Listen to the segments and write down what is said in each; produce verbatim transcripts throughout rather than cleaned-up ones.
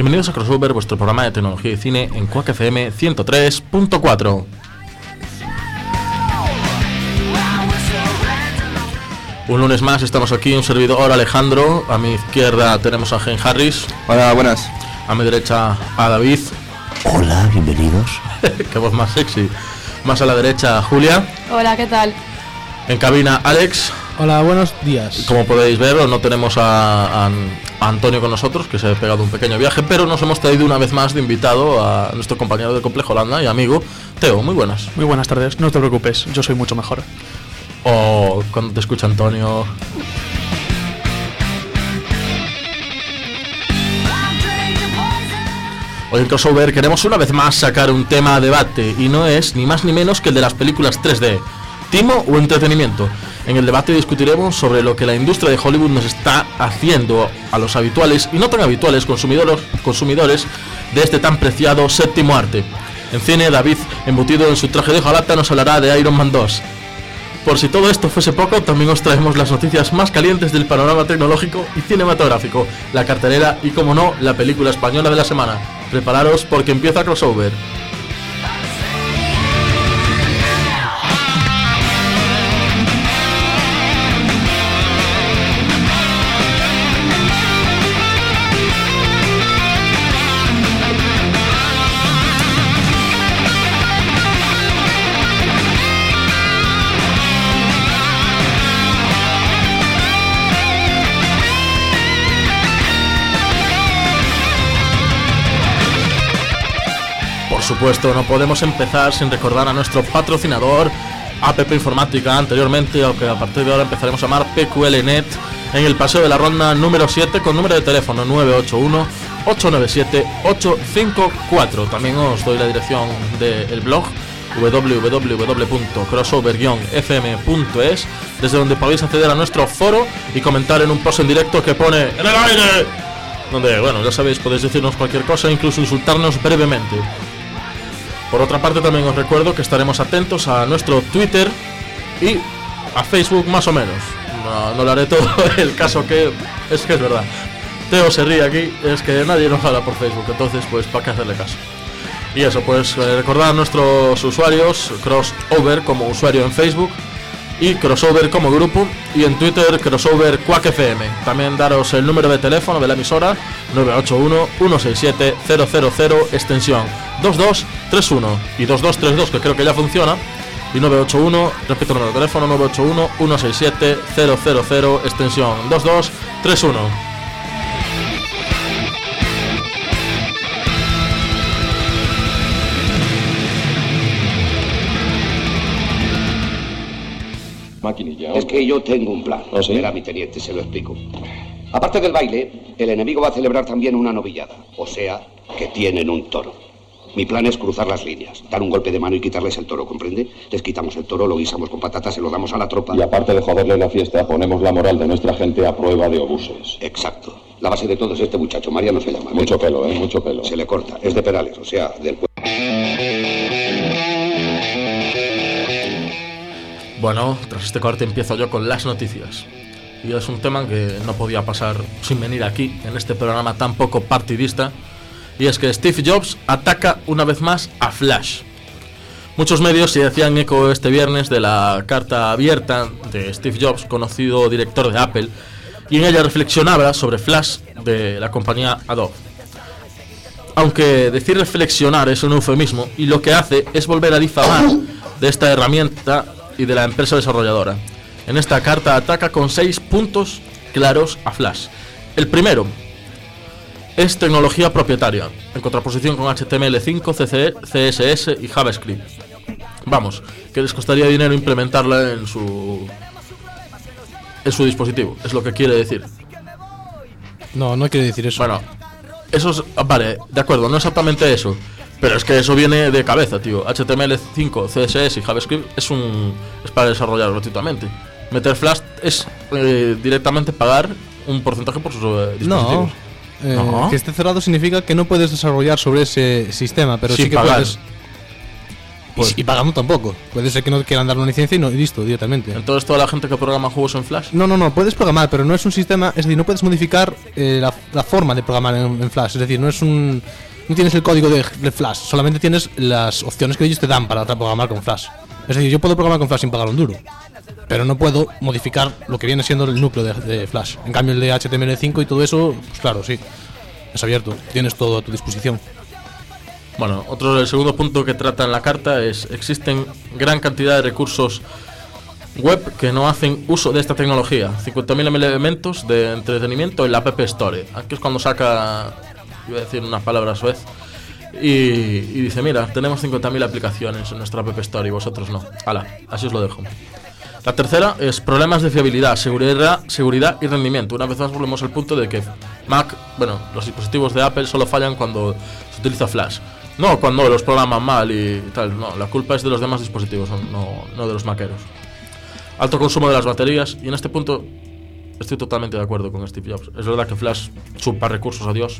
Bienvenidos a Crossover, vuestro programa de tecnología y cine en Quack F M ciento tres punto cuatro. Un lunes más estamos aquí, un servidor Alejandro. A mi izquierda tenemos a Gen Harris. Hola, buenas. A mi derecha a David. Hola, bienvenidos. Qué voz más sexy. Más a la derecha Julia. Hola, ¿qué tal? En cabina Alex. Hola, buenos días. Como podéis ver, no tenemos a, a, a Antonio con nosotros, que se ha pegado un pequeño viaje, pero nos hemos traído una vez más de invitado a nuestro compañero del Complejo Holanda y amigo Teo. Muy buenas. Muy buenas tardes, no te preocupes, yo soy mucho mejor. Oh, cuando te escucha Antonio. Hoy en Crossover queremos una vez más sacar un tema a debate, y no es ni más ni menos que el de las películas tres D. ¿Timo o entretenimiento? En el debate discutiremos sobre lo que la industria de Hollywood nos está haciendo a los habituales y no tan habituales consumidores, consumidores de este tan preciado séptimo arte. En cine, David, embutido en su traje de hojalata, nos hablará de Iron Man dos. Por si todo esto fuese poco, también os traemos las noticias más calientes del panorama tecnológico y cinematográfico, la cartelera y, como no, la película española de la semana. Prepararos porque empieza Crossover. Por supuesto, no podemos empezar sin recordar a nuestro patrocinador, A P P Informática, anteriormente, aunque a partir de ahora empezaremos a llamar P Q L Net, en el Paseo de la Ronda número siete, con número de teléfono nueve ocho uno, ocho nueve siete, ocho cinco cuatro. También os doy la dirección del blog w w w punto crossover guion f m punto es, desde donde podéis acceder a nuestro foro y comentar en un post en directo que pone ¡En el aire!, donde, bueno, ya sabéis, podéis decirnos cualquier cosa, incluso insultarnos brevemente. Por otra parte, también os recuerdo que estaremos atentos a nuestro Twitter y a Facebook más o menos. No, no lo haré todo, el caso que es que es verdad. Teo se ríe aquí, es que nadie nos habla por Facebook, entonces pues para qué hacerle caso. Y eso, pues eh, recordad a nuestros usuarios, Crossover como usuario en Facebook y Crossover como grupo, y en Twitter Crossover Quack F M. También daros el número de teléfono de la emisora nueve ocho uno, uno seis siete, cero cero cero, extensión dos dos tres uno y dos dos tres dos, que creo que ya funciona, y nueve ocho uno, repito el número de teléfono, nueve ocho uno, uno seis siete, cero cero cero, extensión dos dos tres uno. Maquinilla. Es que yo tengo un plan. ¿Oh, sí? Verá, mi teniente, se lo explico. Aparte del baile, el enemigo va a celebrar también una novillada. O sea, que tienen un toro. Mi plan es cruzar las líneas, dar un golpe de mano y quitarles el toro, ¿comprende? Les quitamos el toro, lo guisamos con patatas, se lo damos a la tropa. Y aparte de joderle la fiesta, ponemos la moral de nuestra gente a prueba de obuses. Exacto. La base de todo es este muchacho, Mariano se llama. Mucho pelo, ¿eh? Mucho pelo. Se le corta. Es de Perales, o sea, del pueblo. Bueno, tras este corte empiezo yo con las noticias. Y es un tema que no podía pasar sin venir aquí, en este programa tan poco partidista. Y es que Steve Jobs ataca una vez más a Flash. Muchos medios se hacían eco este viernes de la carta abierta de Steve Jobs, conocido director de Apple, y en ella reflexionaba sobre Flash de la compañía Adobe. Aunque decir reflexionar es un eufemismo, y lo que hace es volver a difamar de esta herramienta y de la empresa desarrolladora. En esta carta ataca con seis puntos claros a Flash. El primero es tecnología propietaria, en contraposición con H T M L cinco, C S S y JavaScript. Vamos, que les costaría dinero implementarla en su en su dispositivo, es lo que quiere decir. No, no quiere decir eso. Bueno, eso es, vale, de acuerdo, no exactamente eso, pero es que eso viene de cabeza, tío. H T M L cinco, C S S y JavaScript es un es para desarrollar gratuitamente. Meter Flash es eh, directamente pagar un porcentaje por sus eh, dispositivos. No. Eh, No. Que esté cerrado significa que no puedes desarrollar sobre ese sistema, pero Sin sí que pagar. puedes. Pues, y, y pagando tampoco. Puede ser que no quieran dar una licencia y no, y listo, directamente. Entonces, toda la gente que programa juegos en Flash. No, no, no, puedes programar, pero no es un sistema. Es decir, no puedes modificar eh, la, la forma de programar en, en Flash. Es decir, no es un. No tienes el código de, de Flash, solamente tienes las opciones que ellos te dan para programar con Flash. Es decir, yo puedo programar con Flash sin pagar un duro, pero no puedo modificar lo que viene siendo el núcleo de, de Flash. En cambio, el de H T M L cinco y todo eso, pues claro, sí, es abierto, tienes todo a tu disposición. Bueno, otro, el segundo punto que trata en la carta es: existen gran cantidad de recursos web que no hacen uso de esta tecnología. cincuenta mil elementos de entretenimiento en la App Store. Aquí es cuando saca, iba a decir unas palabras a vez, y, y dice: mira, tenemos cincuenta mil aplicaciones en nuestra App Store y vosotros no. Hala, así os lo dejo. La tercera es problemas de fiabilidad, seguridad, seguridad y rendimiento. Una vez más volvemos al punto de que Mac, bueno, los dispositivos de Apple solo fallan cuando se utiliza Flash. No cuando los programan mal y tal, no, la culpa es de los demás dispositivos, no, no de los maqueros. Alto consumo de las baterías, y en este punto estoy totalmente de acuerdo con Steve Jobs. Es verdad que Flash chupa recursos a Dios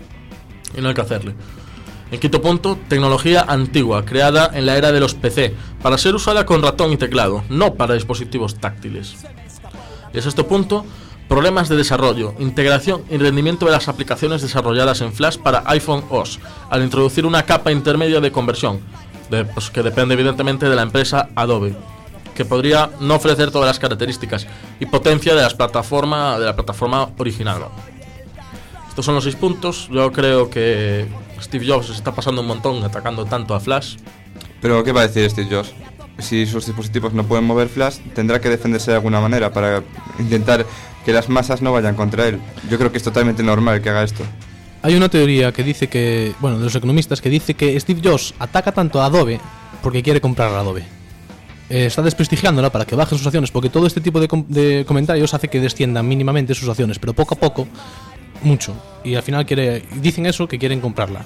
y no hay que hacerle. En quinto punto, tecnología antigua, creada en la era de los P C, para ser usada con ratón y teclado, no para dispositivos táctiles. Y en sexto punto, problemas de desarrollo, integración y rendimiento de las aplicaciones desarrolladas en Flash para iPhone O S, al introducir una capa intermedia de conversión, de, pues, que depende evidentemente de la empresa Adobe, que podría no ofrecer todas las características y potencia de, las plataforma, de la plataforma original. Estos son los seis puntos. Yo creo que Steve Jobs se está pasando un montón atacando tanto a Flash. Pero ¿qué va a decir Steve Jobs? Si sus dispositivos no pueden mover Flash, tendrá que defenderse de alguna manera para intentar que las masas no vayan contra él. Yo creo que es totalmente normal que haga esto. Hay una teoría que dice que, bueno, de los economistas, que dice que Steve Jobs ataca tanto a Adobe porque quiere comprar a Adobe. Eh, está desprestigiándola para que baje sus acciones, porque todo este tipo de, com- de comentarios hace que desciendan mínimamente sus acciones, pero poco a poco, mucho. Y al final quiere, dicen eso, que quieren comprarla.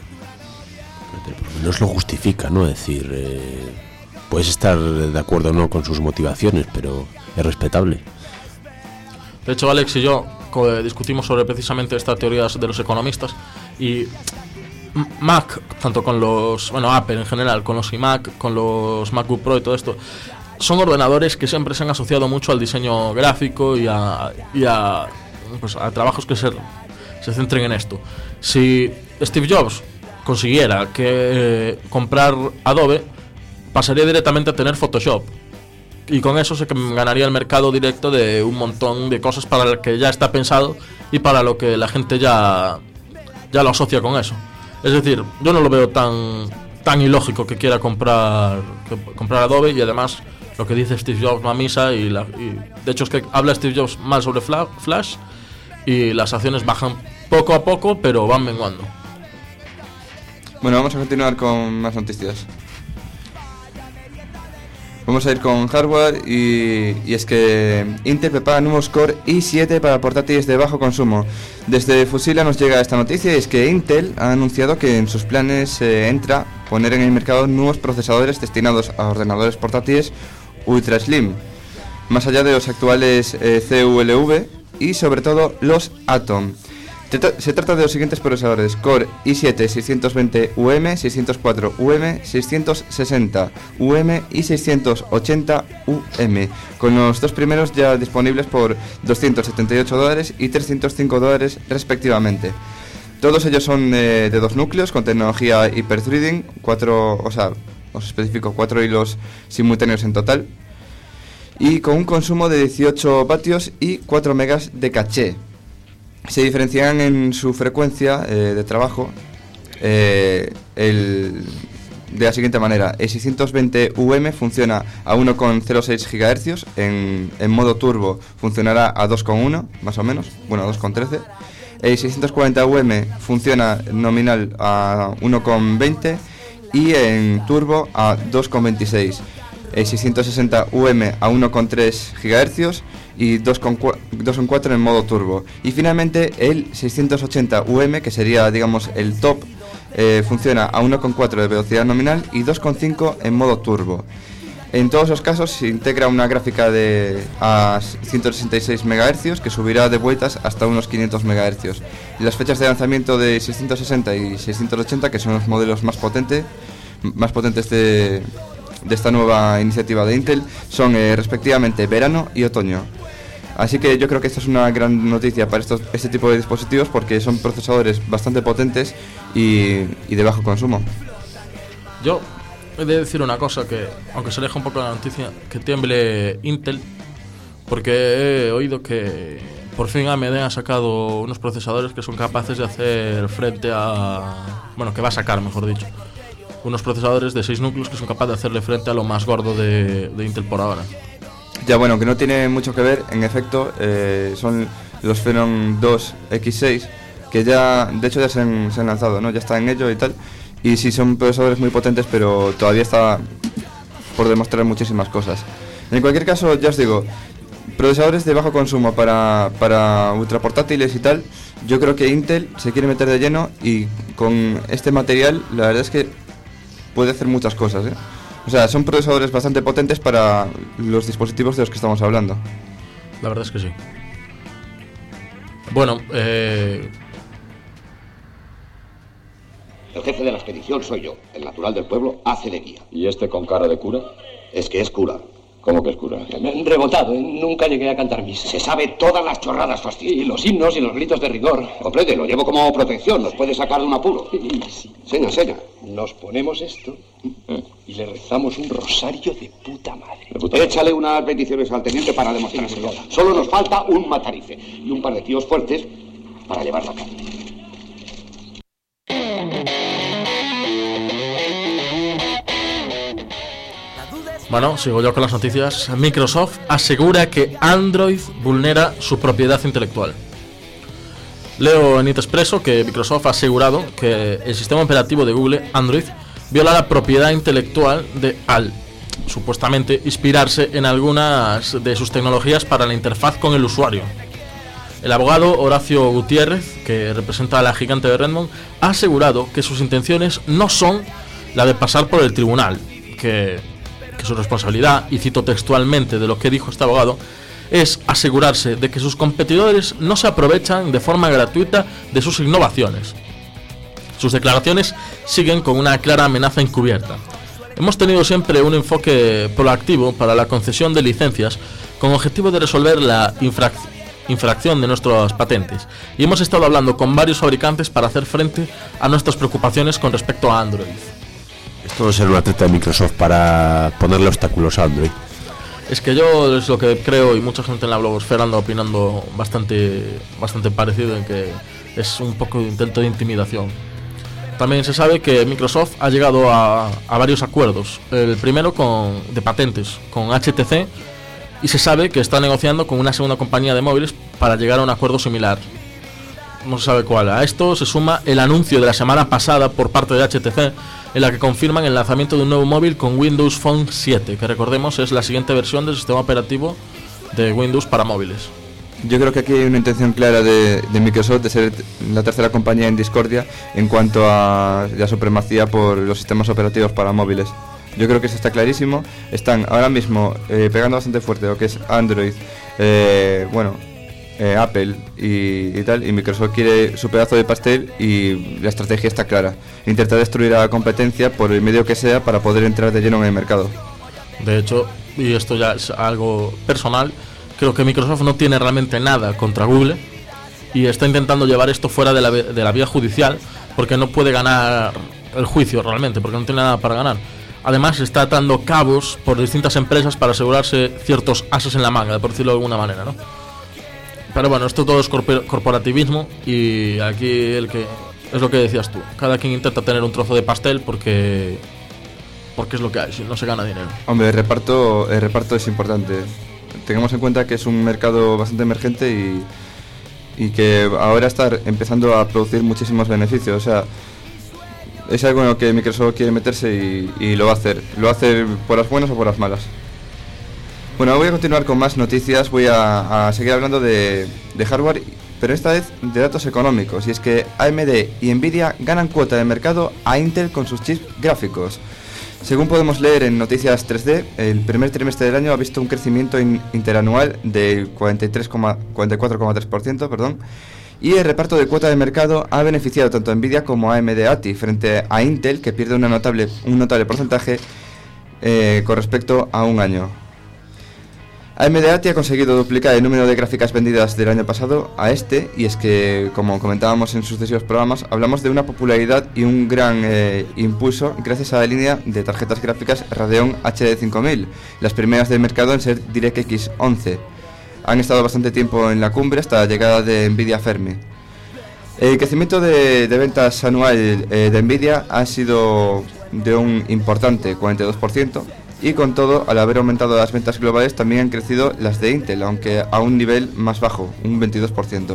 Por lo menos lo justifica, ¿no? Es decir, eh, puedes estar de acuerdo o no con sus motivaciones, pero es respetable. De hecho, Alex y yo discutimos sobre precisamente estas teorías de los economistas, y Mac, tanto con los, bueno, Apple en general, con los iMac, con los MacBook Pro y todo esto, son ordenadores que siempre se han asociado mucho al diseño gráfico y a, y a, pues, a trabajos que se, se centren en esto. Si Steve Jobs consiguiera que eh, comprar Adobe, pasaría directamente a tener Photoshop, y con eso se ganaría el mercado directo de un montón de cosas para el que ya está pensado y para lo que la gente ya, ya lo asocia con eso. Es decir, yo no lo veo tan tan ilógico que quiera comprar que comprar Adobe, y además lo que dice Steve Jobs va a misa, y, la, y de hecho es que habla Steve Jobs mal sobre Flash y las acciones bajan poco a poco, pero van menguando. Bueno, vamos a continuar con más noticias. Vamos a ir con hardware y, y es que Intel prepara nuevos Core i siete para portátiles de bajo consumo. Desde Fusila nos llega esta noticia, y es que Intel ha anunciado que en sus planes eh, entra poner en el mercado nuevos procesadores destinados a ordenadores portátiles Ultra Slim, más allá de los actuales eh, C U L V y sobre todo los Atom. Se trata de los siguientes procesadores: Core i siete seiscientos veinte U M, seiscientos cuatro U M, seiscientos sesenta U M y seiscientos ochenta U M, con los dos primeros ya disponibles por doscientos setenta y ocho dólares y trescientos cinco dólares respectivamente. Todos ellos son eh, de dos núcleos con tecnología Hyper-Threading, cuatro, o sea, os especifico, cuatro hilos simultáneos en total, y con un consumo de dieciocho vatios y cuatro megas de caché. Se diferencian en su frecuencia eh, de trabajo eh, el, de la siguiente manera: el seiscientos veinte U M funciona a uno coma cero seis gigahercios, en, en modo turbo funcionará a dos coma uno, más o menos, bueno, a dos coma trece. El seiscientos cuarenta U M funciona nominal a uno coma veinte y en turbo a dos coma veintiséis. El seiscientos sesenta U M a uno coma tres gigahercios y dos coma cuatro en modo turbo. Y finalmente el seiscientos ochenta U M, que sería, digamos, el top, eh, funciona a uno coma cuatro de velocidad nominal y dos coma cinco en modo turbo. En todos los casos se integra una gráfica de a ciento sesenta y seis megahercios que subirá de vueltas hasta unos quinientos megahercios. Y las fechas de lanzamiento de seiscientos sesenta y seiscientos ochenta, que son los modelos más potentes, más potentes de, de esta nueva iniciativa de Intel son eh, respectivamente verano y otoño. Así que yo creo que esta es una gran noticia para estos, este tipo de dispositivos porque son procesadores bastante potentes y, y de bajo consumo. Yo he de decir una cosa que, aunque se aleja un poco de la noticia, que tiemble Intel, porque he oído que por fin A M D ha sacado unos procesadores que son capaces de hacer frente a... Bueno, que va a sacar, mejor dicho. Unos procesadores de seis núcleos que son capaces de hacerle frente a lo más gordo de, de Intel por ahora. Ya bueno, que no tiene mucho que ver, en efecto, eh, son los Phenom dos equis seis, que ya, de hecho ya se han, se han lanzado, ¿no? Ya está en ello y tal, y sí son procesadores muy potentes, pero todavía está por demostrar muchísimas cosas. En cualquier caso, ya os digo, procesadores de bajo consumo para, para ultraportátiles y tal, yo creo que Intel se quiere meter de lleno y con este material la verdad es que puede hacer muchas cosas, ¿eh? O sea, son procesadores bastante potentes para los dispositivos de los que estamos hablando. La verdad es que sí. Bueno, eh... el jefe de la expedición soy yo. El natural del pueblo hace de guía. ¿Y este con cara de cura? Es que es cura. ¿Cómo que es cura? Rebotado, ¿eh? Nunca llegué a cantar misa. Se sabe todas las chorradas fastidiosas. Y los himnos y los gritos de rigor. Comprende, lo llevo como protección. Nos puede sacar de un apuro. Sí, sí. Seña, seña. Nos ponemos esto y le rezamos un rosario de puta madre. De puta madre. Échale unas bendiciones al teniente para demostrárselo. Solo nos falta un matarife y un par de tíos fuertes para llevarla a cabo. Bueno, sigo yo con las noticias. Microsoft asegura que Android vulnera su propiedad intelectual. Leo en ItExpreso que Microsoft ha asegurado que el sistema operativo de Google, Android, viola la propiedad intelectual de al supuestamente inspirarse en algunas de sus tecnologías para la interfaz con el usuario. El abogado Horacio Gutiérrez, que representa a la gigante de Redmond, ha asegurado que sus intenciones no son la de pasar por el tribunal, que... que su responsabilidad, y cito textualmente de lo que dijo este abogado, es asegurarse de que sus competidores no se aprovechan de forma gratuita de sus innovaciones. Sus declaraciones siguen con una clara amenaza encubierta. Hemos tenido siempre un enfoque proactivo para la concesión de licencias con objetivo de resolver la infrac- infracción de nuestras patentes, y hemos estado hablando con varios fabricantes para hacer frente a nuestras preocupaciones con respecto a Android. Esto no será una treta de Microsoft para ponerle obstáculos a Android. Es que yo es lo que creo, y mucha gente en la blogosfera anda opinando bastante, bastante parecido, en que es un poco de intento de intimidación. También se sabe que Microsoft ha llegado a, a varios acuerdos. El primero con, de patentes con H T C, y se sabe que está negociando con una segunda compañía de móviles para llegar a un acuerdo similar. No se sabe cuál. A esto se suma el anuncio de la semana pasada por parte de H T C, en la que confirman el lanzamiento de un nuevo móvil con Windows Phone siete, que recordemos es la siguiente versión del sistema operativo de Windows para móviles. Yo creo que aquí hay una intención clara de, de Microsoft de ser la tercera compañía en discordia en cuanto a la supremacía por los sistemas operativos para móviles. Yo creo que eso está clarísimo. Están ahora mismo eh, pegando bastante fuerte lo que es Android, eh, bueno, eh, Apple y, y tal, y Microsoft quiere su pedazo de pastel, y la estrategia está clara: intentar destruir a la competencia por el medio que sea para poder entrar de lleno en el mercado. De hecho, y esto ya es algo personal, creo que Microsoft no tiene realmente nada contra Google y está intentando llevar esto fuera de la, de la vía judicial, porque no puede ganar el juicio realmente, porque no tiene nada para ganar. Además, está atando cabos por distintas empresas para asegurarse ciertos ases en la manga, por decirlo de alguna manera, ¿no? Pero bueno, esto todo es corpor- corporativismo, y aquí el que es lo que decías tú, cada quien intenta tener un trozo de pastel porque porque es lo que hay, si no se gana dinero. Hombre, el reparto, el reparto es importante. Tengamos en cuenta que es un mercado bastante emergente y, y que ahora está empezando a producir muchísimos beneficios. O sea, es algo en lo que Microsoft quiere meterse y, y lo va a hacer. Lo va a hacer por las buenas o por las malas. Bueno, voy a continuar con más noticias. Voy a, a seguir hablando de, de hardware, pero esta vez de datos económicos. Y es que A M D y Nvidia ganan cuota de mercado a Intel con sus chips gráficos. Según podemos leer en Noticias tres D, el primer trimestre del año ha visto un crecimiento in- interanual del cuarenta y cuatro coma tres por ciento, perdón, y el reparto de cuota de mercado ha beneficiado tanto a Nvidia como a A M D A T I frente a Intel, que pierde una notable, un notable porcentaje, eh, con respecto a un año. A M D A T I ha conseguido duplicar el número de gráficas vendidas del año pasado a este, y es que, como comentábamos en sucesivos programas, hablamos de una popularidad y un gran eh, impulso gracias a la línea de tarjetas gráficas Radeon H D cinco mil, las primeras del mercado en ser DirectX once. Han estado bastante tiempo en la cumbre hasta la llegada de Nvidia Fermi. El crecimiento de, de ventas anual eh, de Nvidia ha sido de un importante cuarenta y dos por ciento, y con todo, al haber aumentado las ventas globales, también han crecido las de Intel, aunque a un nivel más bajo, un veintidós por ciento.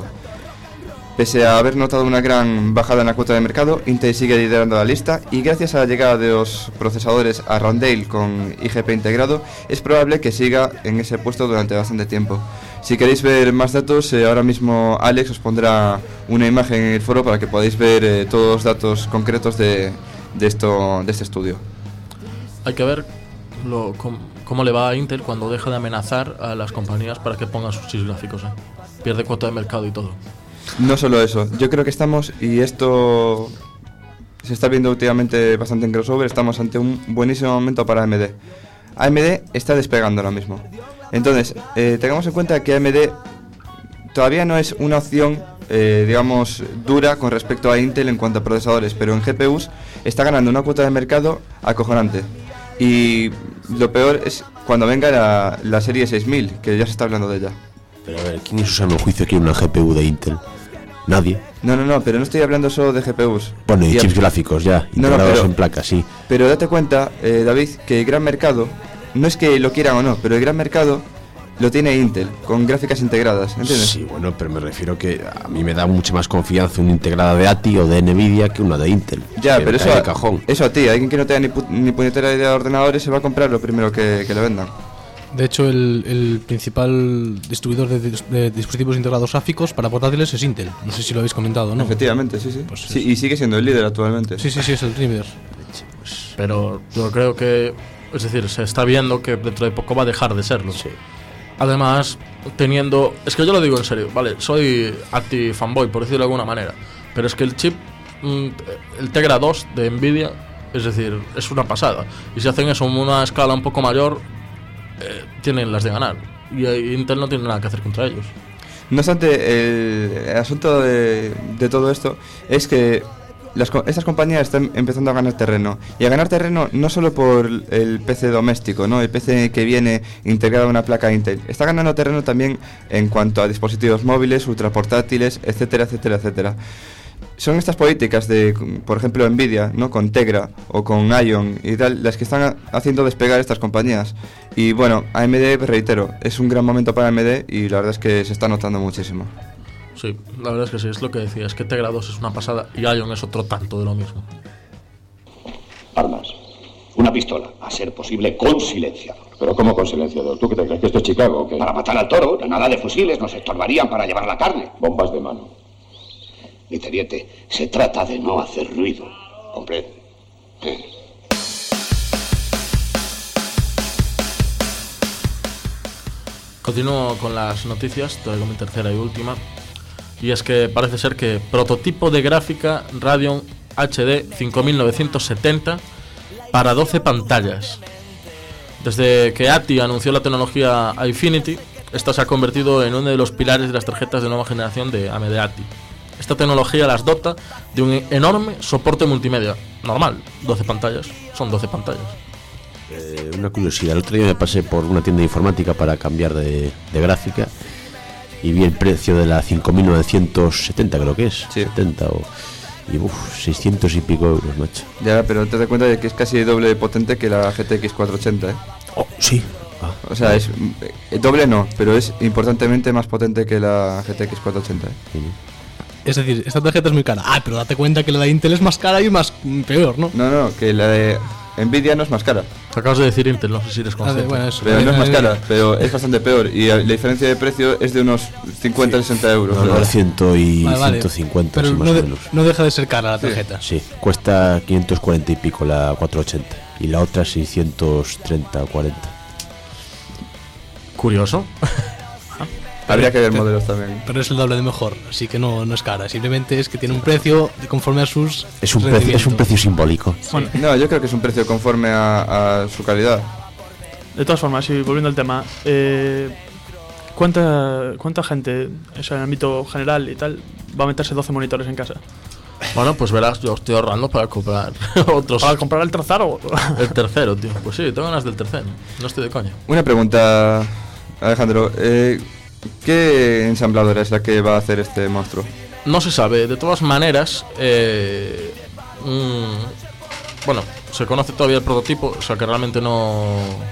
Pese a haber notado una gran bajada en la cuota de mercado, Intel sigue liderando la lista, y gracias a la llegada de los procesadores Arrandale con I G P integrado, es probable que siga en ese puesto durante bastante tiempo. Si queréis ver más datos, eh, ahora mismo Alex os pondrá una imagen en el foro para que podáis ver eh, todos los datos concretos de, de, esto, de este estudio. Hay que ver lo, com, cómo le va a Intel cuando deja de amenazar a las compañías para que pongan sus chips gráficos. ¿eh? Pierde cuota de mercado y todo. No solo eso, yo creo que estamos, y esto se está viendo últimamente bastante en crossover, estamos ante un buenísimo momento para A M D. A M D está despegando ahora mismo. Entonces, eh, tengamos en cuenta que A M D todavía no es una opción, eh, digamos, dura con respecto a Intel en cuanto a procesadores, pero en G P Us está ganando una cuota de mercado acojonante. Y lo peor es cuando venga la, la serie seis mil, que ya se está hablando de ella. Pero a ver, ¿quién es usando juicio quiere una G P U de Intel? Nadie. No, no, no, pero no estoy hablando solo de G P Us. Bueno, y Y chips a... gráficos ya, No, no, integrados pero- en placas, sí. Pero date cuenta, eh, David, que el gran mercado, no es que lo quieran o no, pero el gran mercado lo tiene Intel, con gráficas integradas, ¿entiendes? Sí, bueno, pero me refiero que a mí me da mucha más confianza una integrada de A T I o de Nvidia que una de Intel. Ya, que pero me eso cae a, de cajón. eso a ti, alguien que no tenga ni, pu- ni puñetera idea de ordenadores se va a comprar lo primero que, que le vendan. De hecho, el, el principal distribuidor de, dis- de dispositivos integrados gráficos para portátiles es Intel. No sé si lo habéis comentado, ¿no? Efectivamente, sí, sí. Pues Sí, es- y sigue siendo el líder actualmente. Sí, sí, sí, es el líder. Pero yo creo que, es decir, se está viendo que dentro de poco va a dejar de serlo. Además, teniendo, es que yo lo digo en serio, vale, soy anti-fanboy, por decirlo de alguna manera, pero es que el chip, mm, el Tegra dos de Nvidia, es decir, es una pasada. Y si hacen eso en una escala un poco mayor, eh, tienen las de ganar. Y eh, Intel no tiene nada que hacer contra ellos. No obstante, el, el asunto de, de todo esto es que las, co- estas compañías están empezando a ganar terreno. Y a ganar terreno no solo por el P C doméstico, ¿no? El P C que viene integrado a una placa Intel. Está ganando terreno también en cuanto a dispositivos móviles, ultraportátiles, etcétera, etcétera, etcétera. Son estas políticas de, por ejemplo, Nvidia, ¿no? Con Tegra o con Ion y tal, las que están a- haciendo despegar estas compañías. Y bueno, A M D, reitero, es un gran momento para A M D y la verdad es que se está notando muchísimo. Sí, la verdad es que sí, es lo que decía, es que Tegra dos es una pasada y Ion es otro tanto de lo mismo. Armas. Una pistola, a ser posible con silenciador. Pero ¿cómo con silenciador? ¿Tú qué te crees? ¿Que esto es Chicago o qué? Para matar al toro, nada de fusiles, nos estorbarían para llevar la carne. Bombas de mano. Mi teniente, se trata de no hacer ruido. ¿Comprende? Eh. Continúo con las noticias, traigo mi tercera y última. Y es que parece ser que prototipo de gráfica Radeon H D cinco mil novecientos setenta para doce pantallas. Desde que A T I anunció la tecnología Infinity, esta se ha convertido en uno de los pilares de las tarjetas de nueva generación de A M D A T I. Esta tecnología las dota de un enorme soporte multimedia. Normal, doce pantallas, son doce pantallas. Eh, una curiosidad, el otro día me pasé por una tienda de informática para cambiar de, de gráfica y vi el precio de la cinco mil novecientos setenta, creo que es, Sí. setenta o, y uff, seiscientos y pico euros, macho. Ya, pero te das cuenta de que es casi doble de potente que la G T X cuatrocientos ochenta, ¿eh? Oh, sí. Ah, O sea, es eh, doble no, pero es importantemente más potente que la G T X cuatrocientos ochenta, ¿eh? sí, ¿no? Es decir, esta tarjeta es muy cara. Ah, pero date cuenta que la de Intel es más cara y más mm, peor, ¿no? No, no, que la de Nvidia no es más cara. Te acabas de decir Intel, no sé si eres Ah, consciente. de- bueno, eso. Pero no es más Eh, cara, pero es bastante peor. Y la diferencia de precio es de unos cincuenta a sesenta euros. No, no, ¿verdad? cien y Vale, vale. ciento cincuenta, Pero sí, más no, o de- menos. no deja de ser cara la tarjeta. Sí, cuesta quinientos cuarenta y pico la cuatrocientos ochenta y la otra seiscientos treinta o cuarenta. Curioso. Habría que ver pero- modelos también. Pero es el doble de mejor, así que no, no es cara. Simplemente es que tiene un precio de conforme a sus. Es un, precio, es un precio simbólico. Bueno, No, yo creo que es un precio conforme a, a su calidad. de todas formas, y volviendo al tema, eh, ¿cuánta, ¿cuánta gente, o sea, en el ámbito general y tal, va a meterse doce monitores en casa? Bueno, pues verás, yo estoy ahorrando para comprar otros. ¿Para comprar el tercero? El tercero, tío. Pues sí, tengo ganas del tercero. No estoy de coña. Una pregunta, Alejandro. Eh, ¿Qué ensambladora es la que va a hacer este monstruo? No se sabe. De todas maneras, eh, mm, bueno, se conoce todavía el prototipo, o sea que realmente no,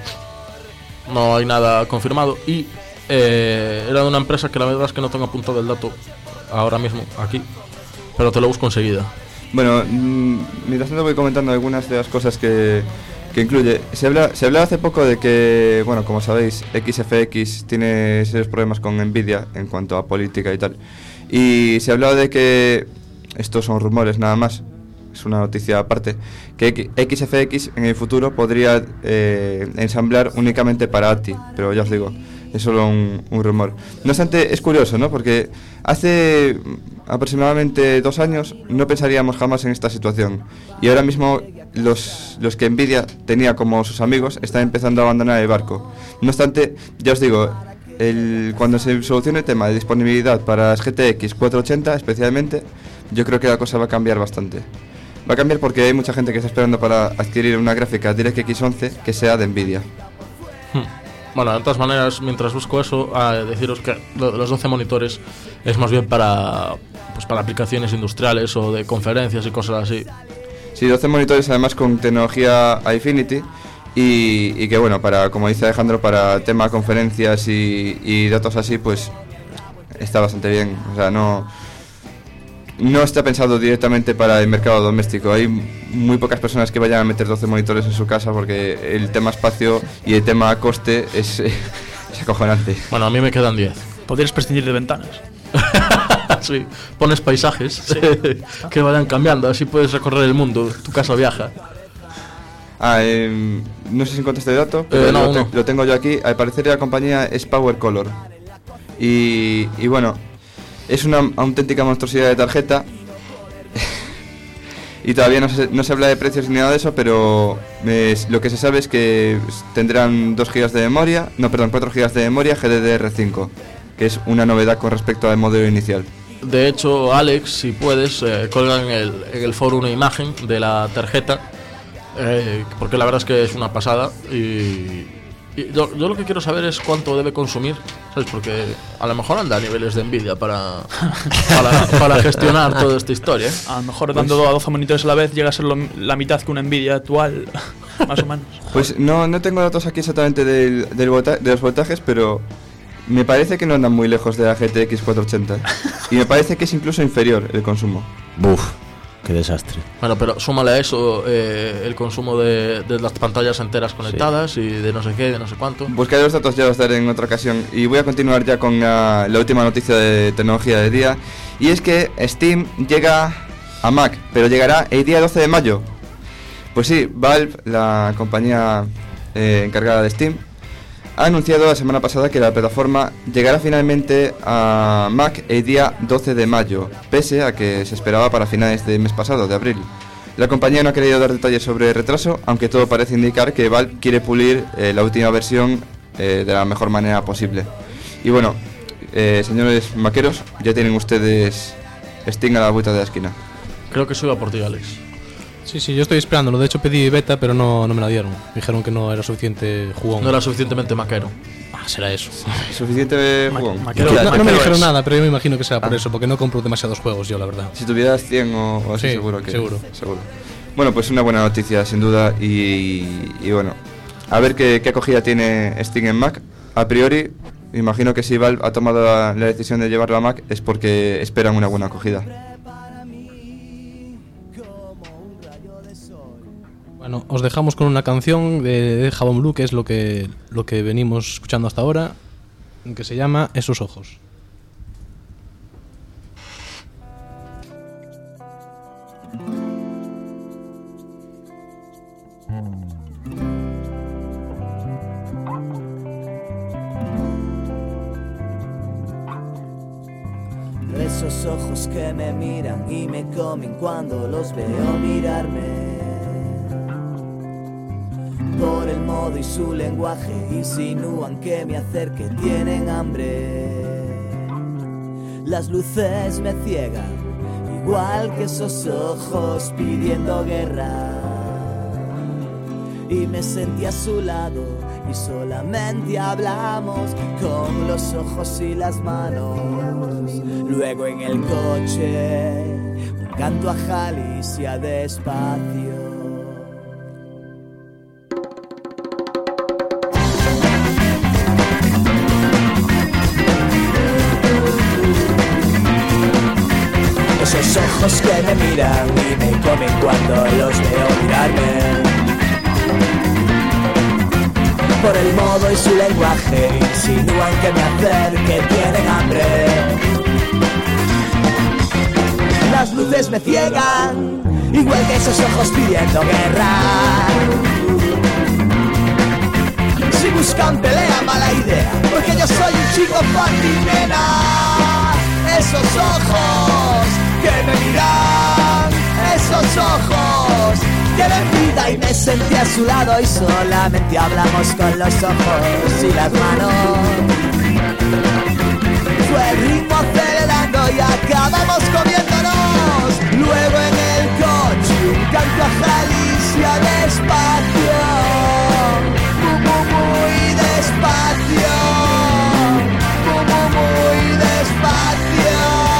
no hay nada confirmado. Y eh, era de una empresa que la verdad es que no tengo apuntado el dato ahora mismo aquí, pero te lo busco enseguida. Bueno, mm, mientras tanto voy comentando algunas de las cosas que, que incluye. Se habla, se hablaba hace poco de que, bueno, como sabéis, X F X tiene serios problemas con Nvidia en cuanto a política y tal. Y se hablaba de que, estos son rumores nada más, es una noticia aparte, que X F X en el futuro podría eh, ensamblar únicamente para A T I, pero ya os digo, es solo un, un rumor. No obstante, es curioso, ¿no? Porque hace aproximadamente dos años no pensaríamos jamás en esta situación. Y ahora mismo los, los que Nvidia tenía como sus amigos están empezando a abandonar el barco. No obstante, ya os digo, el, cuando se solucione el tema de disponibilidad para las G T X cuatrocientos ochenta especialmente, yo creo que la cosa va a cambiar bastante. Va a cambiar porque hay mucha gente que está esperando para adquirir una gráfica DirectX once que sea de Nvidia. Bueno, de todas maneras, mientras busco eso, a deciros que lo de los doce monitores es más bien para, pues para aplicaciones industriales o de conferencias y cosas así. Sí, doce monitores además con tecnología Infinity y, y que bueno, para, como dice Alejandro, para tema conferencias y, y datos así, pues está bastante bien. O sea, no, no está pensado directamente para el mercado doméstico. Hay muy pocas personas que vayan a meter doce monitores en su casa porque el tema espacio y el tema coste es, es acojonante. Bueno, a mí me quedan diez. Podrías prescindir de ventanas. Sí, pones paisajes que vayan cambiando, así puedes recorrer el mundo, tu casa viaja. Ah, eh, no sé si encontraste el dato, pero Eh, no, lo, te- no. lo tengo yo aquí. Al parecer la compañía es Power Color. Y, y bueno, es una auténtica monstruosidad de tarjeta. Y todavía no se, no se habla de precios ni nada de eso, pero eh, lo que se sabe es que tendrán dos gigas de memoria, no, perdón, cuatro gigas de memoria G D D R cinco, que es una novedad con respecto al modelo inicial. De hecho, Alex, si puedes, eh, colga en el, en el foro una imagen de la tarjeta, eh, porque la verdad es que es una pasada. Y, y yo, yo lo que quiero saber es cuánto debe consumir, ¿sabes? Porque a lo mejor anda a niveles de Nvidia para, para, para gestionar toda esta historia, ¿eh? A lo mejor dando a doce monitores a la vez llega a ser lo- la mitad que una Nvidia actual, más o menos. Pues no, no tengo datos aquí exactamente del, del volta- de los voltajes, pero me parece que no andan muy lejos de la G T X cuatrocientos ochenta. Y me parece que es incluso inferior el consumo. Buf, qué desastre. Bueno, pero súmale a eso eh, el consumo de, de las pantallas enteras conectadas y de no sé qué, de no sé cuánto. Buscaré los datos, ya los daré en otra ocasión. Y voy a continuar ya con la, la última noticia de tecnología del día. Y es que Steam llega a Mac, pero llegará el día doce de mayo. Pues sí, Valve, la compañía eh, encargada de Steam, ha anunciado la semana pasada que la plataforma llegará finalmente a Mac el día doce de mayo, pese a que se esperaba para finales del mes pasado, de abril. La compañía no ha querido dar detalles sobre el retraso, aunque todo parece indicar que Valve quiere pulir eh, la última versión eh, de la mejor manera posible. Y bueno, eh, señores maqueros, ya tienen ustedes Steam a la vuelta de la esquina. Creo que eso iba por ti, Alex. Sí, sí, yo estoy esperándolo. De hecho, pedí beta, pero no, no me la dieron. Dijeron que no era suficiente jugón. No era suficientemente maquero. Ah, será eso. ¿Suficiente Ma- jugón? maquero- No, no me maquero dijeron es. nada, pero yo me imagino que será por Ah. eso, porque no compro demasiados juegos yo, la verdad. Si tuvieras cien o, o así, Sí, seguro que... seguro. seguro. Bueno, pues una buena noticia, sin duda. Y, y bueno, a ver qué, qué acogida tiene Steam en Mac. A priori, imagino que si Valve ha tomado la, la decisión de llevarlo a Mac es porque esperan una buena acogida. Bueno, os dejamos con una canción de, de Jabón Blue, que es lo que, lo que venimos escuchando hasta ahora, que se llama Esos Ojos. esos ojos que me miran y me comen cuando los veo mirarme. Por el modo y su lenguaje insinúan que me acerque, tienen hambre. Las luces me ciegan, igual que esos ojos pidiendo guerra. Y me sentí a su lado y solamente hablamos con los ojos y las manos. Luego en el coche un canto a Galicia despacio. Esos ojos que me miran y me comen cuando los veo mirarme. Por el modo y su lenguaje insinúan que me acerque, tienen hambre. Las luces me ciegan, igual que esos ojos pidiendo guerra. Si buscan pelea, mala idea, porque yo soy un chico fucking nena. Esos ojos que me miran, esos ojos tienen vida y me sentí a su lado y solamente hablamos con los ojos y las manos. Fue el ritmo acelerando y acabamos comiéndonos. Luego en el coche un canto a Galicia despacio, muy, muy, muy despacio, muy, muy, muy despacio.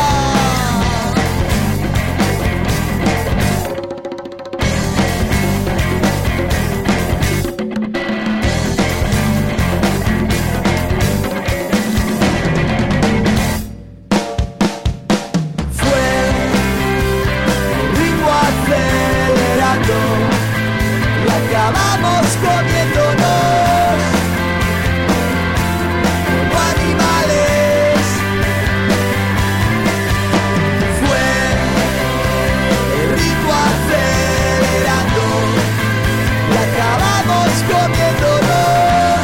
Acabamos comiéndonos como animales. Fue el ritmo acelerando y acabamos comiéndonos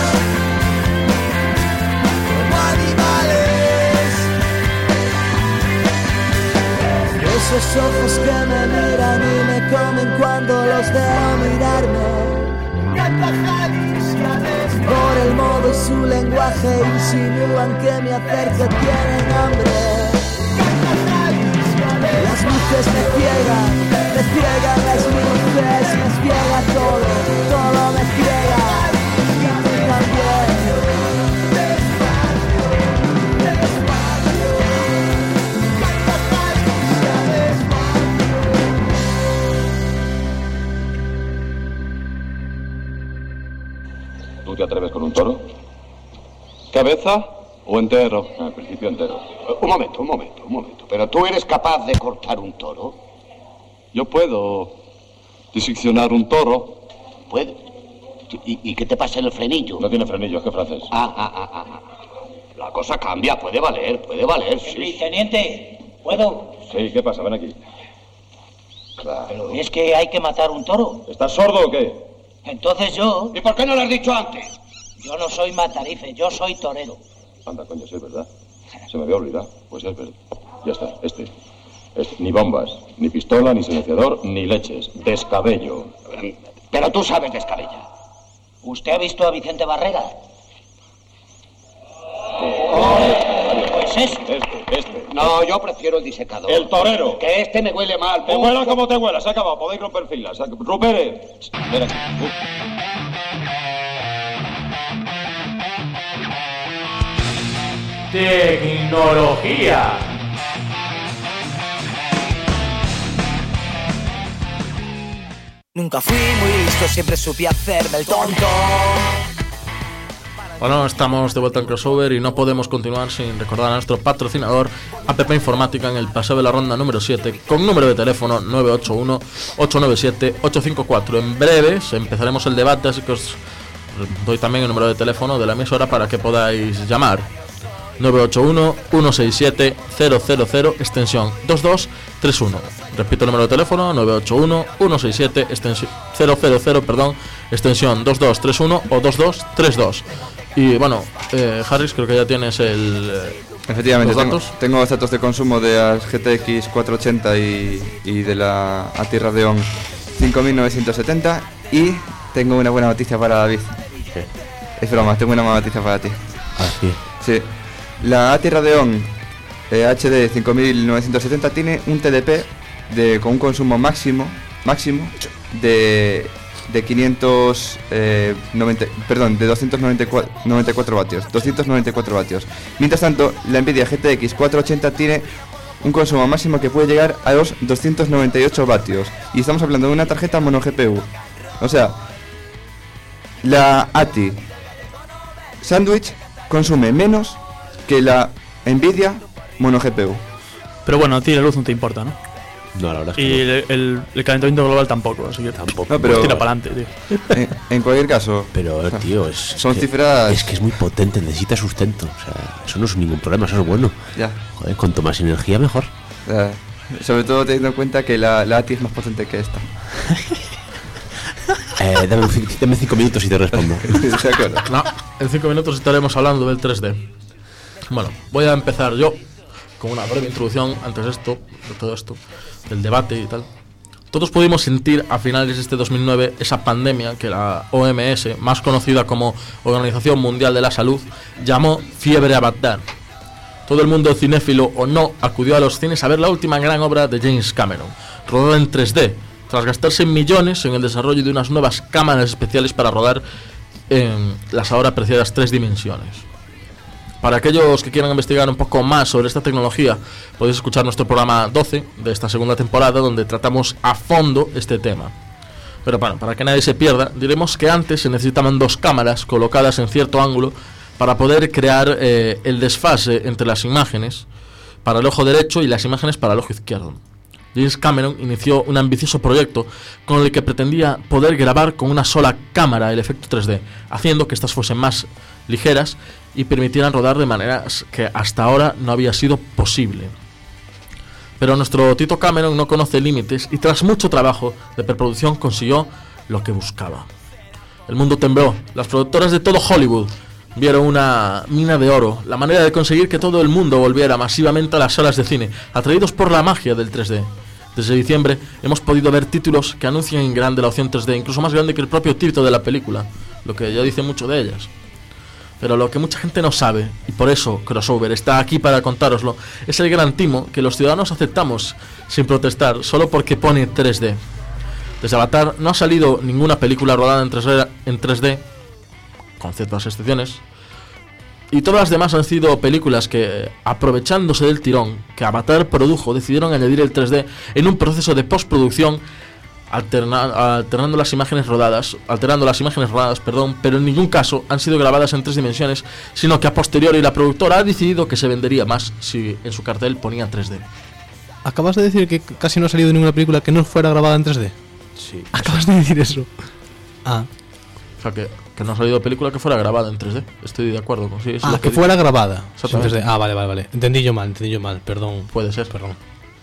como animales. Esos ojos que me miran y me comen cuando los veo mirarme. Por el modo y su lenguaje insinúan que me acerque, tienen hambre. Las luces me ciegan, me ciegan las luces, me ciega todo, todo me ciega. Y a mí también. ¿Tú te atreves con un toro? ¿Cabeza o entero? Al principio entero. Un momento, un momento, un momento. ¿Pero tú eres capaz de cortar un toro? Yo puedo diseccionar un toro. ¿Puedes? ¿Y, ¿Y qué te pasa en el frenillo? No tiene frenillo, es que francés. Ah, ah, ah, ah, ah. La cosa cambia, puede valer, puede valer, sí. Teniente, ¿puedo? Sí, ¿qué pasa? Ven aquí. Claro. Pero es que hay que matar un toro. ¿Estás sordo o qué? Entonces yo... ¿Y por qué no lo has dicho antes? Yo no soy matarife, yo soy torero. Anda, coño, sí es verdad. Se me había olvidado. Pues es verdad. Ya está, este. este. Ni bombas, ni pistola, ni silenciador, ni leches. Descabello. Pero tú sabes descabellar. ¿Usted ha visto a Vicente Barrera? Oh, pues ese. Este, este. No, yo prefiero el disecador. El torero. Que este me huele mal. Te huela como te huela, se ha acabado. Podéis romper filas. Rupere. Ven aquí. Uh. Tecnología. Nunca fui muy listo, siempre supe hacerme el tonto. Bueno, estamos de vuelta en Crossover y no podemos continuar sin recordar a nuestro patrocinador A P P Informática en el Paseo de la Ronda número siete con número de teléfono nueve ocho uno, ocho nueve siete, ocho cinco cuatro. En breves empezaremos el debate, así que os doy también el número de teléfono de la emisora para que podáis llamar. nueve ocho uno, uno seis siete, cero cero cero, extensión dos dos tres uno. Repito el número de teléfono, nueve ocho uno, uno seis siete, extensión cero cero cero, perdón, extensión dos dos tres uno o dos dos tres dos. Y bueno, eh, Harris, creo que ya tienes el, Efectivamente, ¿Los tengo, datos? tengo los datos de consumo de las G T X cuatrocientos ochenta y, y de la A T I Radeon cinco mil novecientos setenta. Y tengo una buena noticia para David. ¿Qué? Es broma, tengo una mala noticia para ti. Ah, sí. Sí. La A T I Radeon eh, H D cinco mil novecientos setenta tiene un T D P de, con un consumo máximo máximo de, de quinientos noventa, perdón, de doscientos noventa y cuatro vatios, doscientos noventa y cuatro vatios. Mientras tanto, la Nvidia G T X cuatrocientos ochenta tiene un consumo máximo que puede llegar a los doscientos noventa y ocho vatios. Y estamos hablando de una tarjeta mono G P U. O sea, la A T I Sandwich consume menos que la Nvidia mono G P U. Pero bueno, a ti la luz no te importa, ¿no? No, la verdad es que Y no. el, el, el calentamiento global tampoco, así que Tampoco. No, pero- pues tira para adelante, tío. En, en cualquier caso, Pero, tío, es, son es que, cifras. es que es muy potente, necesita sustento. O sea, eso no es ningún problema, eso es bueno. Ya, Joder, cuanto más energía, mejor. ya. Sobre todo teniendo en cuenta que la, la A T I es más potente que esta. Eh, dame, un cin- dame cinco minutos y te respondo. ¿De acuerdo? No, en cinco minutos estaremos hablando del tres D. Bueno, voy a empezar yo con una breve introducción antes de esto, de todo esto, del debate y tal. Todos pudimos sentir a finales de este dos mil nueve esa pandemia que la O M S, más conocida como Organización Mundial de la Salud, llamó fiebre Avatar. Todo el mundo cinéfilo o no acudió a los cines a ver la última gran obra de James Cameron, rodada en tres D, tras gastarse millones en el desarrollo de unas nuevas cámaras especiales para rodar en las ahora apreciadas tres dimensiones. Para aquellos que quieran investigar un poco más sobre esta tecnología, podéis escuchar nuestro programa doce de esta segunda temporada, donde tratamos a fondo este tema. Pero bueno, para que nadie se pierda, diremos que antes se necesitaban dos cámaras colocadas en cierto ángulo para poder crear eh, el desfase entre las imágenes para el ojo derecho y las imágenes para el ojo izquierdo. James Cameron inició un ambicioso proyecto con el que pretendía poder grabar con una sola cámara el efecto tres D, haciendo que estas fuesen más ligeras y permitieran rodar de maneras que hasta ahora no había sido posible. Pero nuestro Tito Cameron no conoce límites y tras mucho trabajo de preproducción consiguió lo que buscaba. El mundo tembló, las productoras de todo Hollywood vieron una mina de oro, la manera de conseguir que todo el mundo volviera masivamente a las salas de cine, atraídos por la magia del tres D. Desde diciembre hemos podido ver títulos que anuncian en grande la opción tres D, incluso más grande que el propio título de la película, lo que ya dice mucho de ellas. Pero lo que mucha gente no sabe, y por eso Crossover está aquí para contároslo, es el gran timo que los ciudadanos aceptamos sin protestar, solo porque pone tres D. Desde Avatar no ha salido ninguna película rodada en tres D, en tres D, con ciertas excepciones, y todas las demás han sido películas que, aprovechándose del tirón que Avatar produjo, decidieron añadir el tres D en un proceso de postproducción, Alterna, alternando las imágenes rodadas, alterando las imágenes rodadas, perdón, pero en ningún caso han sido grabadas en tres dimensiones, sino que a posteriori la productora ha decidido que se vendería más si en su cartel ponía tres D. ¿Acabas de decir que casi no ha salido ninguna película que no fuera grabada en tres D? Sí. Acabas de decir eso. Ah, O sea, que, que no ha salido película que fuera grabada en tres D. Estoy de acuerdo con sí, eso es ah lo que di- fuera grabada en Exactamente. tres D. Ah, vale, vale, vale. Entendí yo mal, entendí yo mal. Perdón. Puede ser. Perdón.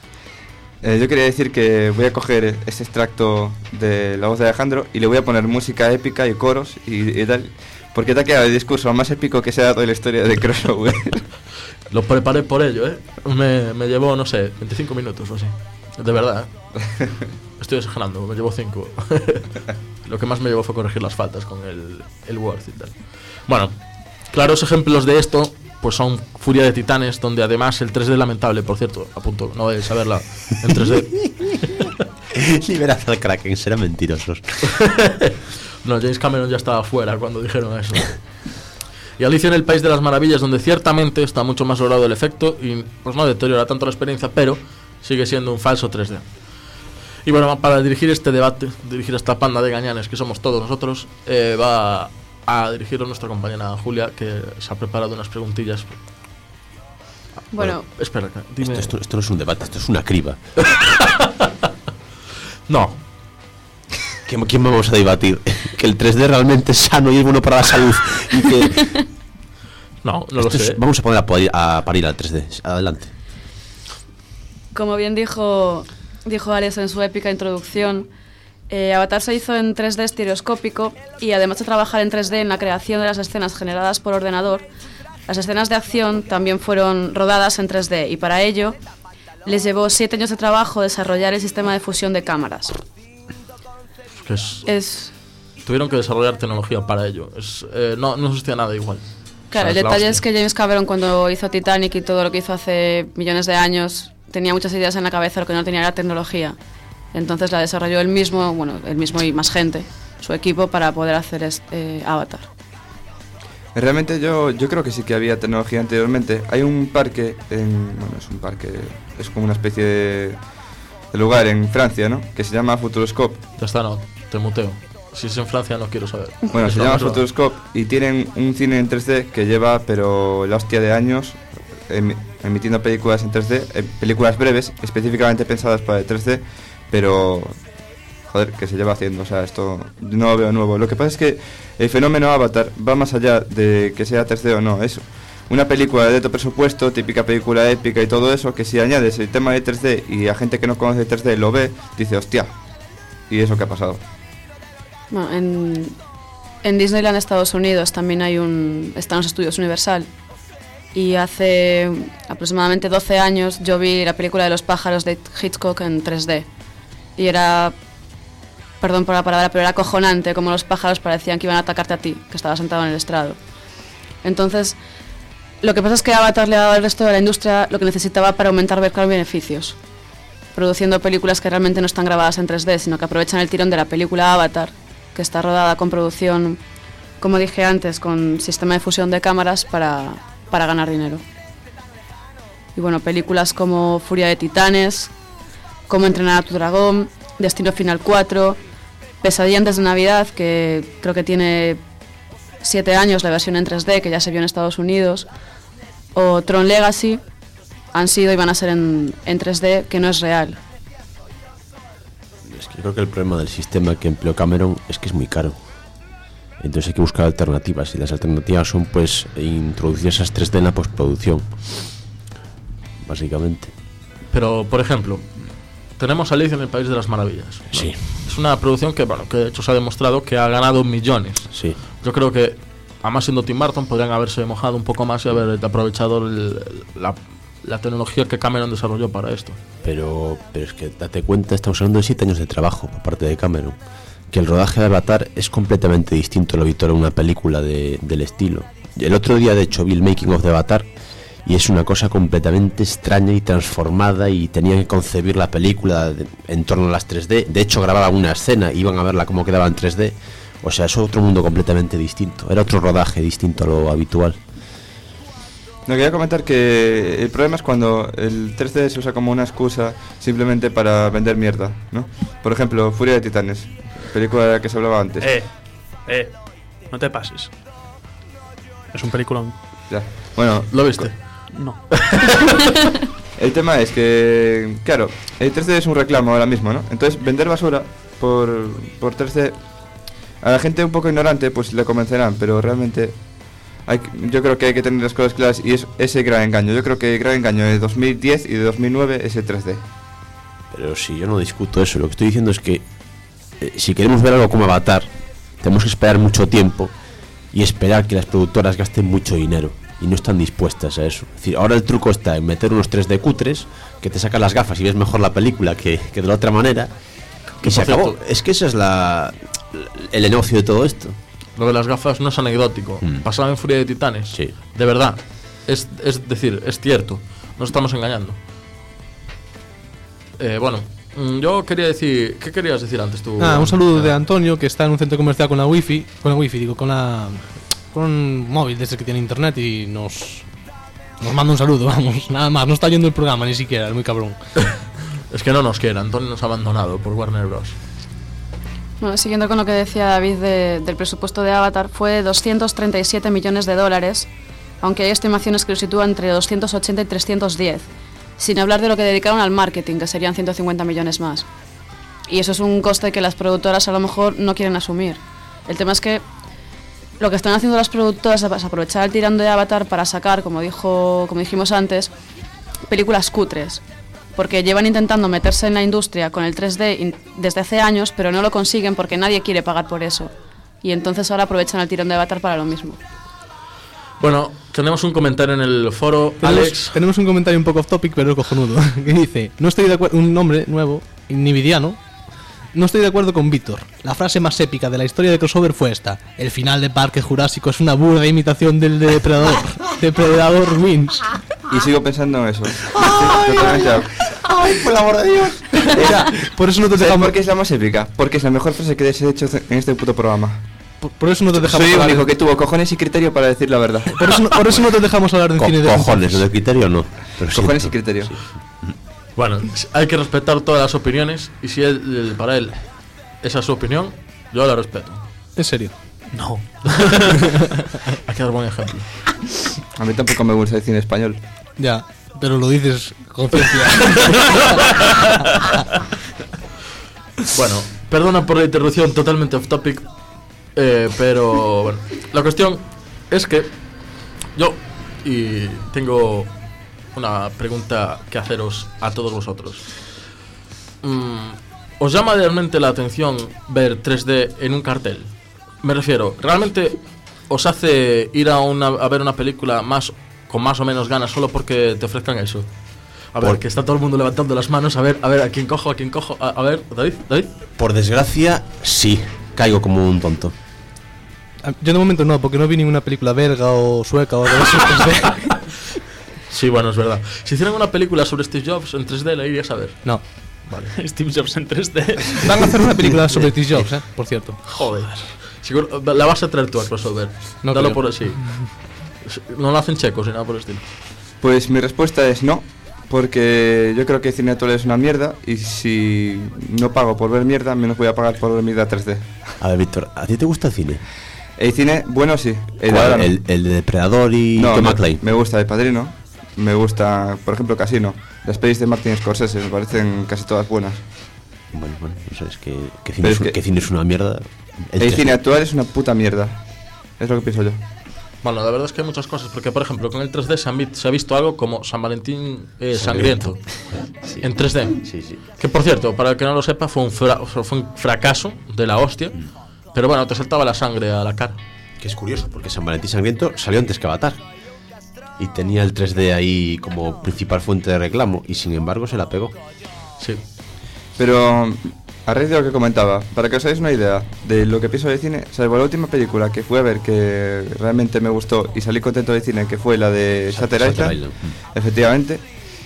Eh, yo quería decir que voy a coger este extracto de la voz de Alejandro y le voy a poner música épica y coros y, y tal, porque te ha quedado el discurso más épico que se ha dado en la historia de Crossover. Lo preparé por ello, ¿eh? Me, me llevó, no sé, veinticinco minutos o así. De verdad, ¿eh? Estoy exagerando, me llevó cinco. Lo que más me llevó fue corregir las faltas con el, el Word y tal. Bueno, claros ejemplos de esto pues son Furia de Titanes, donde además el tres D lamentable, por cierto, apunto, no vais a verla en tres D. Liberad al Kraken, serán mentirosos. No, James Cameron ya estaba fuera cuando dijeron eso. Y Alicia en el País de las Maravillas, donde ciertamente está mucho más logrado el efecto y pues no deteriora tanto la experiencia, pero sigue siendo un falso tres D. Y bueno, para dirigir este debate, dirigir esta panda de gañanes que somos todos nosotros, eh, va a dirigirlo nuestra compañera Julia, que se ha preparado unas preguntillas. Bueno, espera, dime. Esto, esto, esto no es un debate, esto es una criba. No. ¿Quién, ¿Quién vamos a debatir? Que el tres D realmente es sano y es bueno para la salud. Y que... No, no Esto lo sé. es- vamos a poner a parir, a parir al tres D. Adelante. como bien dijo, dijo Alex en su épica introducción, eh, Avatar se hizo en tres D estereoscópico y además de trabajar en tres D en la creación de las escenas generadas por ordenador, Las escenas de acción también fueron rodadas en tres D y para ello les llevó siete años de trabajo desarrollar el sistema de fusión de cámaras. Que es, Es... Tuvieron que desarrollar tecnología para ello. Es, eh, no, no existía nada igual. Claro, O sea, el es la detalle hostia. es que James Cameron, cuando hizo Titanic y todo lo que hizo hace millones de años, tenía muchas ideas en la cabeza, lo que no tenía era tecnología. Entonces la desarrolló él mismo, bueno, él mismo y más gente, su equipo, para poder hacer este, eh, Avatar. Realmente yo, yo creo que sí que había tecnología anteriormente. Hay un parque, en, bueno, es un parque, es como una especie de, de lugar en Francia, ¿no? Que se llama Futuroscope. Ya está, no, te muteo. Si es en Francia no quiero saber. Bueno, se Eso, llama eso. Futuroscope y tienen un cine en tres D que lleva, pero la hostia de años, em, emitiendo películas en tres D, eh, películas breves, específicamente pensadas para el tres D, pero... Joder, que se lleva haciendo, o sea, esto no lo veo nuevo. Lo que pasa es que el fenómeno Avatar va más allá de que sea tres D o no. Es una película de alto presupuesto, típica película épica y todo eso, que si añades el tema de tres D y a gente que no conoce el tres D lo ve, dice, hostia, ¿y eso qué ha pasado? Bueno, en, en Disneyland, Estados Unidos, también hay un, están los estudios Universal. Y hace aproximadamente doce años yo vi la película de los pájaros de Hitchcock en tres D. Y era... Perdón por la palabra, pero era acojonante como los pájaros parecían que iban a atacarte a ti, que estabas sentado en el estrado. Entonces, lo que pasa es que Avatar le ha dado al resto de la industria lo que necesitaba para aumentar mercado y beneficios, produciendo películas que realmente no están grabadas en tres D, sino que aprovechan el tirón de la película Avatar, que está rodada con producción, como dije antes, con sistema de fusión de cámaras para, para ganar dinero. Y bueno, películas como Furia de Titanes, Cómo entrenar a tu dragón, Destino Final cuatro... Pesadilla antes de Navidad, que creo que tiene siete años, la versión en tres D, que ya se vio en Estados Unidos, o Tron Legacy, han sido y van a ser en, en tres D, que no es real. Es que yo creo que el problema del sistema que empleó Cameron es que es muy caro. Entonces hay que buscar alternativas, y las alternativas son pues introducir esas tres D en la postproducción, básicamente. Pero, por ejemplo, tenemos Alicia en el País de las Maravillas, ¿no? Sí. Es una producción que, bueno, que de hecho se ha demostrado que ha ganado millones. Sí. Yo creo que, además siendo Tim Burton, podrían haberse mojado un poco más y haber aprovechado el- la, la tecnología que Cameron desarrolló para esto. Pero, pero es que date cuenta, estamos hablando de siete años de trabajo por parte de Cameron. Que el rodaje de Avatar es completamente distinto a lo habitual en una película de, del estilo. El otro día, de hecho, vi el making of de Avatar y es una cosa completamente extraña y transformada, y tenían que concebir la película de- en torno a las tres D. De hecho, grababan una escena, iban a verla cómo quedaba en tres D. O sea, es otro mundo completamente distinto. Era otro rodaje distinto a lo habitual. No, quería comentar que el problema es cuando el tres D se usa como una excusa simplemente para vender mierda, ¿no? Por ejemplo, Furia de Titanes, película de la que se hablaba antes. Eh, eh, no te pases. Es un peliculón. Ya. Bueno, ¿Lo viste? No. El tema es que, claro, el tres D es un reclamo ahora mismo, ¿no? Entonces, vender basura por, por tres D, a la gente un poco ignorante, pues le convencerán, pero realmente hay, que- yo creo que hay que tener las cosas claras, y es ese gran engaño. Yo creo que el gran engaño de dos mil diez y de dos mil nueve es el tres D. Pero si yo no discuto eso, lo que estoy diciendo es que eh, si queremos ver algo como Avatar, tenemos que esperar mucho tiempo y esperar que las productoras gasten mucho dinero, y no están dispuestas a eso. Es decir, ahora el truco está en meter unos tres D cutres, que te sacan las gafas y ves mejor la película que, que de la otra manera, y se por acabó. cierto- Es que esa es la el negocio de todo esto. Lo de las gafas no es anecdótico. Mm. Pasaba en Furia de Titanes. Sí. De verdad. Es, es decir, es cierto. Nos estamos engañando. Eh, bueno, mm, yo quería decir... ¿Qué querías decir antes tú? Ah, un saludo de Ah, Antonio, que está en un centro comercial con la wifi, con la wifi, digo, con la con un móvil desde que tiene internet, y nos nos manda un saludo, vamos, nada más, no está oyendo el programa ni siquiera, es muy cabrón. Es que no nos quiere. Antonio nos ha abandonado por Warner Bros. Bueno, siguiendo con lo que decía David de- del presupuesto de Avatar, fue de doscientos treinta y siete millones de dólares, aunque hay estimaciones que lo sitúan entre doscientos ochenta y trescientos diez, sin hablar de lo que dedicaron al marketing, que serían ciento cincuenta millones más. Y eso es un coste que las productoras a lo mejor no quieren asumir. El tema es que lo que están haciendo las productoras es aprovechar el tirón de Avatar para sacar, como dijo, como dijimos antes, películas cutres. Porque llevan intentando meterse en la industria con el tres D in- desde hace años, pero no lo consiguen porque nadie quiere pagar por eso. Y entonces ahora aprovechan el tirón de Avatar para lo mismo. Bueno, tenemos un comentario en el foro, Tenemos, Alex. tenemos un comentario un poco off topic, pero cojonudo. Que dice: no estoy de acuerdo. Un nombre nuevo, Nividiano. No estoy de acuerdo con Víctor. La frase más épica de la historia de crossover fue esta: el final de Parque Jurásico es una burda imitación del de Depredador. Depredador wins. Y sigo pensando en eso. Ay, Totalmente. ay, ay, por el amor de Dios. O sea, por eso no te ¿Sabes dejamos. por qué es la más épica? Porque es la mejor frase que les he hecho en este puto programa. Por, por eso no te dejamos Soy el hablar único de- que tuvo cojones y criterio para decir la verdad. Por eso, no- por eso no te dejamos hablar de Co- cine de cojones, lo de criterio no. Pero sí, Cojones y no. criterio. Bueno, hay que respetar todas las opiniones y si él, él- para él esa es su opinión, yo la respeto. En serio. No. Hay que dar buen ejemplo. A mí tampoco me gusta el cine español. Ya, pero lo dices con ciencia. Bueno, perdona por la interrupción totalmente off topic, eh, pero bueno, la cuestión es que yo y tengo una pregunta que haceros a todos vosotros. Mm, ¿Os llama realmente la atención ver tres D en un cartel? Me refiero, ¿realmente os hace ir a, una, a ver una película más con más o menos ganas solo porque te ofrezcan eso? A ver, Por- que está todo el mundo levantando las manos, a ver, a ver, a quién cojo, a quién cojo, a, a ver, David, David. Por desgracia, sí. Caigo como un tonto. Yo de momento no, porque no vi ninguna película belga o sueca o algo así. Sí, bueno, es verdad. Si hicieran una película sobre Steve Jobs en tres D, la irías a ver. No. Vale. Steve Jobs en tres D. Van a hacer una película sobre Steve Jobs, eh, por cierto. Joder. Seguro, la vas a traer tú a crossover. No Dalo creo. por así. No lo hacen checos ni nada por el estilo. Pues mi respuesta es no, porque yo creo que cine actual es una mierda y si no pago por ver mierda, menos voy a pagar por ver mierda tres D. A ver, Víctor, ¿a ti te gusta el cine? El cine, bueno, sí. El, ¿Cuál? ahora no. el, el de Depredador y No, Tom me, McClane. me gusta El Padrino, me gusta, por ejemplo, Casino. Las pelis de Martin Scorsese me parecen casi todas buenas. Bueno, bueno, no sé, es que, que, cine, Pero es, es un- que- que cine es una mierda. El, tres D. cine actual es una puta mierda. Es lo que pienso yo. Bueno, la verdad es que hay muchas cosas, porque por ejemplo con el tres D se, han vi- se ha visto algo como San Valentín eh, sangriento, Sí. en tres D. Sí, sí. Que por cierto, para el que no lo sepa, fue un, fra- fue un fracaso de la hostia, pero bueno, te saltaba la sangre a la cara. Que es curioso, porque San Valentín Sangriento salió antes que Avatar. Y tenía el tres D ahí como principal fuente de reclamo, y sin embargo se la pegó. Sí. Pero a raíz de lo que comentaba, para que os hagáis una idea de lo que pienso del cine, salvo la última película que fui a ver que realmente me gustó y salí contento del cine, que fue la de Shutter Shutter Island, Island. efectivamente,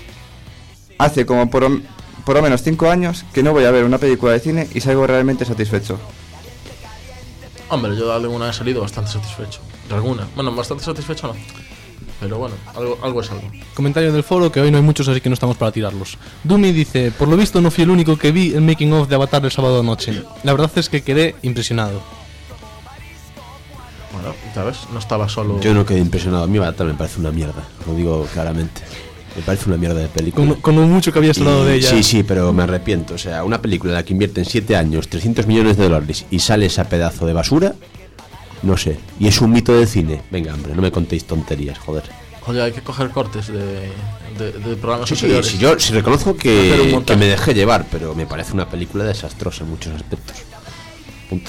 hace como por, lo- por lo menos cinco años que no voy a ver una película de cine y salgo realmente satisfecho. Hombre, yo de alguna he salido bastante satisfecho. De alguna. Bueno, bastante satisfecho no. Pero bueno, algo, algo es algo. Comentario del foro, que hoy no hay muchos, así que no estamos para tirarlos. Dumi dice: por lo visto no fui el único que vi el making of de Avatar el sábado anoche. La verdad es que quedé impresionado. Bueno, ya ves, no estaba solo. Yo no quedé impresionado. A mí Avatar me parece una mierda, lo digo claramente. Me parece una mierda de película. Con, con lo mucho que habías hablado Y- de ella. Sí, sí, pero me arrepiento. O sea, una película en la que invierten siete años, trescientos millones de dólares y sale ese pedazo de basura, no sé. Y es un mito del cine. Venga, hombre, no me contéis tonterías, joder. Oye, hay que coger cortes de, de, de programas Sí, sí, anteriores. sí, yo sí reconozco Hacer un que, montaje. que me dejé llevar, pero me parece una película desastrosa en muchos aspectos. Punto.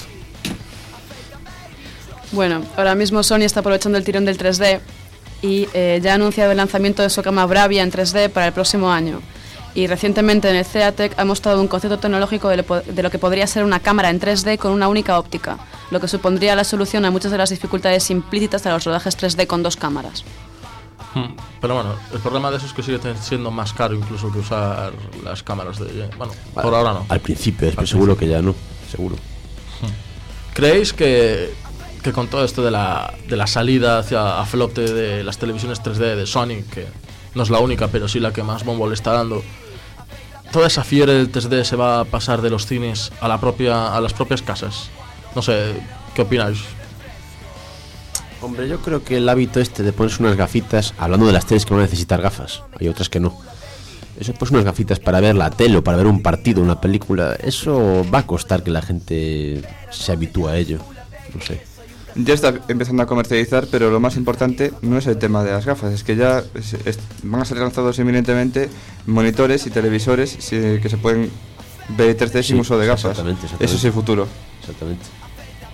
Bueno, ahora mismo Sony está aprovechando el tirón del tres D y eh, ya ha anunciado el lanzamiento de su cama Bravia en tres D para el próximo año. Y recientemente en el Ceatec ha mostrado un concepto tecnológico de lo, po- de lo que podría ser una cámara en tres D con una única óptica, lo que supondría la solución a muchas de las dificultades implícitas de los rodajes tres D con dos cámaras. Hmm, Pero bueno, el problema de eso es que sigue ten- siendo más caro incluso que usar las cámaras de... Bueno, por ahora no. Al principio, después Al seguro que ya no, seguro. ¿Creéis que, que con todo esto de la, de la salida hacia a flote de las televisiones tres D de Sony, que no es la única, pero sí la que más bombo le está dando, toda esa fiebre del tres D se va a pasar de los cines a, la propia, a las propias casas? No sé, ¿qué opináis? Hombre, yo creo que el hábito este de ponerse unas gafitas, hablando de las teles que van a necesitar gafas, hay otras que no. Eso pues unas gafitas para ver la tele o para ver un partido, una película, eso va a costar que la gente se habitúe a ello. No sé. Ya está empezando a comercializar, pero lo más importante no es el tema de las gafas, es que ya es- es- van a ser lanzados inminentemente monitores y televisores si- que se pueden ver en tres D sin Sí, uso de gafas. exactamente, exactamente. Eso es el futuro. Exactamente.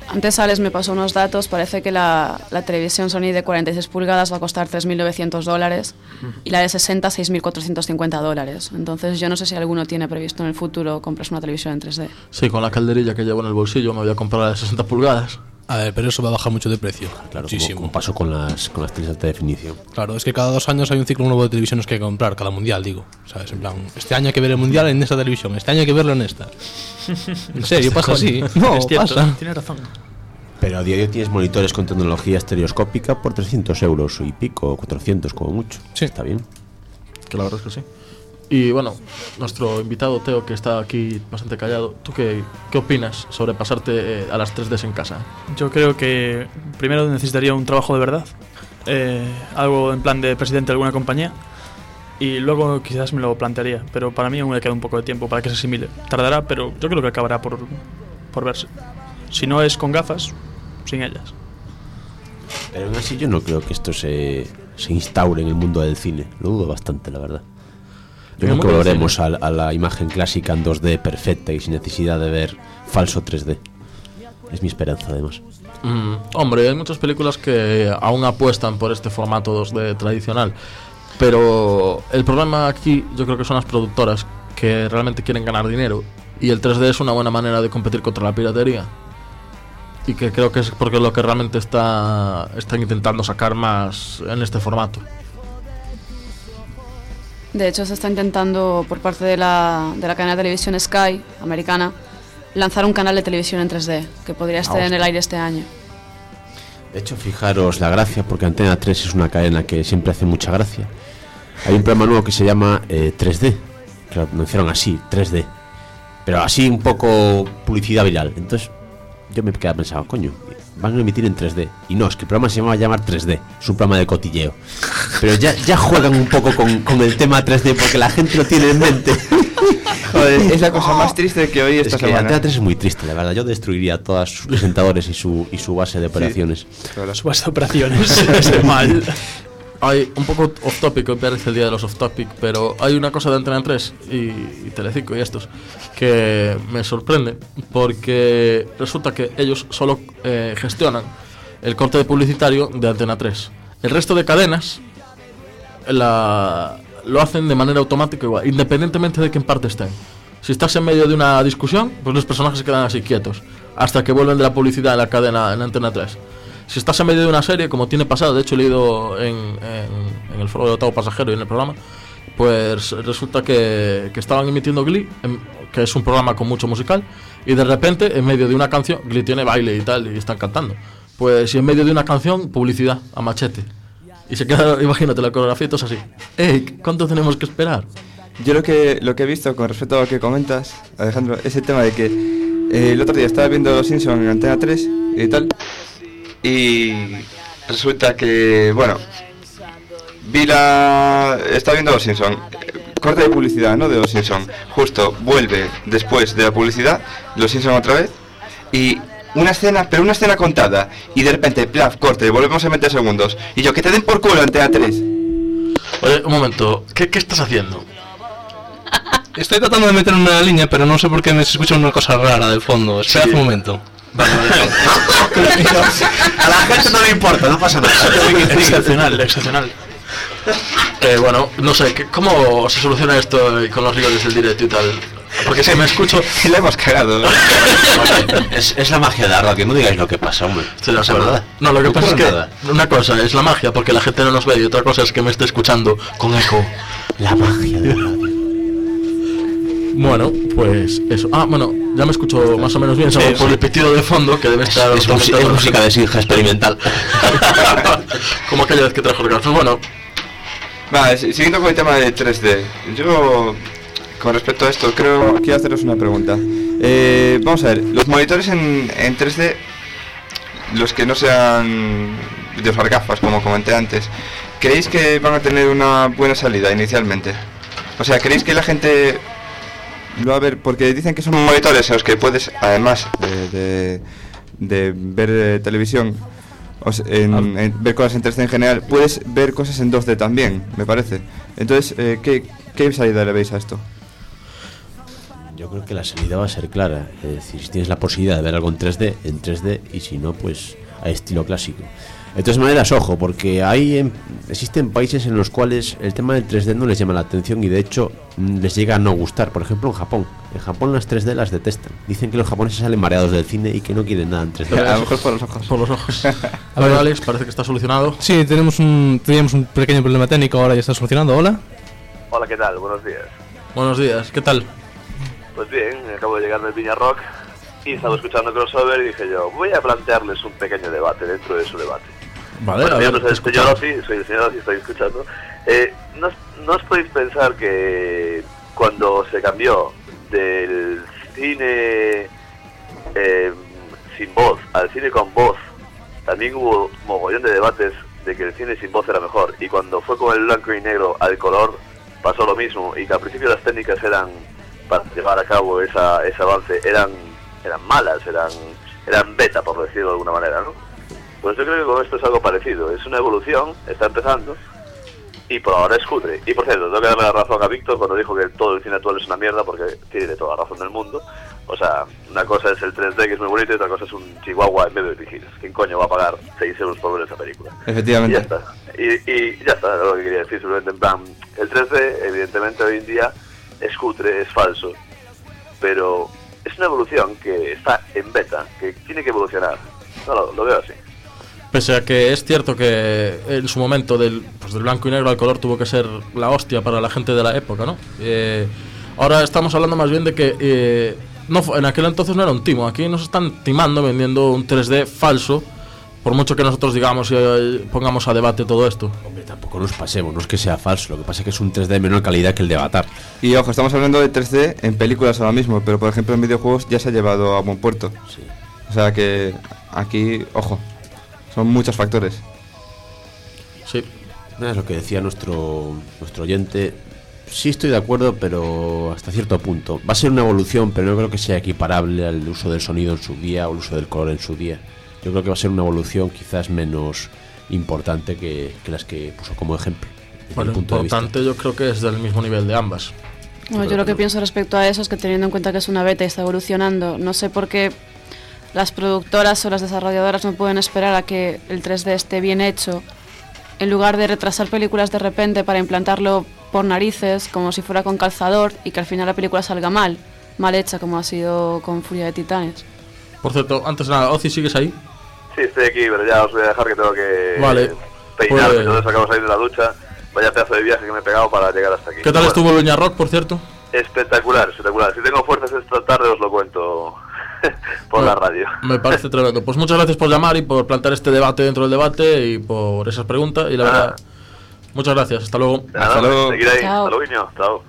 Antes Alex me pasó unos datos, parece que la, la televisión Sony de cuarenta y seis pulgadas va a costar tres mil novecientos dólares y la de sesenta, seis mil cuatrocientos cincuenta dólares. Entonces yo no sé si alguno tiene previsto en el futuro comprarse una televisión en tres D. Sí, con la calderilla que llevo en el bolsillo me voy a comprar la de sesenta pulgadas. A ver, pero eso va a bajar mucho de precio. Claro, muchísimo. Como, como pasó con las, con las teles de alta definición. Claro, es que cada dos años hay un ciclo nuevo de televisiones que hay que comprar, cada mundial, digo. ¿Sabes? En plan, este año hay que ver el mundial en esta televisión, este año hay que verlo en esta. En serio, pasa así. No, es cierto, pasa. Tienes razón. Pero a día de hoy tienes monitores con tecnología estereoscópica por trescientos euros y pico, cuatrocientos como mucho. Sí. Está bien. Que la verdad es que sí. Y bueno, nuestro invitado Teo, que está aquí bastante callado, ¿tú qué, qué opinas sobre pasarte eh, a las tres D en casa? Yo creo que primero necesitaría un trabajo de verdad, eh, algo en plan de presidente de alguna compañía, y luego quizás me lo plantearía, pero para mí aún me queda un poco de tiempo para que se asimile. Tardará, pero yo creo que acabará por, por verse. Si no es con gafas, sin ellas. Pero aún así yo no creo que esto se, se instaure en el mundo del cine. Lo dudo bastante, la verdad. Yo creo que volveremos a, a la imagen clásica en dos D perfecta y sin necesidad de ver falso tres D. Es mi esperanza, además. Mm, hombre, hay muchas películas que aún apuestan por este formato dos D tradicional. Pero el problema aquí yo creo que son las productoras que realmente quieren ganar dinero. Y el tres D es una buena manera de competir contra la piratería. Y que creo que es porque lo que realmente está están intentando sacar más en este formato. De hecho, se está intentando por parte de la, de la cadena de televisión Sky, americana, lanzar un canal de televisión en tres D, que podría estar Ah, en el aire este año. De hecho, fijaros la gracia, porque Antena tres es una cadena que siempre hace mucha gracia. Hay un programa nuevo que se llama eh, tres D, que lo anunciaron así, tres D. Pero así un poco publicidad viral. Entonces yo me quedaba pensando, coño, van a emitir en tres D. Y no, es que el programa se llama llamar tres D, es un programa de cotilleo. Pero ya, ya juegan un poco con, con el tema tres D porque la gente lo tiene en mente. Joder, es la cosa más triste que oí esta es que semana. Antena tres es muy triste, la verdad. Yo destruiría a todos sus presentadores y su, y su base de operaciones. Claro. Su base de operaciones es mal. Hay un poco off topic, hoy parece el día de los off topic, pero hay una cosa de Antena tres y, y Telecinco y estos que me sorprende, porque resulta que ellos solo eh, gestionan el corte publicitario de Antena tres. El resto de cadenas la, lo hacen de manera automática igual, independientemente de qué en parte estén. Si estás en medio de una discusión, pues los personajes se quedan así quietos hasta que vuelven de la publicidad en la cadena en Antena tres. Si estás en medio de una serie, como tiene pasado, de hecho he leído en, en, en el foro de Octavo Pasajero y en el programa, pues resulta que, que estaban emitiendo Glee, en, que es un programa con mucho musical, y de repente, en medio de una canción, Glee tiene baile y tal, y están cantando. Pues y en medio de una canción, publicidad, a machete. Y se queda, imagínate, la coreografía y todo es así. ¡Ey! ¿Cuánto tenemos que esperar? Yo lo que, lo que he visto con respecto a lo que comentas, Alejandro, es el tema de que eh, el otro día estaba viendo Los Simpsons en Antena tres y tal, y resulta que, bueno, vi la... estaba viendo Los Simpsons, corte de publicidad, ¿no?, de Los Simpsons, justo vuelve después de la publicidad, Los Simpsons otra vez, y una escena, pero una escena contada, y de repente, plaf, corte, volvemos en veinte segundos, y yo, que te den por culo Antena tres. Oye, un momento, ¿qué, qué estás haciendo? Estoy tratando de meter una línea, pero no sé por qué me se escucha una cosa rara del fondo. Espera Sí. un momento. Vale, vale. A la gente no le importa, no pasa nada. Excepcional, excepcional. Eh, bueno, no sé, ¿qué- ¿cómo se soluciona esto con los rigores del directo y tal? Porque si me escucho... Y la hemos cagado. Es, es la magia de la radio, no digáis lo que pasa, hombre. Sí, la Es verdad. No, lo que No pasa es ocurre que nada. una cosa es la magia, porque la gente no nos ve, y otra cosa es que me esté escuchando con eco. La magia de la radio. Bueno, pues eso. Ah, bueno, ya me escucho más o menos bien, salvo Sí, por sí. el pitido de fondo que debe estar... Es, música, es música de Sinja experimental. Como aquella vez que trajo el gas. Pues bueno, Vale, si- siguiendo con el tema de tres D, yo con respecto a esto creo que quiero haceros una pregunta. Eh, vamos a ver, los monitores en, en tres D, los que no sean de usar gafas como comenté antes, ¿creéis que van a tener una buena salida inicialmente? O sea, ¿creéis que la gente lo va a ver? Porque dicen que son monitores en los que puedes, además de, de, de ver eh, televisión, o sea, en, en ver cosas en tres D en general, puedes ver cosas en dos D también, me parece. Entonces, eh, ¿qué, ¿qué salida le veis a esto? Yo creo que la salida va a ser clara. Es decir, si tienes la posibilidad de ver algo en tres D, en tres D, y si no, pues a estilo clásico. De todas maneras, ojo, porque hay en, existen países en los cuales el tema del tres D no les llama la atención y de hecho les llega a no gustar. Por ejemplo, en Japón. En Japón las tres D las detestan. Dicen que los japoneses salen mareados del cine y que no quieren nada en tres D. A lo mejor por los ojos. Por los ojos. A ver, Alex, parece que está solucionado. Sí, tenemos un, teníamos un pequeño problema técnico, ahora ya está solucionando. Hola. Hola, ¿qué tal? Buenos días. Buenos días, ¿qué tal? Pues bien, acabo de llegar del Viña Rock y estaba escuchando Crossover y dije yo, voy a plantearles un pequeño debate dentro de su debate. Vale, bueno, a ver, yo no soy el señor Ozzy, soy el señor Ozzy, estoy escuchando. Eh, ¿no, ¿No os podéis pensar que cuando se cambió del cine eh, sin voz al cine con voz, también hubo mogollón de debates de que el cine sin voz era mejor? Y cuando fue con el blanco y negro al color, pasó lo mismo, y que al principio las técnicas eran, para llevar a cabo esa, ese avance, eran eran malas, eran eran beta, por decirlo de alguna manera, ¿no? Pues yo creo que con esto es algo parecido, es una evolución, está empezando, y por ahora es cutre. Y por cierto, tengo que darle la razón a Víctor cuando dijo que todo el cine actual es una mierda, porque tiene toda la razón del mundo. O sea, una cosa es el tres D, que es muy bonito, y otra cosa es un chihuahua en medio de tijeras. ¿Quién coño va a pagar seis euros por ver esa película? Efectivamente. Y ya está. Y, y ya está, lo que quería decir, simplemente en plan, el tres D, evidentemente hoy en día, es cutre, es falso, pero es una evolución que está en beta, que tiene que evolucionar. No, lo, lo veo así. Pese a que es cierto que en su momento del, pues del blanco y negro al color tuvo que ser la hostia para la gente de la época, ¿no? Eh, ahora estamos hablando más bien de que eh, no, en aquel entonces no era un timo. Aquí nos están timando vendiendo un tres D falso, por mucho que nosotros digamos y eh, pongamos a debate todo esto. Hombre, tampoco nos pasemos, no es que sea falso, lo que pasa es que es un tres D de menor calidad que el de Avatar. Y ojo, estamos hablando de tres D en películas ahora mismo, pero por ejemplo en videojuegos ya se ha llevado a buen puerto. Sí. O sea que aquí, ojo, son muchos factores. Sí. Es lo que decía nuestro nuestro oyente. Sí estoy de acuerdo, pero hasta cierto punto. Va a ser una evolución, pero no creo que sea equiparable al uso del sonido en su día o el uso del color en su día. Yo creo que va a ser una evolución quizás menos importante que, que las que puso como ejemplo. Bueno, importante yo creo que es del mismo nivel de ambas. No, yo lo que pienso respecto a eso es que teniendo en cuenta que es una beta y está evolucionando, no sé por qué las productoras o las desarrolladoras no pueden esperar a que el tres D esté bien hecho, en lugar de retrasar películas de repente para implantarlo por narices, como si fuera con calzador, y que al final la película salga mal, mal hecha, como ha sido con Furia de Titanes. Por cierto, antes de nada, Ozzy, ¿sigues ahí? Sí, estoy aquí, pero ya os voy a dejar que tengo que vale, peinarme, pues... entonces acabo de salir de la ducha. Vaya pedazo de viaje que me he pegado para llegar hasta aquí. ¿Qué tal bueno, estuvo Viña Rock, por cierto? Espectacular, espectacular. Si tengo fuerzas esta tarde os lo cuento por no, la radio. Me parece tremendo. Pues muchas gracias por llamar y por plantear este debate dentro del debate y por esas preguntas. Y la ah. verdad, muchas gracias. Hasta luego. Nada, hasta luego. Seguir ahí. Hasta luego, niño. Chao.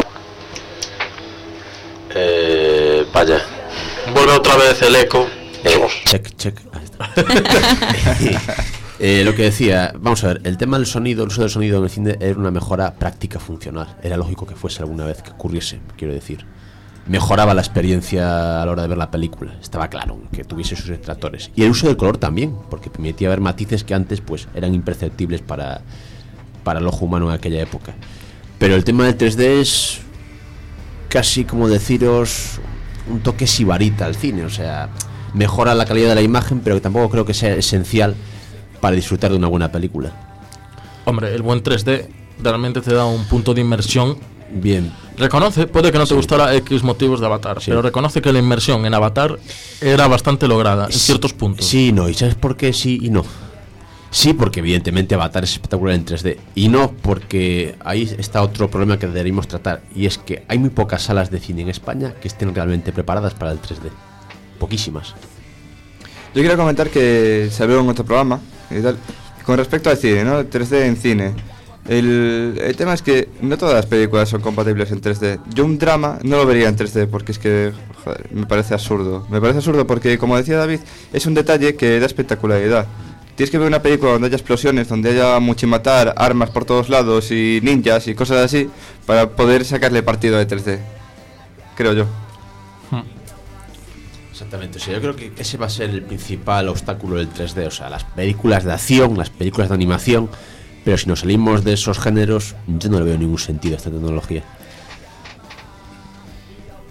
Eh, vaya. Vuelve otra vez el eco. Eh, check, check. Ahí está. Eh, lo que decía, vamos a ver, el tema del sonido, el uso del sonido en el cine era una mejora práctica funcional. Era lógico que fuese alguna vez que ocurriese, quiero decir. Mejoraba la experiencia a la hora de ver la película, estaba claro, que tuviese sus detractores. Y el uso del color también, porque permitía ver matices que antes pues eran imperceptibles para, para el ojo humano en aquella época. Pero el tema del tres D es casi como deciros un toque sibarita al cine, o sea, mejora la calidad de la imagen, pero que tampoco creo que sea esencial para disfrutar de una buena película. Hombre, el buen tres D realmente te da un punto de inmersión. Bien. Reconoce, puede que no te sí. gustara X motivos de Avatar, sí. pero reconoce que la inmersión en Avatar era bastante lograda en sí, ciertos puntos. Sí, no, ¿y sabes por qué sí y no? Sí, porque evidentemente Avatar es espectacular en tres D. Y no, porque ahí está otro problema que deberíamos tratar. Y es que hay muy pocas salas de cine en España que estén realmente preparadas para el tres D. Poquísimas. Yo quiero comentar que se habló en otro programa y tal, con respecto al cine, ¿no? tres D en cine. El, el tema es que no todas las películas son compatibles en tres D. Yo un drama no lo vería en tres D porque es que, joder, me parece absurdo. Me parece absurdo porque, como decía David, es un detalle que da espectacularidad. Tienes que ver una película donde haya explosiones, donde haya muchimatar, armas por todos lados y ninjas y cosas así, para poder sacarle partido de tres D. Creo yo. Exactamente, o sea, yo creo que ese va a ser el principal obstáculo del tres D, o sea, las películas de acción, las películas de animación, pero si nos salimos de esos géneros, yo no le veo ningún sentido a esta tecnología.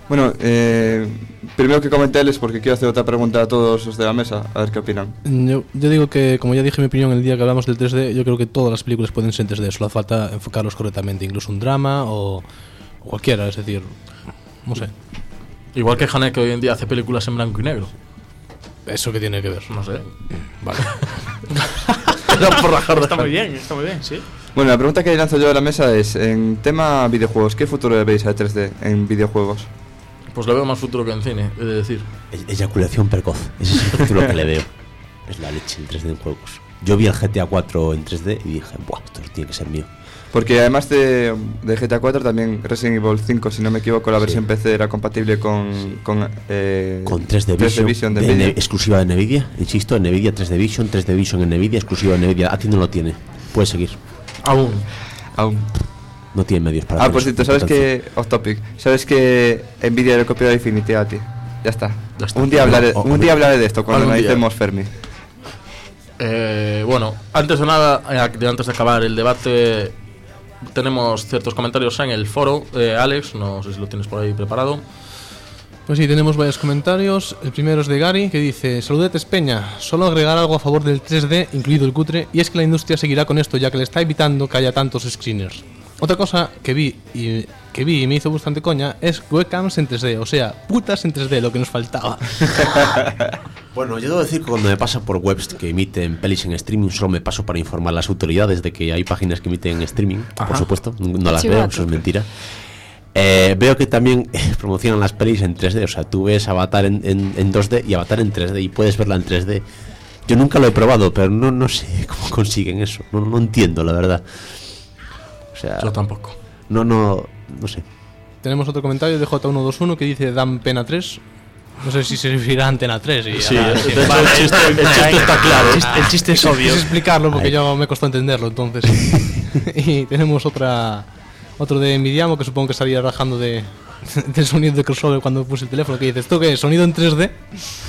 Bueno, eh, primero que comentarles, porque quiero hacer otra pregunta a todos los de la mesa, a ver qué opinan. Yo, yo digo que, como ya dije mi opinión el día que hablamos del tres D, yo creo que todas las películas pueden ser en tres D, solo hace falta enfocarlos correctamente, incluso un drama o, o cualquiera, es decir, no sé. Igual que Haneke hoy en día hace películas en blanco y negro. ¿Eso qué tiene que ver? No sé. Vale. Era por rajar de Está muy Haneke. bien, está muy bien, sí. Bueno, la pregunta que lanzo yo a la mesa es, en tema videojuegos, ¿qué futuro le veis al tres D en videojuegos? Pues le veo más futuro que en cine, he de decir. E- Eyaculación precoz, ese es el futuro que le veo. Es la leche el tres D en juegos. Yo vi el G T A cuatro en tres D y dije, buah, esto tiene que ser mío. Porque además de, de G T A cuatro, también Resident Evil cinco, si no me equivoco, la Sí. versión P C era compatible con, sí. con, eh, Con tres D Vision, Vision de de Nvidia. Ne- exclusiva de Nvidia, insisto, Nvidia tres D Vision, tres D Vision en Nvidia, exclusiva de Nvidia. A ti no lo tiene, puedes seguir. Aún. Aún. No tiene medios para Ah, hacer por eso, cierto, ¿sabes entonces- que Off topic. ¿Sabes que Nvidia le copió a Infinity a ti? Ya está. Ya está. Un día hablaré, No, o- un día hablaré de esto cuando algún día. analicemos Fermi. Eh, bueno, antes de nada, eh, de- antes de acabar el debate, tenemos ciertos comentarios en el foro. Eh, Alex, no sé si lo tienes por ahí preparado. Pues sí, tenemos varios comentarios. El primero es de Gary, que dice: Saludetes Peña, solo agregar algo a favor del tres D, incluido el cutre, y es que la industria seguirá con esto, ya que le está evitando que haya tantos screeners. Otra cosa que vi y que vi y me hizo bastante coña es webcams en tres D, o sea, putas en tres D, lo que nos faltaba. Bueno, yo debo decir que cuando me paso por webs que emiten pelis en streaming, solo me paso para informar a las autoridades de que hay páginas que emiten en streaming, Ajá. por supuesto, no las Chivato. veo, eso es mentira. Eh, veo que también eh, promocionan las pelis en tres D, o sea, tú ves Avatar en, en, en dos D y Avatar en tres D y puedes verla en tres D. Yo nunca lo he probado, pero no, no sé cómo consiguen eso, no, no entiendo, la verdad. O sea, Yo tampoco. No, no, no sé. Tenemos otro comentario de J uno dos uno que dice: Dan Pena tres. No sé si se referirá a Antena tres. Y Sí, ahora- de sí, hecho, vale. el chiste, el chiste está claro. El chiste, el chiste es obvio. Quise explicarlo porque Ay. yo me costó entenderlo, entonces. Y tenemos otra otro de Nvidiamo, que supongo que estaría rajando de del sonido de crossover cuando puse el teléfono, que dice: ¿esto qué es? ¿Sonido en tres D?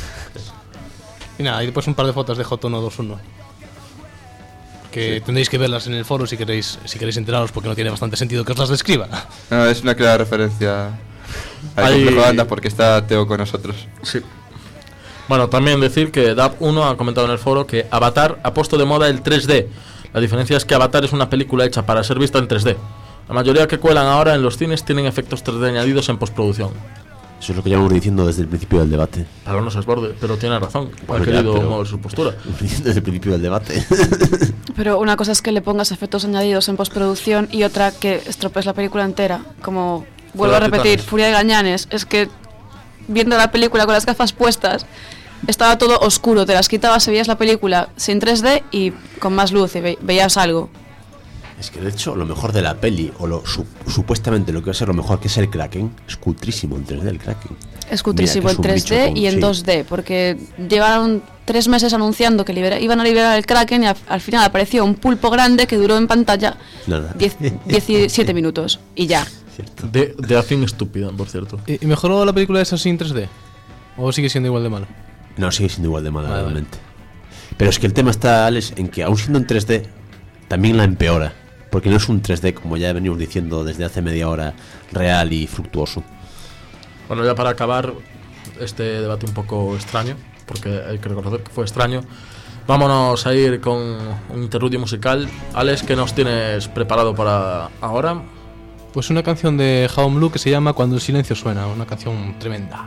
Y nada, y después un par de fotos de J uno dos uno. Que Sí. tendréis que verlas en el foro si queréis si queréis enteraros, porque no tiene bastante sentido que os las describa. No, es una clara referencia al Hay- complejo de banda porque está Teo con nosotros. Sí. Bueno, también decir que Dab uno ha comentado en el foro que Avatar ha puesto de moda el tres D. La diferencia es que Avatar es una película hecha para ser vista en tres D. La mayoría que cuelan ahora en los cines tienen efectos tres D añadidos en postproducción. Eso es lo que llevamos diciendo desde el principio del debate. Pablo no se desborde, pero tiene razón. Bueno, ha ya, querido pero- mover su postura. Desde el principio del debate. Pero una cosa es que le pongas efectos añadidos en postproducción y otra que estropees la película entera. Como vuelvo a Furia de repetir, Titanes. Furia de Gañanes. Es que viendo la película con las gafas puestas, estaba todo oscuro. Te las quitabas y veías la película sin tres D y con más luz y ve- veías algo. Es que de hecho lo mejor de la peli, o lo su- supuestamente lo que va a ser lo mejor, que es el Kraken, es cutrísimo en tres D el Kraken. Es cutrísimo Mira, en que tres es un D bicho y en con- sí. dos D, porque llevaron tres meses anunciando que libera- iban a liberar el Kraken y al, al final apareció un pulpo grande que duró en pantalla Nada. diez, diecisiete minutos y ya. De, de acción estúpida, por cierto. ¿Y, y mejoró la película esa sin tres D? ¿O sigue siendo igual de mala? No, sigue siendo igual de mala, Vale, realmente. Pero es que el tema está, Alex, en que aún siendo en tres D, también la empeora. Porque no es un tres D, como ya venimos diciendo desde hace media hora, real y fructuoso. Bueno, ya para acabar este debate un poco extraño, porque hay que reconocer que fue extraño, vámonos a ir con un interludio musical. Alex, ¿qué nos tienes preparado para ahora? Pues una canción de Jaun Blue que se llama Cuando el silencio suena, una canción tremenda.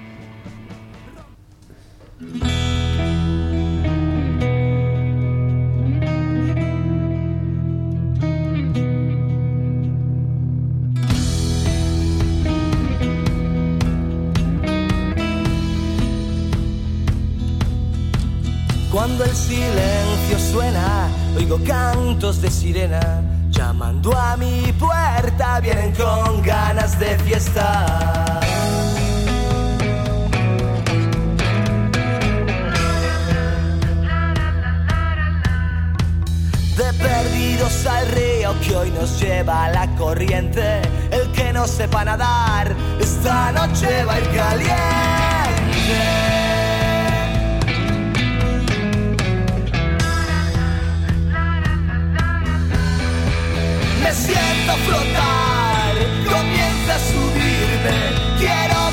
Cuando el silencio suena, oigo cantos de sirena, llamando a mi puerta, vienen con ganas de fiesta. De perdidos al río que hoy nos lleva la corriente, el que no sepa nadar, esta noche va a ir caliente. Me siento flotar, comienza a subirme, quiero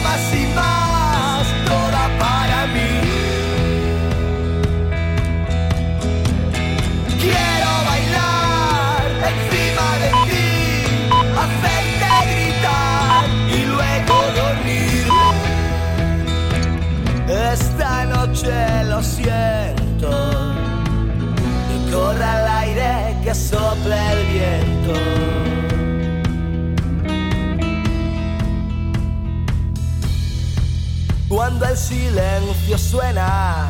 sople el viento. Cuando el silencio suena,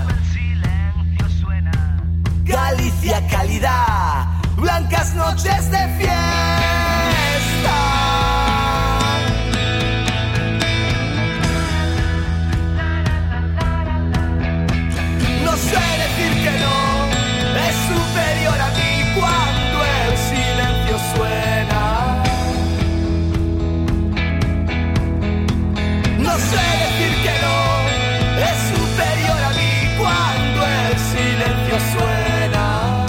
Galicia calidad, blancas noches de fiesta. No sé decir que no, es superior a mí cuando el silencio suena. No sé decir que no, es superior a mí cuando el silencio suena.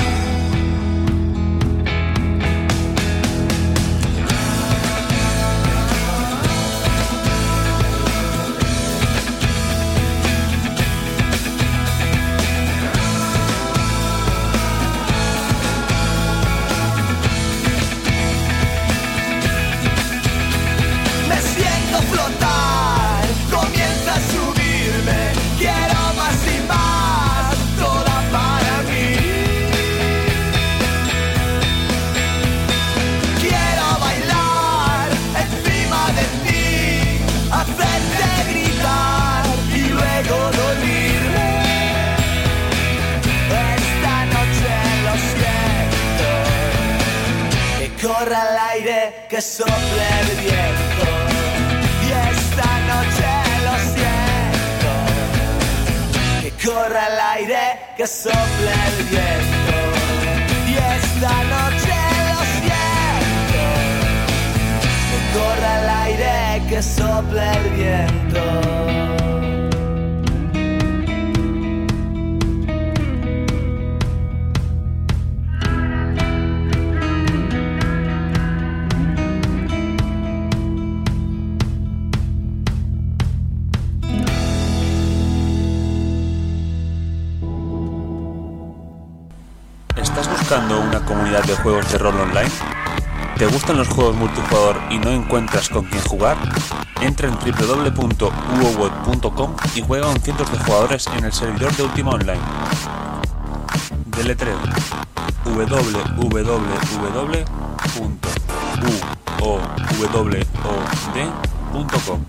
Flotar, comienza a subirme, quiero más y más, toda para mí. Quiero bailar encima de ti, hacerte gritar y luego dormirme. Esta noche lo siento, que corra el aire, que sople el viento. Esta noche lo siento, que corra el aire, que sople el viento. Y esta noche lo siento, que corra el aire, que sople el viento. ¿Estás buscando una comunidad de juegos de rol online? ¿Te gustan los juegos multijugador y no encuentras con quién jugar? Entra en doble u doble u doble u punto u o web punto com y juega con cientos de jugadores en el servidor de Ultima Online. Deletreo doble u doble u doble u doble u punto u o w o d punto com.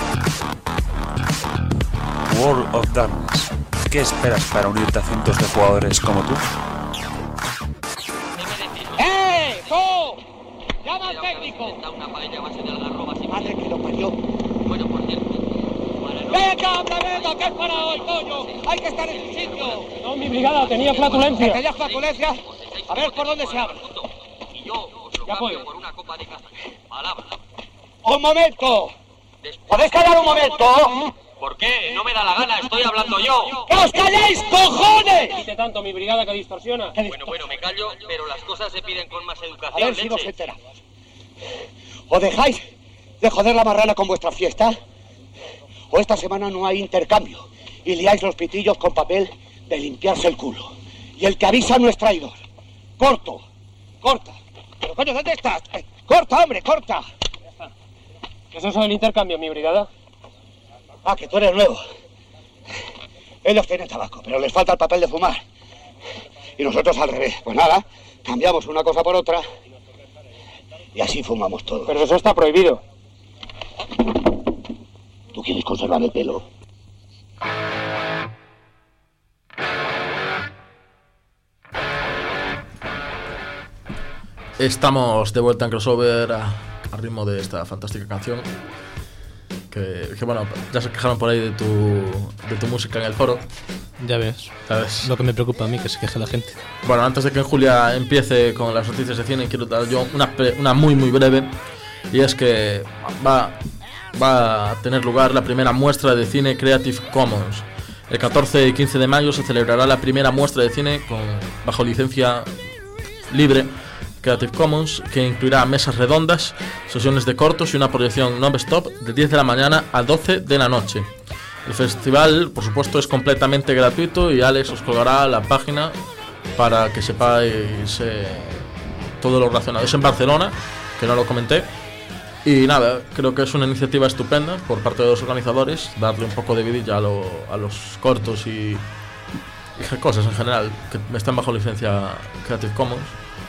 World of Darkness. ¿Qué esperas para unirte a cientos de jugadores como tú? ¡Eh! ¡Tú! ¡Llama al técnico! ¡Madre que lo parió! Bueno, por cierto... ¡Venga, hombre, venga! ¿Qué es para hoy, coño? ¡Hay que estar en su sitio! No, mi brigada tenía flatulencia. ¿Tenías flatulencia? A ver, ¿por dónde se abre? Ya puedo. ¡Un momento! ¿Podéis callar un momento? ¿Por qué? No me da la gana, estoy hablando yo. ¡Que os calléis, cojones! Dice tanto mi brigada que distorsiona. Bueno, bueno, me callo, pero las cosas se piden con más educación. A ver si nos enteramos. ¿O dejáis de joder la marrana con vuestra fiesta? ¿O esta semana no hay intercambio y liáis los pitillos con papel de limpiarse el culo? Y el que avisa no es traidor. ¡Corto! ¡Corta! ¿Pero coño, dónde estás? ¡Corta, hombre, corta! Ya está. ¿Qué es eso del intercambio, mi brigada? Ah, que tú eres nuevo. Ellos tienen tabaco, pero les falta el papel de fumar. Y nosotros al revés. Pues nada, cambiamos una cosa por otra y así fumamos todo. Pero eso está prohibido. ¿Tú quieres conservar el pelo? Estamos de vuelta en Crossover a, a ritmo de esta fantástica canción. Que, que bueno, ya se quejaron por ahí de tu, de tu música en el foro. Ya ves. ¿Sabes? Lo que me preocupa a mí, que se queje la gente. Bueno, antes de que Julia empiece con las noticias de cine, quiero dar yo una, una muy muy breve. Y es que va, va a tener lugar la primera muestra de cine Creative Commons. El catorce y quince de mayo se celebrará la primera muestra de cine con, bajo licencia libre Creative Commons, que incluirá mesas redondas, sesiones de cortos y una proyección non-stop de diez de la mañana a doce de la noche. El festival, por supuesto, es completamente gratuito y Alex os colgará la página para que sepáis eh, todo lo relacionado. Es en Barcelona, que no lo comenté. Y nada, creo que es una iniciativa estupenda por parte de los organizadores, darle un poco de vidilla a, lo, a los cortos y, y cosas en general que están bajo licencia Creative Commons.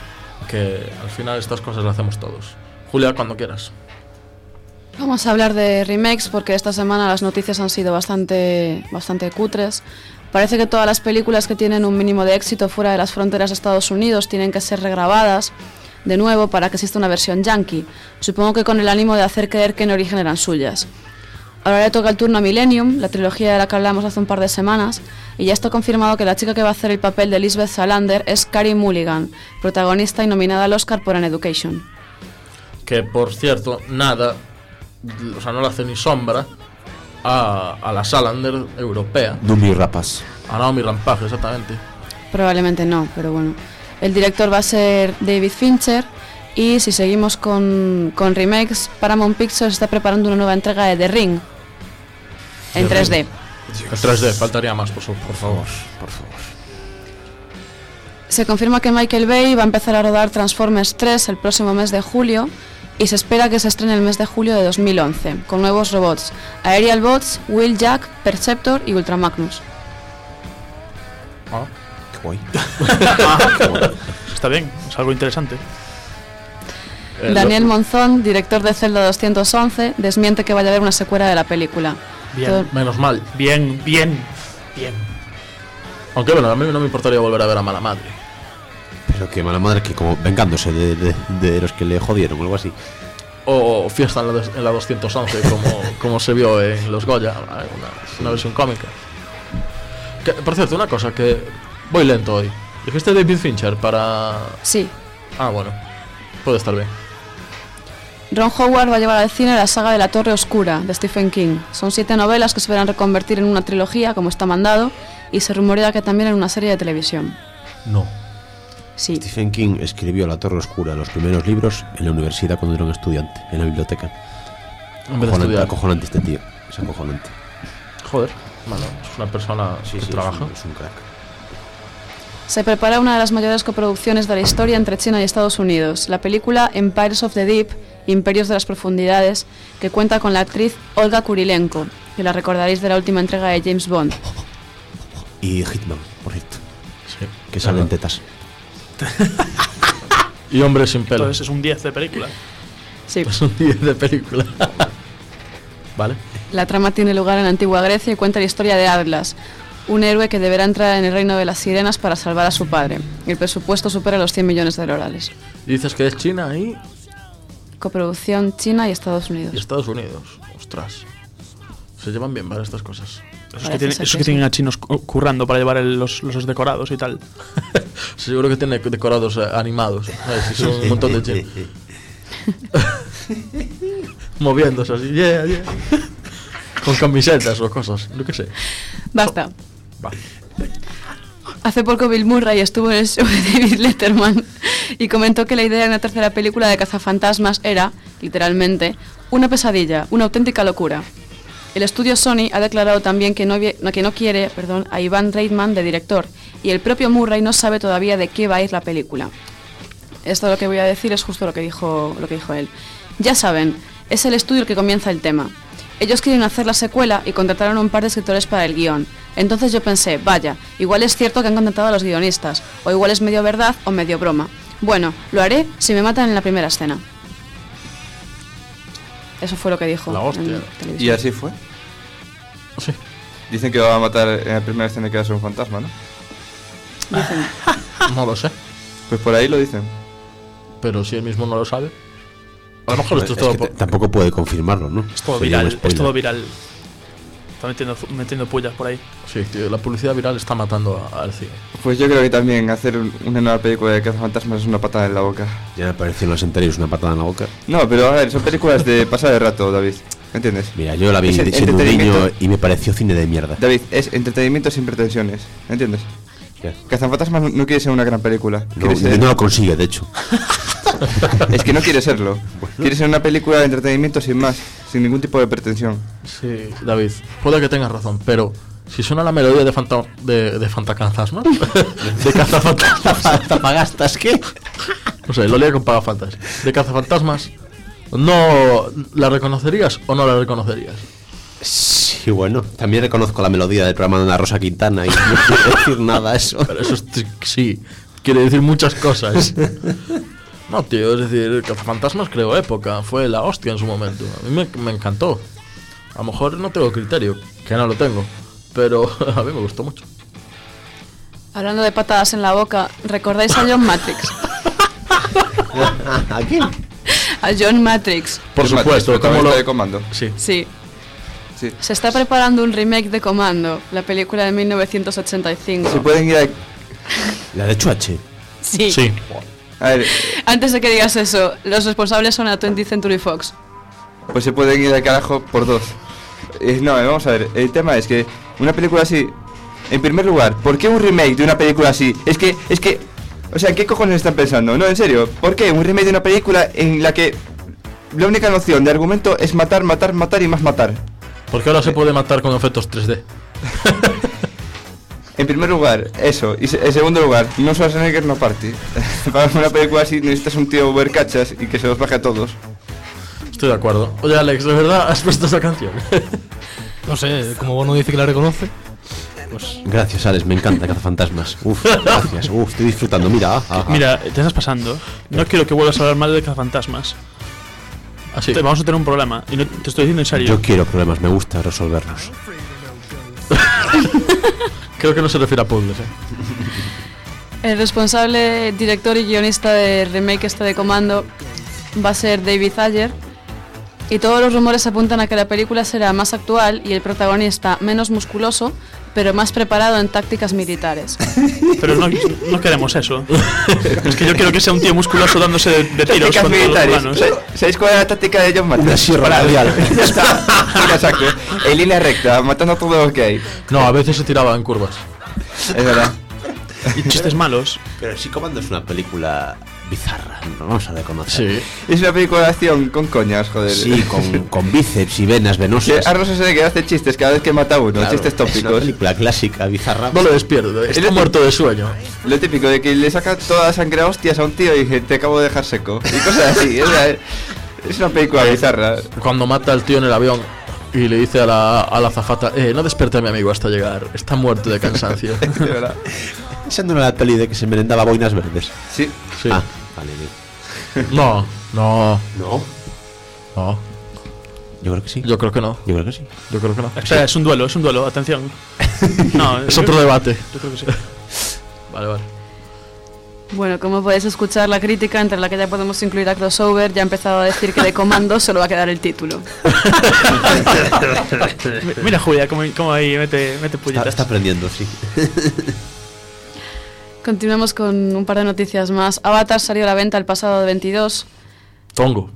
que al final estas cosas las hacemos todos. Julia, cuando quieras. Vamos a hablar de remakes porque esta semana las noticias han sido bastante, bastante cutres. Parece que todas las películas que tienen un mínimo de éxito fuera de las fronteras de Estados Unidos tienen que ser regrabadas de nuevo para que exista una versión yankee. Supongo que con el ánimo de hacer creer que en origen eran suyas. Ahora le toca el turno a Millennium, la trilogía de la que hablamos hace un par de semanas, y ya está confirmado que la chica que va a hacer el papel de Lisbeth Salander es Carey Mulligan, protagonista y nominada al Oscar por An Education. Que por cierto, nada, o sea, no le hace ni sombra a, a la Salander europea. Dumi Rapas. A Naomi Rampage, exactamente. Probablemente no, pero bueno. El director va a ser David Fincher. Y si seguimos con, con remakes, Paramount Pictures está preparando una nueva entrega de The Ring en tres D. En tres D, faltaría más, por, por favor. Por favor. Se confirma que Michael Bay va a empezar a rodar Transformers tres el próximo mes de julio y se espera que se estrene el mes de julio de dos mil once, con nuevos robots, Aerial Bots, Wheeljack, Perceptor y Ultra Magnus. Ah, qué guay. Ah, está bien, es algo interesante. Daniel Monzón, director de Zelda doscientos once, desmiente que vaya a haber una secuela de la película. Bien, Todo... menos mal. Bien, bien, bien. Aunque bueno, a mí no me importaría volver a ver a Mala Madre. Pero que Mala Madre, que como vengándose de, de, de los que le jodieron o algo así. O Fiesta en la, en la doscientos once, como, como se vio en Los Goya, una, una versión cómica. Que, por cierto, una cosa que voy lento hoy. ¿Dijiste David Fincher para...? Sí. Ah, bueno, puede estar bien. Ron Howard va a llevar al cine la saga de La Torre Oscura, de Stephen King. Son siete novelas que se verán reconvertir en una trilogía, como está mandado, y se rumorea que también en una serie de televisión. No. Sí. Stephen King escribió La Torre Oscura, los primeros libros, en la universidad cuando era un estudiante, en la biblioteca. Acojonante, acojonante este tío, es acojonante. Joder, bueno, es una persona sí, que sí, trabaja. Es un, es un crack. Se prepara una de las mayores coproducciones de la historia entre China y Estados Unidos, la película Empires of the Deep, Imperios de las Profundidades, que cuenta con la actriz Olga Kurilenko, que la recordaréis de la última entrega de James Bond. Y Hitman, por cierto. Sí, que salen tetas. Y hombres sin pelo. Entonces es un diez de película. Sí. Es un diez de película. Vale. La trama tiene lugar en la antigua Grecia y cuenta la historia de Atlas, un héroe que deberá entrar en el reino de las sirenas para salvar a su padre. El presupuesto supera los cien millones de dólares. Y dices que es China y... Coproducción China y Estados Unidos. Y Estados Unidos, ostras. Se llevan bien para estas cosas. Eso es que, tiene, eso que, que tienen a chinos currando para llevar el, los, los decorados y tal. Seguro que tiene decorados eh, animados. Si son un montón de chinos. Moviéndose así, yeah, yeah. Con camisetas o cosas, no que sé. Basta. Va. Hace poco Bill Murray estuvo en el show de David Letterman y comentó que la idea de una tercera película de Cazafantasmas era, literalmente, una pesadilla, una auténtica locura. El estudio Sony ha declarado también que no, que no quiere perdón, a Ivan Reitman de director, y el propio Murray no sabe todavía de qué va a ir la película. Esto lo que voy a decir es justo lo que dijo, lo que dijo él. Ya saben, es el estudio el que comienza el tema. Ellos quieren hacer la secuela y contrataron a un par de escritores para el guión. Entonces yo pensé, vaya, igual es cierto que han contratado a los guionistas, o igual es medio verdad o medio broma. Bueno, lo haré si me matan en la primera escena. Eso fue lo que dijo. La hostia. En ¿Y así fue? Sí. Dicen que va a matar en la primera escena que va a ser un fantasma, ¿no? Dicen. No lo sé. Pues por ahí lo dicen. Pero si él mismo no lo sabe. A lo mejor esto es, es todo que por... tampoco puede confirmarlo, ¿no? Es todo viral, es todo viral. Está metiendo, metiendo pullas por ahí. Sí, tío, la publicidad viral está matando al cine. Pues yo creo que también hacer una nueva película de Cazafantasmas es una patada en la boca. Ya me pareció en los anteriores una patada en la boca. No, pero a ver, son películas de pasar de rato, David. ¿Entiendes? Mira, yo la vi es siendo un niño y me pareció cine de mierda. David, es entretenimiento sin pretensiones, ¿entiendes? ¿Qué? Cazafantasmas no, no quiere ser una gran película. No, ser... no lo consigue, de hecho. Es que no quiere serlo. Bueno. Quiere ser una película de entretenimiento sin más, sin ningún tipo de pretensión. Sí, David, puede que tengas razón, pero si suena la melodía de fanta de, de fantacantasmas, de cazafantasmas, ¿Tapagastas qué? No sé, lo leo con pagafantas. De cazafantasmas, ¿no la reconocerías o no la reconocerías? Sí, bueno, también reconozco la melodía del programa de Ana Rosa Quintana y no quiero decir nada eso. Pero eso es, sí, quiere decir muchas cosas. No, tío, es decir, Cazafantasmas creó época, fue la hostia en su momento. A mí me, me encantó. A lo mejor no tengo criterio, que no lo tengo, pero a mí me gustó mucho. Hablando de patadas en la boca, ¿recordáis a John Matrix? ¿A quién? A John Matrix. Por John supuesto, Matrix, ¿cómo lo...? de Comando. Sí. Sí. Sí. Se está preparando un remake de Comando, la película de mil novecientos ochenta y cinco. Se pueden ir a... La de Chuache. Sí. Sí. A ver, Antes de que digas eso, los responsables son a twentieth Century Fox. pues se pueden ir al carajo por dos. Eh, no, vamos a ver, el tema es que una película así, en primer lugar, ¿por qué un remake de una película así? Es que, es que, o sea, ¿qué cojones están pensando? No, en serio, ¿por qué un remake de una película en la que la única noción de argumento es matar, matar, matar y más matar? Porque ahora se puede matar con efectos tres D. En primer lugar, eso. Y se- en segundo lugar, no Schwarzenegger no party. Para una película así necesitas un tío ver cachas y que se los baje a todos. Estoy de acuerdo. Oye, Alex, ¿de verdad has puesto esa canción? No sé, como Bono dice que la reconoce. Pues Gracias, Alex, me encanta Cazafantasmas. Uf, gracias. Uf, estoy disfrutando. Mira, ah, ah, ah. Mira, te estás pasando. No quiero que vuelvas a hablar mal de Cazafantasmas. Así. Te- Vamos a tener un problema. Y no, te estoy diciendo en serio. Yo quiero problemas, me gusta resolverlos. Creo que no se refiere a puzzles, ¿eh? El responsable, director y guionista del remake este de Comando va a ser David Ayer. Y todos los rumores apuntan a que la película será más actual y el protagonista menos musculoso, pero más preparado en tácticas militares. Pero no, no queremos eso. Es que yo quiero que sea un tío musculoso dándose de, de tiros Tácticas contra los militares. humanos. ¿Sa- ¿Sabéis cuál es la táctica de John Matrix? Una sierra Para- radial. Ya está. Exacto. En línea recta, matando a todo lo que hay. No, a veces se tiraba en curvas. Es verdad. Y chistes malos. Pero si Comando es una película bizarra, no vamos a reconocer. Sí. Es una película de acción con coñas, joder. Sí, con, con bíceps y venas Que venosas. Arnold Schwarzenegger hace chistes cada vez que mata a uno, Claro, chistes es una tópicos. película clásica, bizarra. No lo despierto, está Es- muerto de sueño. Lo típico de que le saca toda la sangre a hostias a un tío y dice, te acabo de dejar seco. Y cosas así. Es una, es una película bizarra. Cuando mata al tío en el avión y le dice a la, a la azafata, eh, no despierte a mi amigo hasta llegar, está muerto de cansancio. De verdad. Esa no era la peli de que se merendaba boinas verdes. Sí. Sí. Ah, vale, bien. No, no, No, no. yo creo que sí. Yo creo que no. Yo creo que sí. Yo creo que no. Espera, es un duelo, es un duelo, atención. No, Es yo- otro debate. Yo creo que sí. Vale, vale. Bueno, como podéis escuchar, la crítica, entre la que ya podemos incluir a Crossover, ya ha empezado a decir que de Comando solo va a quedar el título. Mi- Mira Julia, como, como ahí mete, mete Está, pullitas. está aprendiendo, sí. Continuamos con un par de noticias más. Avatar salió a la venta el pasado veintidós. Tongo.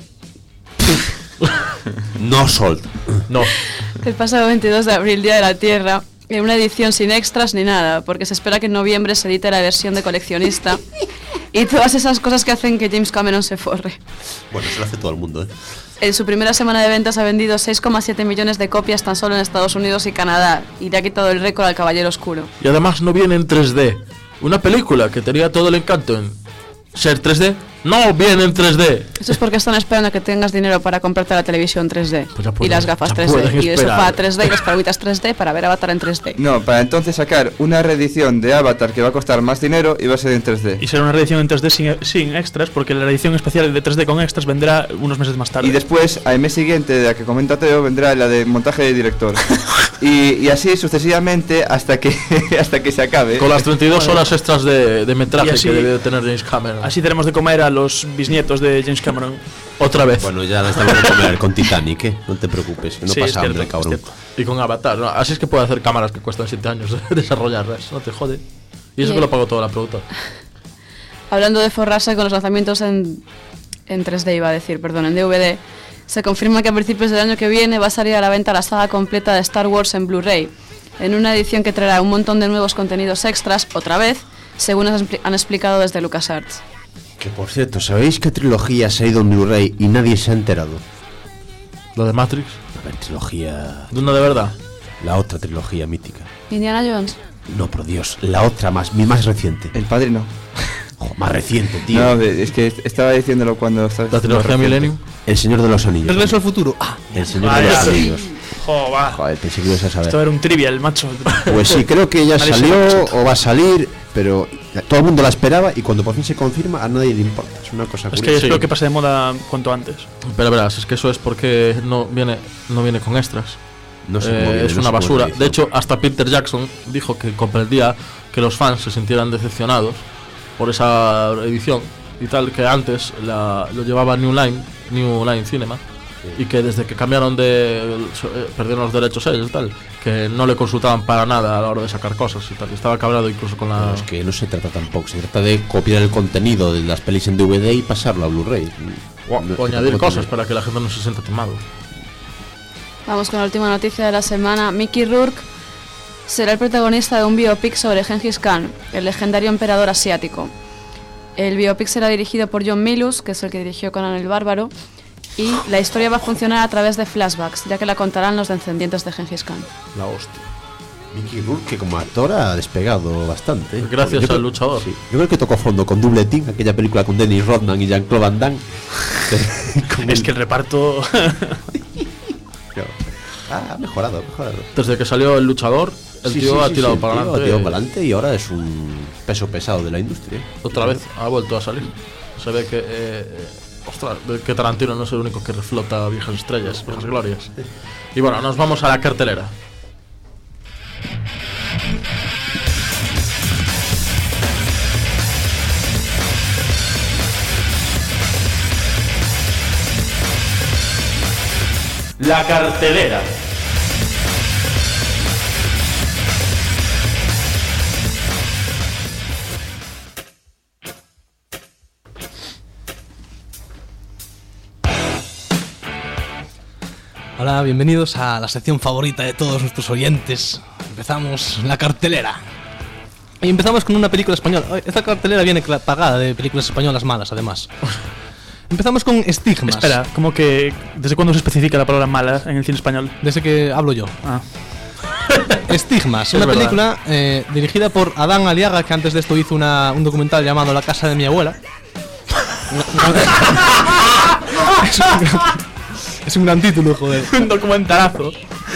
No sold. No. El pasado veintidós de abril, Día de la Tierra, en una edición sin extras ni nada, porque se espera que en noviembre se edite la versión de coleccionista y todas esas cosas que hacen que James Cameron se forre. Bueno, eso lo hace todo el mundo, ¿eh? En su primera semana de ventas ha vendido seis coma siete millones de copias tan solo en Estados Unidos y Canadá, y le ha quitado el récord al Caballero Oscuro. Y además no viene en tres D. Una película que tenía todo el encanto en ser tres D, no viene en tres D. Eso es porque están esperando a que tengas dinero para comprarte la televisión tres D Pues ya y pueden- las gafas ya tres D pueden y el esperar. sofá tres D y las palomitas tres D para ver Avatar en tres D. No, para entonces sacar una reedición de Avatar que va a costar más dinero y va a ser en tres D. Y será una reedición en tres D sin, sin extras, porque la edición especial de tres D con extras vendrá unos meses más tarde. Y después, al mes siguiente de la que comenta Teo, vendrá la de montaje de director. y, y así sucesivamente hasta que hasta que se acabe. Con las treinta y dos horas extras de, de metraje Y así- que debe de tener James Cameron. Así tenemos de comer a los bisnietos de James Cameron. Otra vez. Bueno, ya la estamos de comer con Titanic, ¿eh? No te preocupes, no Sí, pasa es cierto, hambre, es cabrón. cierto. Y con Avatar, ¿no? Así es que puede hacer cámaras que cuestan siete años de desarrollarlas. No te jode. Y eso Bien. que lo pagó toda la productora. Hablando de forrarse con los lanzamientos en, en tres D, iba a decir, perdón, en D V D, se confirma que a principios del año que viene va a salir a la venta la saga completa de Star Wars en Blu-ray, en una edición que traerá un montón de nuevos contenidos extras, otra vez, según han expli- han explicado desde LucasArts. Que por cierto, ¿sabéis qué trilogía se ha ido en Blu-ray y nadie se ha enterado? Lo de Matrix. A ver, trilogía... ¿De una de verdad? La otra trilogía mítica. Indiana Jones. No, por Dios, la otra más, mi más reciente. El Padrino. Oh, más reciente, tío. No, es que estaba diciéndolo cuando estaba La trilogía Millennium. El Señor de los Anillos. Regreso al futuro. Ah, El Señor Vaya. de los Anillos. Jo, va. Joder, pensé que ibas a saber. Esto era un trivial, macho. Pues sí, creo que ya Nadie salió sabe. o va a salir pero todo el mundo la esperaba y cuando por fin se confirma a nadie le importa. Es una cosa Es curiosa. que yo espero que pase de moda cuanto antes. Pero verás, es que eso es porque no viene, no viene con extras. No sé Eh, cómo viene, es no una sé cómo basura. lo hizo. De hecho, hasta Peter Jackson dijo que comprendía que los fans se sintieran decepcionados por esa edición y tal, que antes la, lo llevaba New Line, New Line Cinema, y que desde que cambiaron de eh, perdieron los derechos ellos y tal, que no le consultaban para nada a la hora de sacar cosas y tal, y estaba cabreado incluso con la... Pero es que no se trata tampoco, se trata de copiar el contenido de las pelis en D V D y pasarlo a Blu-ray. o, No- o añadir no cosas tiene- para que la gente no se sienta timado. Vamos con la última noticia de la semana. Mickey Rourke será el protagonista de un biopic sobre Gengis Khan, el legendario emperador asiático. El biopic será dirigido por John Milius, que es el que dirigió Conan el Bárbaro, y la historia va a funcionar a través de flashbacks, ya que la contarán los descendientes de Gengis Khan. La hostia. Mickey Rourke, que como actor ha despegado bastante. Gracias Yo creo- al luchador. sí. Yo creo que tocó fondo con Double Team, aquella película con Dennis Rodman y Jean-Claude Van Damme. Con Es el- que el reparto. Ah, ha mejorado, ha mejorado. Desde que salió el luchador, el Sí, tío sí, ha sí, tirado sí, el para tío adelante. Ha tirado para adelante y ahora es un peso pesado de la industria. Otra vez ha vuelto a salir. Se ve que. Eh, eh, ostras, que Tarantino no es el único que reflota viejas estrellas, viejas glorias. Y bueno, nos vamos a la cartelera. La cartelera. Hola, bienvenidos a la sección favorita de todos nuestros oyentes. Empezamos la cartelera. Y empezamos con una película española. Esta cartelera viene cla- pagada de películas españolas malas, además. Empezamos con Estigmas. Espera, ¿cómo que desde cuándo se especifica la palabra mala en el cine español? Desde que hablo yo. Ah. Estigmas, Es una verdad. película eh, dirigida por Adán Aliaga, que antes de esto hizo una, un documental llamado La casa de mi abuela. es, un gran, es un gran título, joder. Un documentalazo.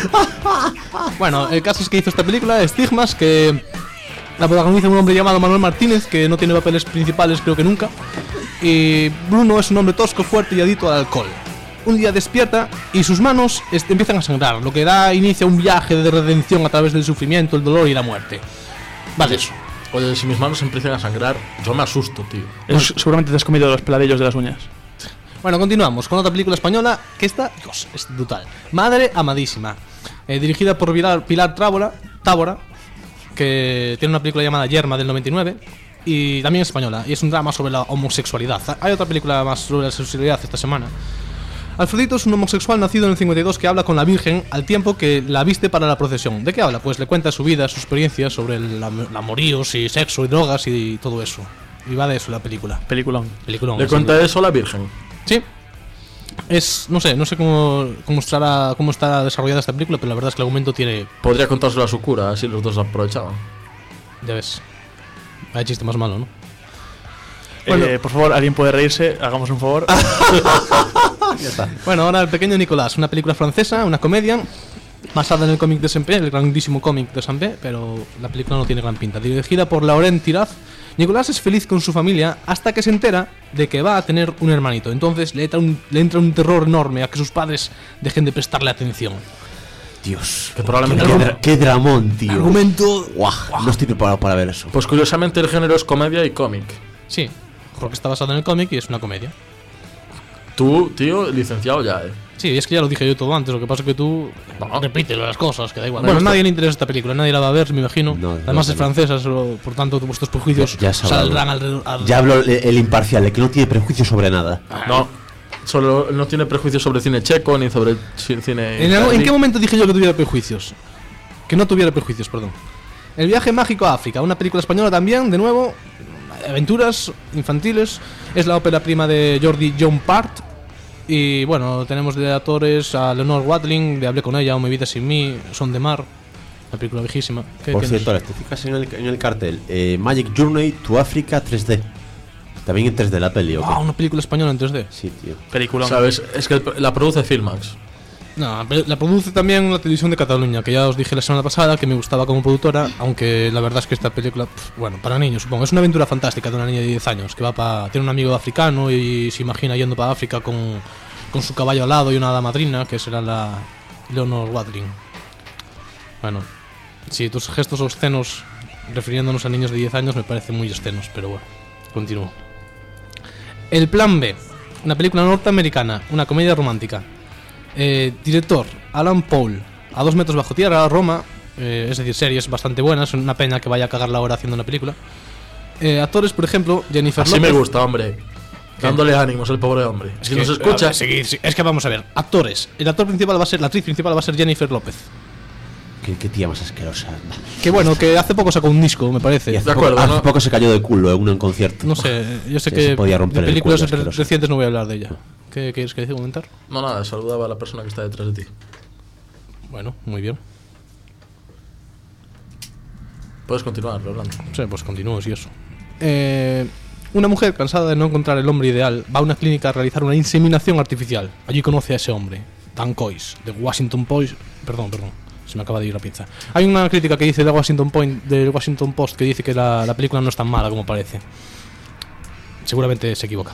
Bueno, el caso es que hizo esta película, Estigmas, que la protagoniza un hombre llamado Manuel Martínez, que no tiene papeles principales creo que nunca. Y Bruno es un hombre tosco, fuerte y adicto al alcohol. Un día despierta y sus manos este, empiezan a sangrar, lo que da inicio a un viaje de redención a través del sufrimiento, el dolor y la muerte. Vale, eso. Oye, si mis manos empiezan a sangrar, yo me asusto, tío. Eso, seguramente te has comido los peladillos de las uñas. Bueno, continuamos con otra película española que esta, Dios, es brutal. Madre amadísima, eh, dirigida por Pilar, Pilar Tábora, Tábora, que tiene una película llamada Yerma del noventa y nueve y también es española, y es un drama sobre la homosexualidad. Hay otra película más sobre la sexualidad esta semana. Alfredito es un homosexual nacido en el cincuenta y dos que habla con la Virgen al tiempo que la viste para la procesión. ¿De qué habla? Pues le cuenta su vida, sus experiencias sobre el am- amoríos y sexo y drogas y todo eso. Y va de eso la película. Peliculón. Peliculón. Le sí. cuenta eso a la Virgen. Sí. Es, no sé, no sé cómo, cómo, estará, cómo está desarrollada esta película, pero la verdad es que el argumento tiene... Podría contárselo a su cura, así los dos aprovechaban. Ya ves. Hay chiste más malo, ¿no? Bueno, Bueno. por favor, alguien puede reírse, hagamos un favor. Ya está. Bueno, ahora El pequeño Nicolás, una película francesa, una comedia, basada en el cómic de Saint-Pé, el grandísimo cómic de Saint-Pé, pero la película no tiene gran pinta. Dirigida por Laurent Tiraz, Nicolás es feliz con su familia hasta que se entera de que va a tener un hermanito. Entonces le entra un, le entra un terror enorme a que sus padres dejen de prestarle atención. Dios, Que probablemente qué, no. dra- qué dramón, tío. Argumento... Guau, no estoy preparado para ver eso. Pues curiosamente el género es comedia y cómic. Sí, porque está basado en el cómic y es una comedia. Tú, tío, licenciado ya, eh. Sí, es que ya lo dije yo todo antes, lo que pasa es que tú repites las cosas, que da igual. Me Bueno, a gusta. nadie le interesa esta película, nadie la va a ver, me imagino. No, Además no, es no. francesa, solo- por tanto vuestros prejuicios Ya has hablado. saldrán alrededor. al- Ya hablo el, el imparcial, el que no tiene prejuicio sobre nada. No, solo no tiene prejuicios sobre cine checo ni sobre ci- cine. ¿En, algo- ¿En italy. qué momento dije yo que tuviera prejuicios? Que no tuviera prejuicios, perdón. El viaje mágico a África, una película española también, de nuevo, aventuras infantiles. Es la ópera prima de Jordi John Part. Y bueno, tenemos de actores a Leonor Watling, de Hablé con ella, o Mi vida sin mí, Son de mar. Una película viejísima. ¿Qué Por tienes? cierto, ahora te fijas en el, en el cartel. Eh, Magic Journey to Africa tres D. También en tres D la peli, ¿o qué? Wow, una película española en tres D. Sí, tío. Peliculón. ¿Sabes? Es que el- la produce Filmax. No, la produce también la Televisión de Cataluña, que ya os dije la semana pasada que me gustaba como productora, aunque la verdad es que esta película, pff, bueno, para niños supongo, es una aventura fantástica de una niña de diez años que va para tiene un amigo africano y se imagina yendo para África con, con su caballo al lado y una hada madrina, que será la Leonor Watling. Bueno, sí, tus gestos obscenos refiriéndonos a niños de diez años me parecen muy obscenos, pero bueno, continúo. El Plan B, una película norteamericana, una comedia romántica. Eh, director Alan Paul, A dos metros bajo tierra, Roma, eh, es decir, series bastante buenas, una pena que vaya a cagar la hora haciendo una película. Eh, actores, por ejemplo, Jennifer Así López. me gusta, hombre. ¿Qué? Dándole ánimos el pobre hombre. Es si que, nos escucha. ver, sí, sí, es que vamos a ver, actores. El actor principal va a ser, la actriz principal va a ser Jennifer López. Qué, qué tía más asquerosa. Que bueno, que hace poco sacó un disco, me parece. Y hace de poco, acuerdo, hace ¿no? poco se cayó de culo en un concierto. No sé, yo sé Sí, que se podía romper de el películas culo, re- asqueroso. recientes no voy a hablar de ella. ¿Qué quieres que comentar? No, nada, saludaba a la persona que está detrás de ti. Bueno, muy bien. Puedes continuar, Rolando. Sí, pues continúo, sí, eso. Eh, una mujer cansada de no encontrar el hombre ideal va a una clínica a realizar una inseminación artificial. Allí conoce a ese hombre, Dan Coys, de Washington Post. Perdón, perdón, se me acaba de ir la pinza. Hay una crítica que dice de Washington Point, del Washington Post, que dice que la, la película no es tan mala como parece. Seguramente se equivoca.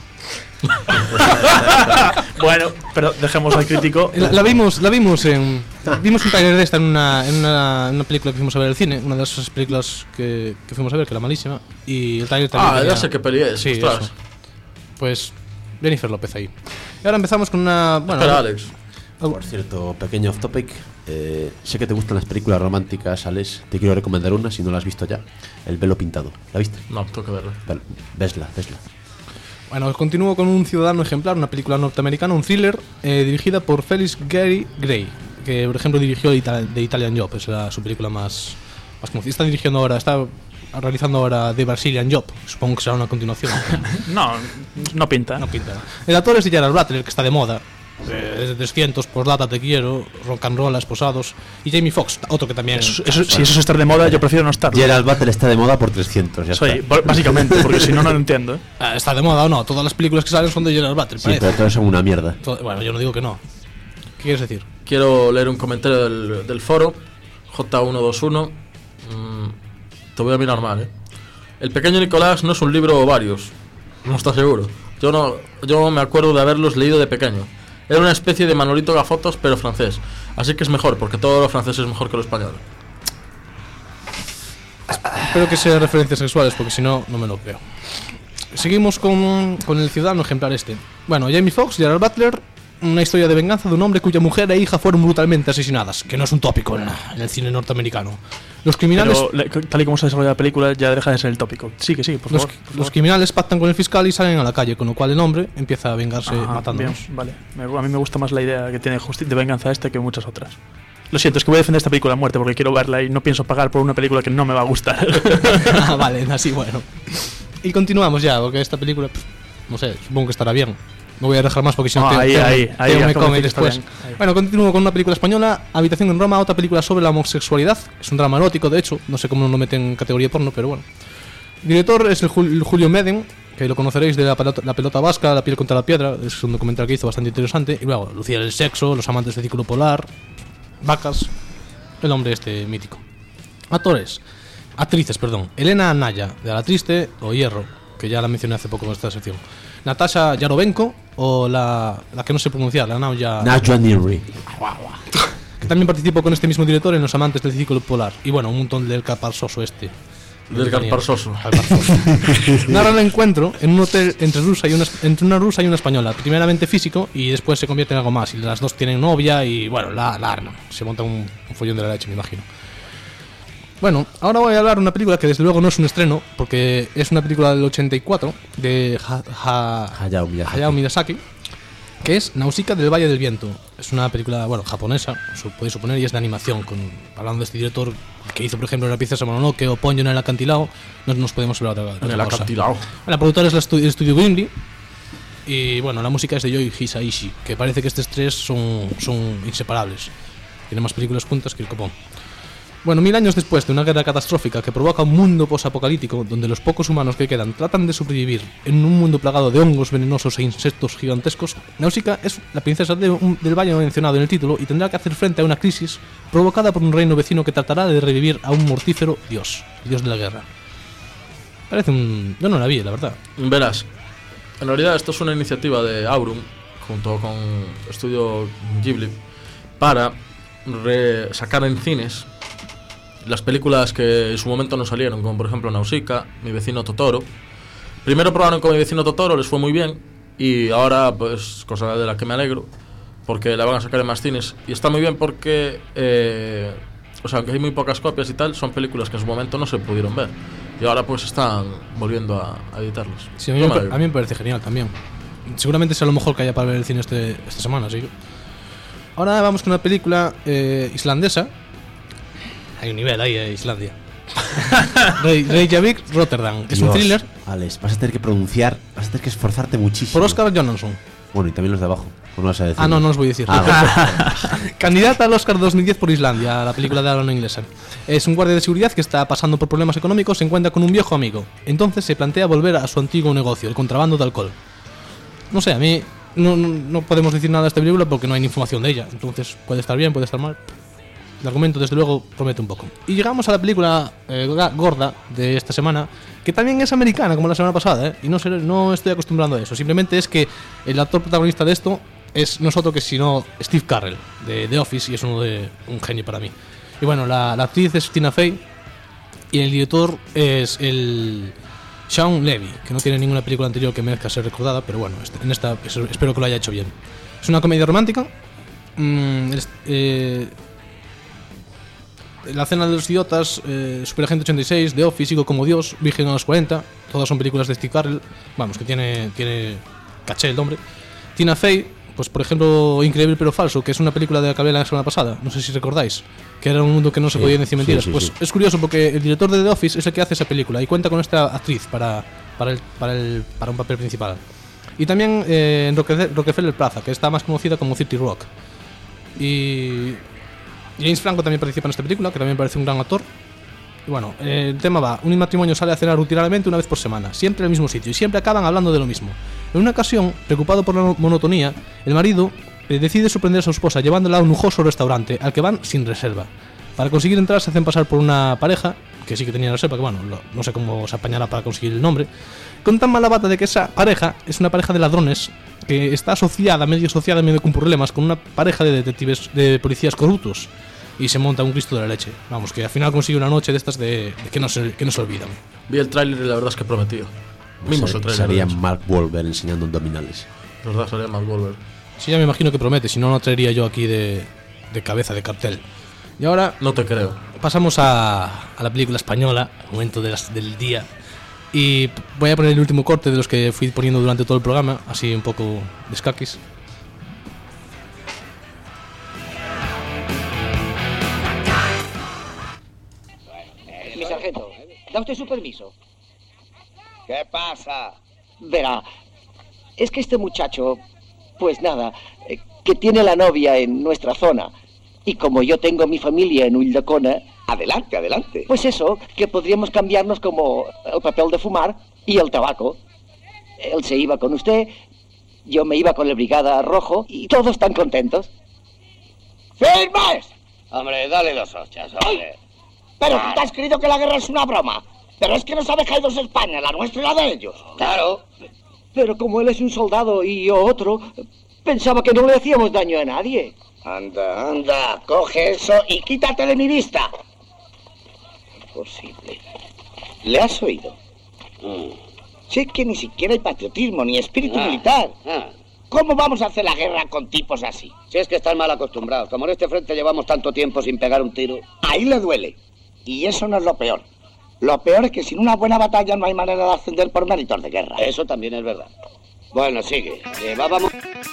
Bueno, pero dejemos al crítico. La, la vimos, la vimos en. Vimos un trailer de esta en una, en una, en una película que fuimos a ver al cine, una de esas películas que, que fuimos a ver, que era malísima. Y el trailer también. Ah, tenía- ya sé qué peli es. Sí, ostras. eso. Pues Jennifer López ahí. Y ahora empezamos con una. Bueno, Espera, Alex. Por cierto, pequeño off topic. Eh, sé que te gustan las películas románticas, Alex. Te quiero recomendar una si no la has visto ya. El velo pintado. ¿La viste? No, tengo que verla. Vale, vesla, vesla. Bueno, continúo con Un ciudadano ejemplar, una película norteamericana, un thriller eh, dirigida por Felix Gary Gray, que por ejemplo dirigió Ita- The Italian Job, es la, su película más, más conocida. Está dirigiendo ahora, está realizando ahora The Brazilian Job, supongo que será una continuación. No, no pinta. No pinta. El actor es de Gerard Butler, que está de moda. Eh, es de trescientos, Postdata, Te quiero, Rock and Roll, Esposados. Y Jamie Foxx, otro que también. Eso- eso- si eso es estar de moda, yo prefiero no estarlo. Gerald Butler está de moda por trescientos, ya Soy, está. básicamente, porque si no, no lo entiendo. ¿eh? Ah, está de moda o no, todas las películas que salen son de Gerard Butler. Sí, parece. pero todas son una mierda. To- Bueno, yo no digo que no. ¿Qué quieres decir? Quiero leer un comentario del, del foro J uno dos uno. Mm, te voy a mirar mal, ¿eh? El pequeño Nicolás no es un libro o varios. No está seguro. Yo no, yo me acuerdo de haberlos leído de pequeño. Era una especie de Manolito Gafotos, pero francés. Así que es mejor, porque todo lo francés es mejor que lo español. Espero que sean referencias sexuales, porque si no, no me lo creo. Seguimos con, con el ciudadano ejemplar este. Bueno, Jamie Foxx, Gerard Butler, una historia de venganza de un hombre cuya mujer e hija fueron brutalmente asesinadas, que no es un tópico en, en el cine norteamericano. Los criminales... Pero, le- tal y como se desarrolla la película, ya deja de ser el tópico. Sí, que sí, por Los, favor. por los favor. criminales pactan con el fiscal y salen a la calle, con lo cual el hombre empieza a vengarse Ajá, matándolos. bien, vale. Me- A mí me gusta más la idea que tiene justi- de venganza este que muchas otras. Lo siento, es que voy a defender esta película a muerte porque quiero verla y no pienso pagar por una película que no me va a gustar. Ah, vale, así bueno. Y continuamos ya, porque esta película, pff, no sé, supongo que estará bien. No voy a dejar más porque si no, No, te- ahí, te- ahí, te- ahí, me acabo de come decir que está después. bien. Ahí. Bueno, continúo con una película española, Habitación en Roma, otra película sobre la homosexualidad. Es un drama erótico, de hecho, no sé cómo lo meten en categoría porno, pero bueno. El director es el Jul- Julio Meden, que lo conoceréis de la pelota, la pelota vasca, La piel contra la piedra, es un documental que hizo bastante interesante. Y luego, Lucía del sexo, Los amantes del círculo polar, Vacas, el hombre este mítico. Actores, actrices, perdón. Elena Anaya, de La Triste, o Hierro, que ya la mencioné hace poco en esta sección. Natasha Yarovenko, o la, la que no sé pronunciar, la Nauya... Najwa Niri. Que también participó con este mismo director en Los amantes del círculo polar. Y bueno, un montón del caparsoso este. Del Garparsoso. Narra el encuentro en un hotel entre, rusa y una, entre una rusa y una española, primeramente físico y después se convierte en algo más. Y las dos tienen novia y bueno, la, la arman. Se monta un, un follón de la leche, me imagino. Bueno, ahora voy a hablar de una película que desde luego no es un estreno, porque es una película del ochenta y cuatro de ha, ha, Hayao Miyazaki. Hayao Miyazaki, que es Nausicaa del Valle del Viento. Es una película, bueno, japonesa, su- podéis suponer, y es de animación, con, hablando de este director que hizo, por ejemplo, La princesa Mononoke o Ponyo en el acantilado, no nos podemos hablar de otra En el cosa. acantilado. La productora es la estu- el estudio Gimli, y bueno, la música es de Yoi Hisaishi, que parece que estos tres son, son inseparables. Tienen más películas juntas que el copón. Bueno, mil años después de una guerra catastrófica que provoca un mundo posapocalíptico donde los pocos humanos que quedan tratan de sobrevivir en un mundo plagado de hongos venenosos e insectos gigantescos, Nausicaa es la princesa de un, del valle mencionado en el título y tendrá que hacer frente a una crisis provocada por un reino vecino que tratará de revivir a un mortífero dios, el dios de la guerra. Parece un... Yo no la vi, la verdad. Verás, en realidad esto es una iniciativa de Aurum, junto con Estudio Ghibli, para re- sacar en cines las películas que en su momento no salieron, como por ejemplo Nausicaa, Mi vecino Totoro. Primero probaron con Mi vecino Totoro, les fue muy bien, y ahora, pues, cosa de la que me alegro, porque la van a sacar en más cines. Y está muy bien porque, eh, o sea, aunque hay muy pocas copias y tal, son películas que en su momento no se pudieron ver. Y ahora pues están volviendo a, a editarlas. Sí, a mí, me, a mí me parece genial también. Seguramente sea lo mejor que haya para ver el cine este, esta semana, sí. Ahora vamos con una película eh, islandesa. Hay un nivel ahí, eh, Islandia. Reykjavik, Rotterdam. Es Dios, un thriller. Alex, vas a tener que pronunciar, vas a tener que esforzarte muchísimo. Por Oscar Jonasson. Bueno, y también los de abajo. ¿O no vas a decir? Ah, no, no os voy a decir. Ah, Candidata al Oscar dos mil diez por Islandia, la película de habla inglesa. Es un guardia de seguridad que está pasando por problemas económicos, se encuentra con un viejo amigo. Entonces se plantea volver a su antiguo negocio, el contrabando de alcohol. No sé, a mí no, no, no podemos decir nada de esta película porque no hay ni información de ella. Entonces puede estar bien, puede estar mal. El argumento, desde luego, promete un poco. Y llegamos a la película eh, gorda de esta semana, que también es americana, como la semana pasada, ¿eh? Y no, sé, no estoy acostumbrando a eso. Simplemente es que el actor protagonista de esto es no es otro que sino Steve Carell, de The Office, y es uno de un genio para mí. Y bueno, la, la actriz es Tina Fey, y el director es el Shawn Levy, que no tiene ninguna película anterior que merezca ser recordada, pero bueno, en esta espero que lo haya hecho bien. Es una comedia romántica. Mm, es, eh, La cena de los idiotas, eh, Superagente ochenta y seis, The Office, Sigo como Dios, Virgen a los cuarenta, todas son películas de Steve Carell, vamos, que tiene, tiene caché el hombre. Tina Fey, pues por ejemplo, Increíble pero falso, que es una película de la que hablé la semana pasada, no sé si recordáis, que era un mundo que no se sí, podía decir mentiras. sí, sí, pues sí. Es curioso porque el director de The Office es el que hace esa película y cuenta con esta actriz para, para, el, para, el, para un papel principal. Y también eh, en Roque- Rockefeller Plaza, que está más conocida como City Rock. Y James Franco también participa en esta película, que también me parece un gran actor. Y bueno, eh, el tema va: un matrimonio sale a cenar rutinariamente una vez por semana, siempre en el mismo sitio, y siempre acaban hablando de lo mismo. En una ocasión, preocupado por la monotonía, el marido eh, decide sorprender a su esposa llevándola a un lujoso restaurante al que van sin reserva. Para conseguir entrar se hacen pasar por una pareja, que sí que tenía reserva, que bueno, lo, no sé cómo se apañará para conseguir el nombre, con tan mala bata de que esa pareja es una pareja de ladrones que está asociada, medio asociada, medio con problemas, con una pareja de detectives, de policías corruptos. Y se monta un Cristo de la leche. Vamos, que al final consigue una noche de estas de, de que, no se, que no se olvidan. Vi el tráiler y la verdad es que prometía. Vimos el tráiler. Sería Mark Wahlberg enseñando abdominales. La verdad sería Mark Wahlberg. Sí, ya me imagino que promete, si no, no traería yo aquí de, de cabeza, de cartel. Y ahora... No te creo. Pasamos a, a la película española, momento de las, del día. Y voy a poner el último corte de los que fui poniendo durante todo el programa, así un poco de escaquis. Mi sargento, ¿da usted su permiso? ¿Qué pasa? Verá, es que este muchacho, pues nada, eh, que tiene la novia en nuestra zona. Y como yo tengo mi familia en Ulldecona... Adelante, adelante. Pues eso, que podríamos cambiarnos como el papel de fumar y el tabaco. Él se iba con usted, yo me iba con el Brigada Rojo y todos están contentos. ¡Firmes! Hombre, dale dos hochas, hombre. Pero tú te has creído que la guerra es una broma. Pero es que no sabes que hay dos España, la nuestra y la de ellos. Claro. Pero como él es un soldado y yo otro, pensaba que no le hacíamos daño a nadie. Anda, anda, coge eso y quítate de mi vista. Imposible. ¿Le has oído? Mm. Si es que ni siquiera hay patriotismo ni espíritu Ah, militar. ah. ¿Cómo vamos a hacer la guerra con tipos así? Si es que están mal acostumbrados. Como en este frente llevamos tanto tiempo sin pegar un tiro. Ahí le duele. Y eso no es lo peor. Lo peor es que sin una buena batalla no hay manera de ascender por méritos de guerra. Eso también es verdad. Bueno, sigue. Llevábamos...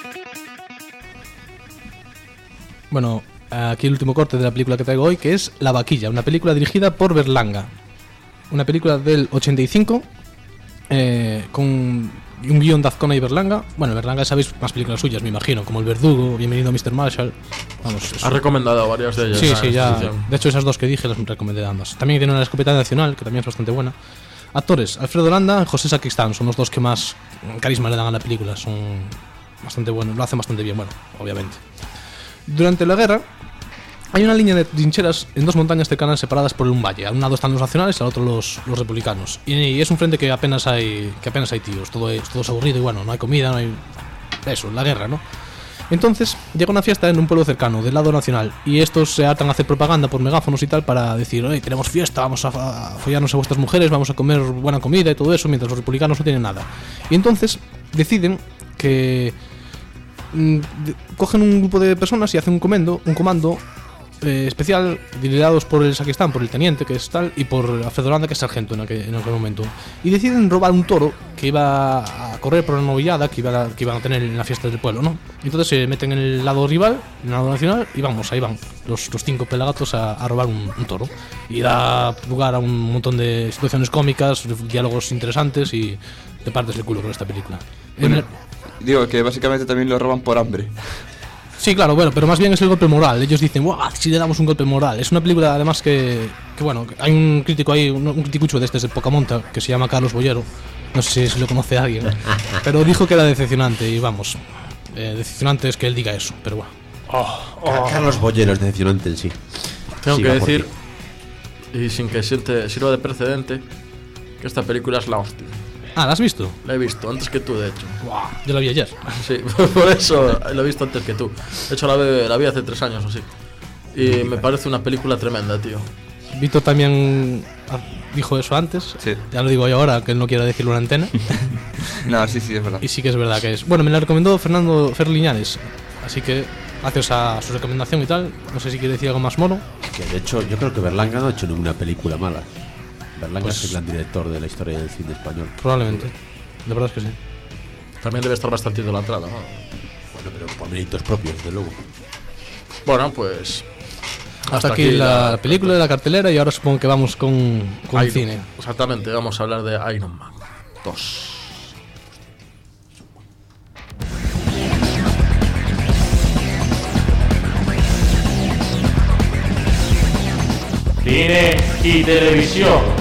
Bueno, aquí el último corte de la película que traigo hoy, que es La Vaquilla, una película dirigida por Berlanga. Una película del ochenta y cinco, eh, con un guión de Azcona y Berlanga. Bueno, Berlanga sabéis más películas suyas, me imagino, como El Verdugo, Bienvenido a mister Marshall. Vamos, has recomendado varias de ellas. Sí, sí, ya. De hecho, esas dos que dije las recomendé ambas. También tiene una Escopeta Nacional, que también es bastante buena. Actores, Alfredo Landa y José Sacristán, son los dos que más carisma le dan a la película. Son bastante buenos, lo hacen bastante bien, bueno, obviamente. Durante la guerra, hay una línea de trincheras en dos montañas cercanas separadas por un valle. A un lado están los nacionales, al otro los, los republicanos. Y, y es un frente que apenas hay que apenas hay tiros, todo es, todo es aburrido y bueno, no hay comida, no hay... Eso, la guerra, ¿no? Entonces llega una fiesta en un pueblo cercano, del lado nacional, y estos se hartan a hacer propaganda por megáfonos y tal para decir, oye, tenemos fiesta, vamos a, a follarnos a vuestras mujeres, vamos a comer buena comida y todo eso, mientras los republicanos no tienen nada. Y entonces deciden que mmm, de, cogen un grupo de personas y hacen un comando, un comando eh, especial, liderados por el sacristán, por el teniente, que es tal, y por Alfredo Landa, que es sargento en aquel, en aquel momento. Y deciden robar un toro que iba a correr por una novillada que, iba a, que iban a tener en la fiesta del pueblo, ¿no? Y entonces se meten en el lado rival, en el lado nacional, y vamos, ahí van los, los cinco pelagatos a, a robar un, un toro. Y da lugar a un montón de situaciones cómicas, diálogos interesantes y te partes el culo con esta película. Bueno, el, digo que básicamente también lo roban por hambre. Sí, claro, bueno, pero más bien es el golpe moral. Ellos dicen, ¡guau! Si le damos un golpe moral. Es una película, además, que, que bueno, hay un crítico ahí, un, un criticucho de este de Pocamonta, que se llama Carlos Bollero. No sé si lo conoce alguien, pero dijo que era decepcionante. Y vamos, eh, decepcionante es que él diga eso, pero bueno. Oh, oh. Carlos Bollero es decepcionante en sí. Tengo Siga que decir, y sin que siente, sirva de precedente, que esta película es la hostia. Ah, ¿la has visto? La he visto, antes que tú, de hecho. Wow, yo la vi ayer. Sí, por eso la he visto antes que tú. De hecho, la vi, la vi hace tres años o así. Y me parece una película tremenda, tío. Vito también dijo eso antes. Sí. Ya lo digo yo ahora, que él no quiera decirlo en antena. No, sí, sí, es verdad. Y sí que es verdad que es. Bueno, me la recomendó Fernando Ferliñares. Así que, gracias a su recomendación y tal, no sé si quiere decir algo más mono. Que de hecho, yo creo que Berlanga no ha hecho ninguna película mala. Berlanga pues, es el gran director de la historia del cine español. Probablemente. La verdad es que sí. También debe estar bastante idolatrado, ¿no? Bueno, pero por méritos propios, desde luego. Bueno, pues... Hasta, hasta aquí, aquí la, la película de la cartelera y ahora supongo que vamos con, con el cine. Exactamente, vamos a hablar de Iron Man dos. Cine y televisión.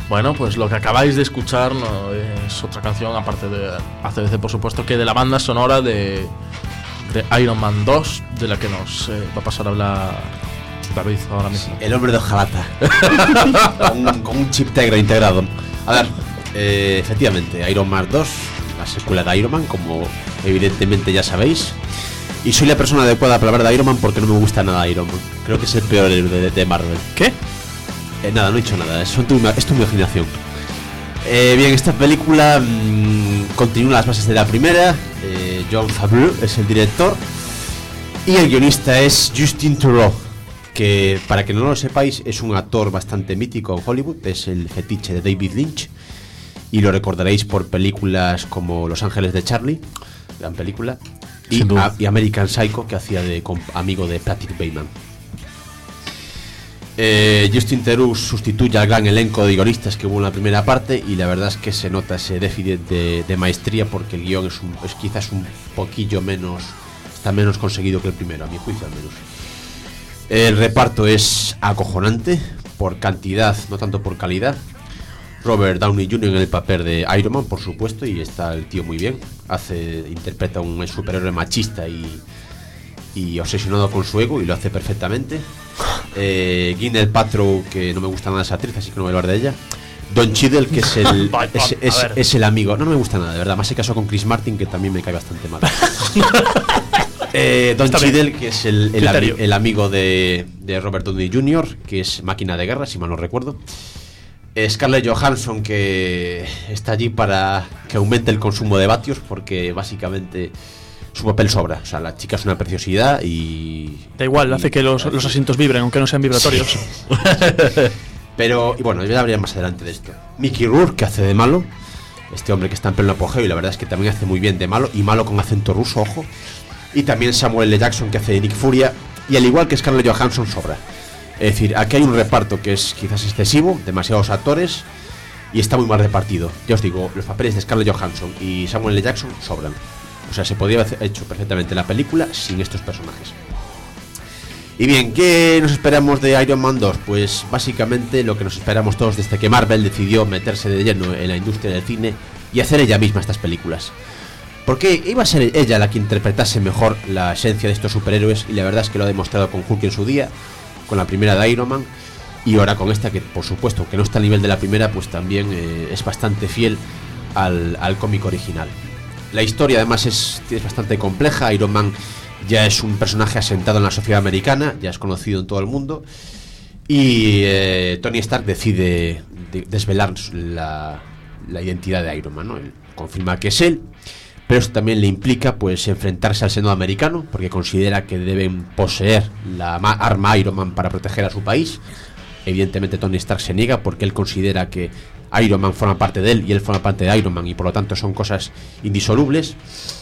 Bueno, pues lo que acabáis de escuchar no es otra canción, aparte de A C D C, por supuesto, que de la banda sonora de, de Iron Man dos, de la que nos eh, va a pasar a hablar David ahora mismo. El hombre de hojalata. con, un, con un chip Tegra integrado. A ver, eh, efectivamente, Iron Man dos, la secuela de Iron Man, como evidentemente ya sabéis. Y soy la persona adecuada para hablar de Iron Man porque no me gusta nada Iron Man. Creo que es el peor de, de, de Marvel. ¿Qué? Eh, nada, no he dicho nada, es tu, es tu imaginación. Eh, bien, esta película mmm, continúa las bases de la primera. eh, Jon Favreau es el director y el guionista es Justin Theroux, que para que no lo sepáis es un actor bastante mítico en Hollywood, es el fetiche de David Lynch y lo recordaréis por películas como Los Ángeles de Charlie, gran película, y, a, y American Psycho, que hacía de amigo de Patrick Bateman. Eh, Justin Theroux sustituye al gran elenco de guionistas que hubo en la primera parte y la verdad es que se nota ese déficit de, de maestría porque el guión es, un, es quizás un poquillo menos, está menos conseguido que el primero, a mi juicio al menos. El reparto es acojonante por cantidad, no tanto por calidad. Robert Downey junior en el papel de Iron Man, por supuesto, y está el tío muy bien. Hace, interpreta a un superhéroe machista y, y obsesionado con su ego y lo hace perfectamente. Eh, Gwyneth Paltrow, que no me gusta nada esa actriz, así que no voy a hablar de ella. Don Cheadle, que es el es, es, es el amigo, no, no me gusta nada, de verdad. Más se casó con Chris Martin, que también me cae bastante mal. eh, Don Cheadle, que es el, el, ami, el amigo de, de Robert Downey junior, que es máquina de guerra, si mal no recuerdo. eh, Scarlett Johansson, que está allí para que aumente el consumo de vatios, porque básicamente su papel sobra. O sea, la chica es una preciosidad y... Da igual, y, hace que los, los asientos vibren, aunque no sean vibratorios. Sí. Pero, y bueno, ya habría más adelante de esto. Mickey Rourke, que hace de malo. Este hombre que está en pleno apogeo y la verdad es que también hace muy bien de malo. Y malo con acento ruso, ojo. Y también Samuel L. Jackson, que hace de Nick Furia. Y al igual que Scarlett Johansson, sobra. Es decir, aquí hay un reparto que es quizás excesivo, demasiados actores, y está muy mal repartido. Ya os digo, los papeles de Scarlett Johansson y Samuel L. Jackson sobran. O sea, se podría haber hecho perfectamente la película sin estos personajes. Y bien, ¿qué nos esperamos de Iron Man dos? Pues básicamente lo que nos esperamos todos desde que Marvel decidió meterse de lleno en la industria del cine y hacer ella misma estas películas. Porque iba a ser ella la que interpretase mejor la esencia de estos superhéroes, y la verdad es que lo ha demostrado con Hulk en su día, con la primera de Iron Man, y ahora con esta que, por supuesto, que no está al nivel de la primera, pues también eh, es bastante fiel al, al cómic original. La historia además es, es bastante compleja. Iron Man ya es un personaje asentado en la sociedad americana, ya es conocido en todo el mundo, y eh, Tony Stark decide de, desvelar la, la identidad de Iron Man, ¿no? Él confirma que es él, pero esto también le implica pues enfrentarse al Senado americano, porque considera que deben poseer la arma Iron Man para proteger a su país. Evidentemente Tony Stark se niega porque él considera que Iron Man forma parte de él y él forma parte de Iron Man, y por lo tanto son cosas indisolubles.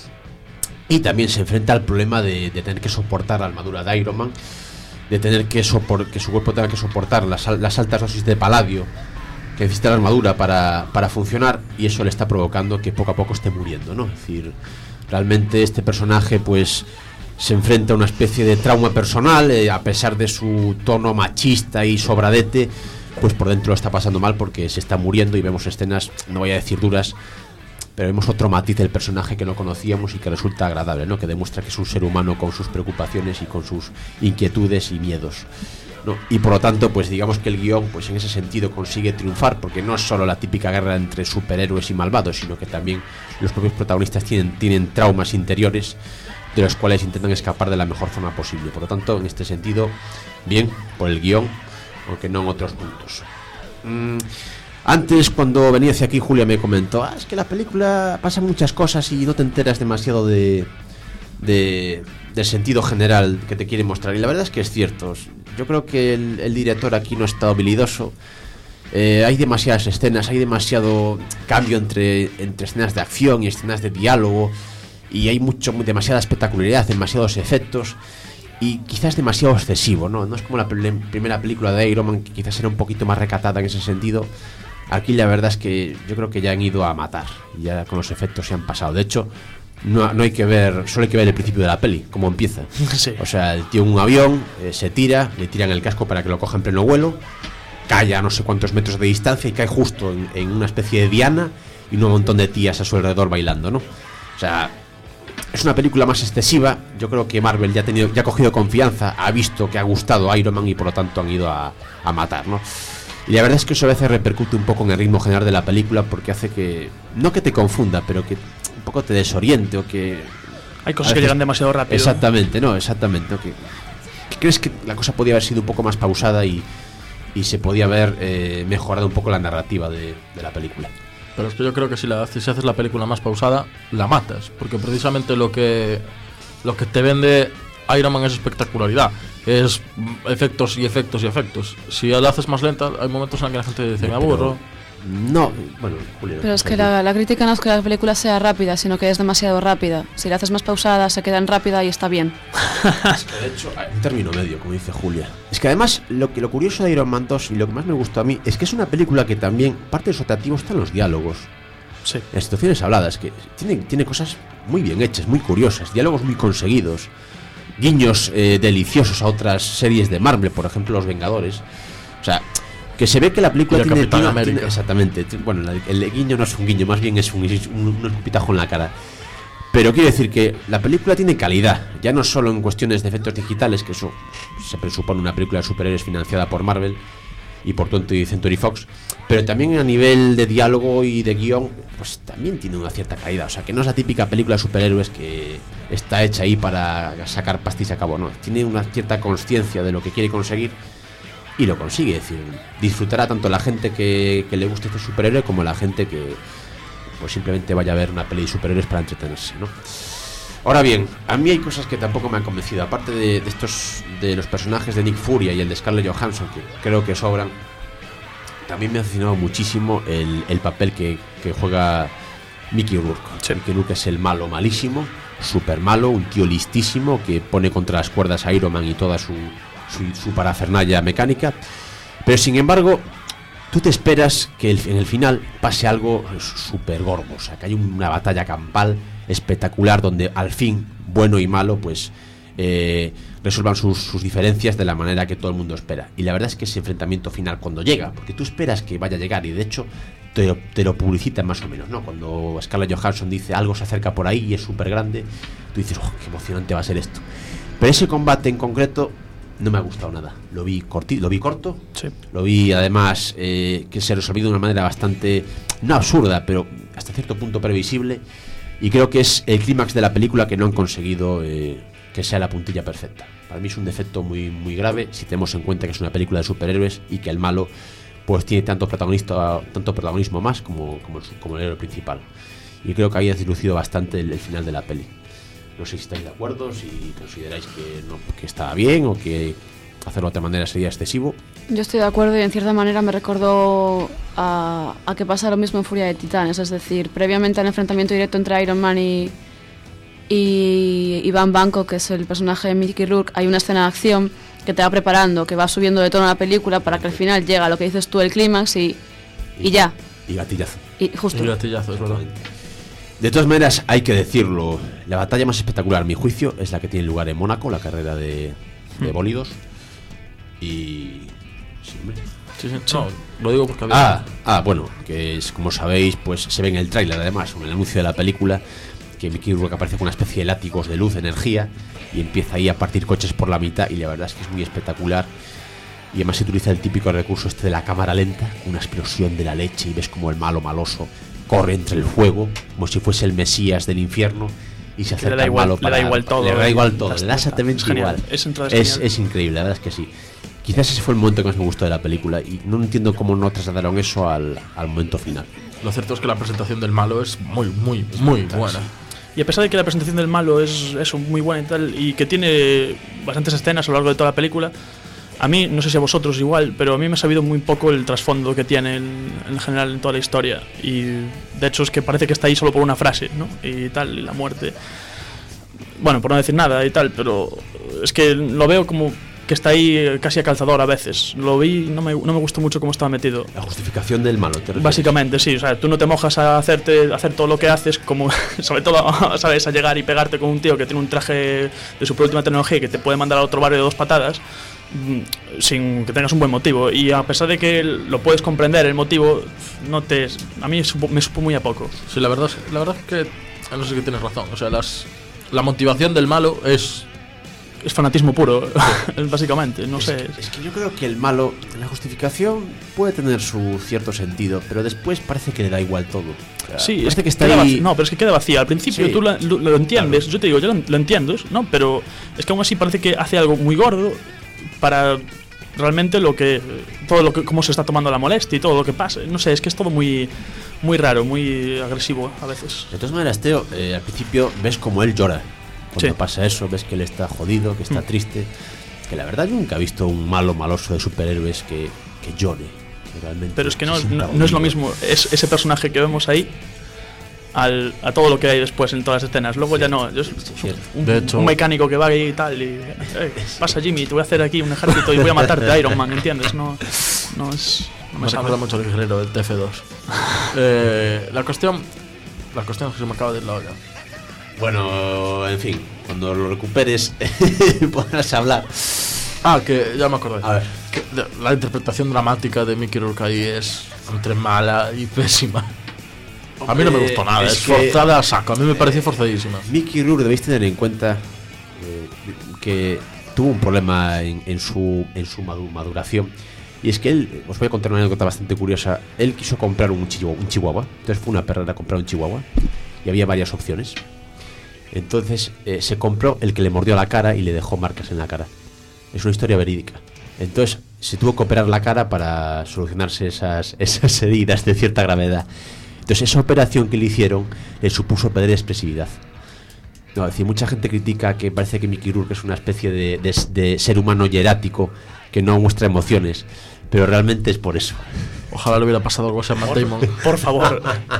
Y también se enfrenta al problema de, de tener que soportar la armadura de Iron Man, de tener que soportar, que su cuerpo tenga que soportar las, las altas dosis de paladio que necesita la armadura para, para funcionar, y eso le está provocando que poco a poco esté muriendo, ¿no? Es decir, realmente este personaje pues se enfrenta a una especie de trauma personal, eh, a pesar de su tono machista y sobradete, pues por dentro lo está pasando mal porque se está muriendo, y vemos escenas, no voy a decir duras, pero vemos otro matiz del personaje que no conocíamos y que resulta agradable, ¿no? Que demuestra que es un ser humano con sus preocupaciones y con sus inquietudes y miedos, ¿no? Y por lo tanto, pues digamos que el guión, pues en ese sentido consigue triunfar, porque no es solo la típica guerra entre superhéroes y malvados, sino que también los propios protagonistas tienen, tienen traumas interiores de los cuales intentan escapar de la mejor forma posible. Por lo tanto, en este sentido, bien por el guión, aunque no en otros puntos. Mm, antes, cuando venía hacia aquí, Julia me comentó, ah, es que la película pasa muchas cosas y no te enteras demasiado de, de del sentido general que te quiere mostrar. Y la verdad es que es cierto. Yo creo que el, el director aquí no ha estado habilidoso. Eh, hay demasiadas escenas, hay demasiado cambio entre, entre escenas de acción y escenas de diálogo, y hay mucho, demasiada espectacularidad, demasiados efectos, y quizás demasiado excesivo, ¿no? No es como la pel- primera película de Iron Man, que quizás era un poquito más recatada en ese sentido. Aquí la verdad es que yo creo que ya han ido a matar, ya con los efectos se han pasado. De hecho, no, no hay que ver, solo hay que ver el principio de la peli, cómo empieza. Sí. O sea, el tío en un avión, eh, se tira, le tiran el casco para que lo coja en pleno vuelo, cae a no sé cuántos metros de distancia y cae justo en, en una especie de diana y un montón de tías a su alrededor bailando, ¿no? O sea, es una película más excesiva. Yo creo que Marvel ya ha tenido, ya ha cogido confianza, ha visto que ha gustado Iron Man y por lo tanto han ido a, a matar, ¿no? Y la verdad es que eso a veces repercute un poco en el ritmo general de la película, porque hace que, no que te confunda, pero que un poco te desoriente o que... Hay cosas que llegan demasiado rápido. Exactamente, no, exactamente. ¿no? Que, que crees que la cosa podía haber sido un poco más pausada y, y se podía haber eh, mejorado un poco la narrativa de, de la película. Pero es que yo creo que si, la, si haces la película más pausada, la matas, porque precisamente lo que, lo que te vende Iron Man es espectacularidad. Es efectos y efectos y efectos. Si la haces más lenta, hay momentos en que la gente dice, me aburro. No, bueno, Julio. Pero es que la, la crítica no es que la película sea rápida, sino que es demasiado rápida. Si la haces más pausada, se queda en rápida y está bien. Es que de hecho, hay un término medio, como dice Julia. Es que además, lo, que, lo curioso de Iron Man dos y lo que más me gustó a mí es que es una película que también, parte de su atractivo está en los diálogos. Sí. En las situaciones habladas, que tiene, tiene cosas muy bien hechas, muy curiosas, diálogos muy conseguidos. Guiños eh, deliciosos a otras series de Marvel, por ejemplo Los Vengadores. O sea, que se ve que la película tiene, Capitán tiene, América. tiene exactamente, bueno, la, el guiño no es un guiño, más bien es un, es un, un escupitajo en la cara. Pero quiero decir que la película tiene calidad, ya no solo en cuestiones de efectos digitales, que eso se presupone una película de superhéroes financiada por Marvel y por twentieth Century Fox, pero también a nivel de diálogo y de guión, pues también tiene una cierta calidad. O sea, que no es la típica película de superhéroes que está hecha ahí para sacar pasta y se acabó, no. Tiene una cierta consciencia de lo que quiere conseguir y lo consigue. Es decir, disfrutará tanto la gente que, que le guste este superhéroe como la gente que pues simplemente vaya a ver una peli de superhéroes para entretenerse, ¿no? Ahora bien, a mí hay cosas que tampoco me han convencido. Aparte de, de estos, de los personajes de Nick Fury y el de Scarlett Johansson, que creo que sobran, también me ha fascinado muchísimo el, el papel que, que juega Mickey Rourke. Sí. Mickey Rourke es el malo malísimo, súper malo, un tío listísimo que pone contra las cuerdas a Iron Man y toda su, su, su parafernalia mecánica. Pero sin embargo, tú te esperas que el, en el final pase algo súper gordo, o sea, que hay una batalla campal espectacular donde al fin, bueno y malo, pues eh, resuelvan sus, sus diferencias de la manera que todo el mundo espera. Y la verdad es que ese enfrentamiento final, cuando llega, porque tú esperas que vaya a llegar y de hecho te lo, te lo publicitan más o menos, ¿no? Cuando Scarlett Johansson dice algo se acerca por ahí y es súper grande, tú dices, oh, qué emocionante va a ser esto. Pero ese combate en concreto no me ha gustado nada. Lo vi corti, lo vi corto, sí. Lo vi además eh, que se resolvió de una manera bastante, no absurda, pero hasta cierto punto previsible. Y creo que es el clímax de la película que no han conseguido eh, que sea la puntilla perfecta. Para mí es un defecto muy, muy grave si tenemos en cuenta que es una película de superhéroes y que el malo pues tiene tanto protagonista, tanto protagonismo más como, como, el, como el héroe principal. Y creo que ahí ha dilucido bastante el, el final de la peli. No sé si estáis de acuerdo, si consideráis que, no, que está bien o que hacerlo de otra manera sería excesivo. Yo estoy de acuerdo y en cierta manera me recordó a, a que pasa lo mismo en Furia de Titanes. Es decir, previamente al enfrentamiento directo entre Iron Man y, y Iván Banco, que es el personaje de Mickey Rourke, hay una escena de acción que te va preparando, que va subiendo de tono la película para que al final llega lo que dices tú, el clímax y, y, y ya. Y gatillazo. Y justo. Y gatillazo, es verdad. De todas maneras, hay que decirlo, la batalla más espectacular, a mi juicio, es la que tiene lugar en Mónaco, la carrera de, de bólidos. Y... Sí, sí, sí. No, lo digo porque había... Ah, ah, bueno, que es, como sabéis, pues se ve en el tráiler, además, en el anuncio de la película, que Mickey Rourke aparece con una especie de látigos de luz, de energía, y empieza ahí a partir coches por la mitad, y la verdad es que es muy espectacular. Y además se utiliza el típico recurso este de la cámara lenta, una explosión de la leche, y ves como el malo maloso corre entre el fuego, como si fuese el Mesías del infierno, y se acerca al malo para... Le da igual todo. Le da igual todo, le da exactamente igual. Es, es, es increíble, la verdad es que sí. Quizás ese fue el momento que más me gustó de la película, y no entiendo cómo no trasladaron eso al, al momento final. Lo cierto es que la presentación del malo es muy, muy, muy buena. Y a pesar de que la presentación del malo es eso, muy buena y tal, y que tiene bastantes escenas a lo largo de toda la película, a mí, no sé si a vosotros igual, pero a mí me ha sabido muy poco el trasfondo que tiene en, en general en toda la historia. Y de hecho es que parece que está ahí solo por una frase, ¿no? Y tal, y la muerte. Bueno, por no decir nada y tal, pero es que lo veo como que está ahí casi a calzador a veces. Lo vi, no me, no me gustó mucho cómo estaba metido. La justificación del malo, ¿te refieres? Básicamente, sí. O sea, tú no te mojas a hacerte, a hacer todo lo que haces, como sobre todo, ¿sabes? A llegar y pegarte con un tío que tiene un traje de super última tecnología y que te puede mandar a otro barrio de dos patadas. sin que tengas un buen motivo. Y a pesar de que lo puedes comprender, el motivo, no te, a mí me supo muy a poco. Sí, la verdad, la verdad es que no sé si tienes razón. O sea, las, la motivación del malo es... Es fanatismo puro, básicamente, no es, sé. Es que yo creo que el malo, la justificación puede tener su cierto sentido, pero después parece que le da igual todo. O sea, sí, parece es que está ahí... vac- No, pero es que queda vacía. Al principio sí, tú lo, lo, lo entiendes, claro. Yo te digo, yo lo, lo entiendes, ¿no? Pero es que aún así parece que hace algo muy gordo para realmente lo que... Todo lo que... Cómo se está tomando la molestia y todo lo que pasa. No sé, es que es todo muy... Muy raro, muy agresivo a veces. De todas maneras, Teo, eh, al principio ves como él llora. Cuando sí. pasa eso, ves que él está jodido, que está mm. triste. Que la verdad yo nunca he visto un malo maloso de superhéroes que, que llore. Que realmente Pero es que no, no, no es lo mismo es, ese personaje que vemos ahí al, a todo lo que hay después en todas las escenas. Luego sí, ya no, yo, sí, un, de hecho, un mecánico que va ahí y tal y eh, pasa Jimmy, te voy a hacer aquí un ejército y voy a matarte, Iron Man, ¿entiendes? No, no es... No me me recuerda mucho el guerrero del T F dos. eh, la cuestión la cuestión es que se me acaba de ir la olla. Bueno, en fin, cuando lo recuperes podrás hablar. Ah, que ya me acordé. A ver. Que la interpretación dramática de Mickey Rourke ahí es entre mala y pésima. Hombre, a mí no me gustó nada, es, es forzada a saco, a mí me pareció forzadísima. Mickey Rourke debéis tener en cuenta eh, que tuvo un problema en, en su en su maduración. Y es que él, os voy a contar una anécdota bastante curiosa. Él quiso comprar un chihuahua, un chihuahua. Entonces fue una perrera a comprar un chihuahua. Y había varias opciones. Entonces eh, se compró el que le mordió la cara y le dejó marcas en la cara. Es una historia verídica. Entonces se tuvo que operar la cara para solucionarse esas, esas heridas de cierta gravedad. Entonces esa operación que le hicieron le supuso perder expresividad. No, es decir, mucha gente critica que parece que Mickey Rourke es una especie de, de, de ser humano hierático que no muestra emociones, pero realmente es por eso. Ojalá le hubiera pasado algo a Matt Damon. Por favor.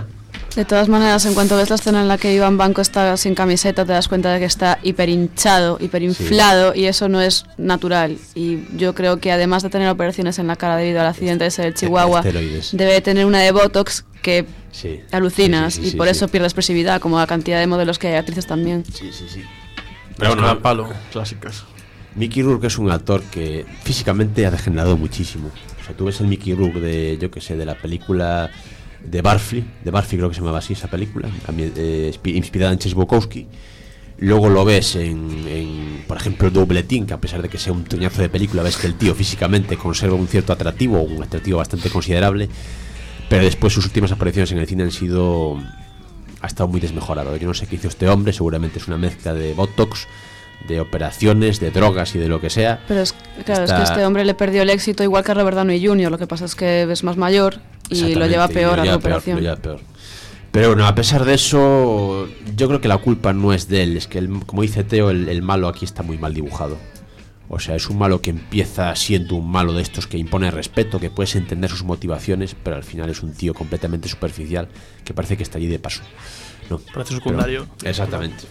De todas maneras, en cuanto ves la escena en la que Iván Banco está sin camiseta, te das cuenta de que está hiper hinchado, hiper inflado, sí. Y eso no es natural. Y yo creo que además de tener operaciones en la cara debido al accidente ese del Chihuahua, Esteroides. Debe tener una de Botox que sí. alucinas, sí, sí, sí, y por sí, eso sí. pierde expresividad, como la cantidad de modelos que hay, actrices también. Sí, sí, sí. Pero bueno, palo, clásicas. Mickey Rourke es un actor que físicamente ha degenerado muchísimo. O sea, tú ves el Mickey Rourke de, yo que sé, de la película de Barfly, de Barfly creo que se llamaba así esa película, eh, inspirada en Chess Bukowski. Luego lo ves en, en, por ejemplo, Dobletín, que a pesar de que sea un toñazo de película, ves que el tío físicamente conserva un cierto atractivo, un atractivo bastante considerable, pero después sus últimas apariciones en el cine han sido... ha estado muy desmejorado. Yo no sé qué hizo este hombre, seguramente es una mezcla de Botox, de operaciones, de drogas y de lo que sea. Pero es, claro, Está... es que este hombre le perdió el éxito igual que a Robert Downey junior Lo que pasa es que es más mayor y lo lleva peor a la operación. Lo lleva peor. Pero bueno, a pesar de eso, yo creo que la culpa no es de él. Es que, el, como dice Teo, el, el malo aquí está muy mal dibujado. O sea, es un malo que empieza siendo un malo de estos que impone respeto, que puedes entender sus motivaciones, pero al final es un tío completamente superficial que parece que está allí de paso. No, parece secundario. Pero, exactamente.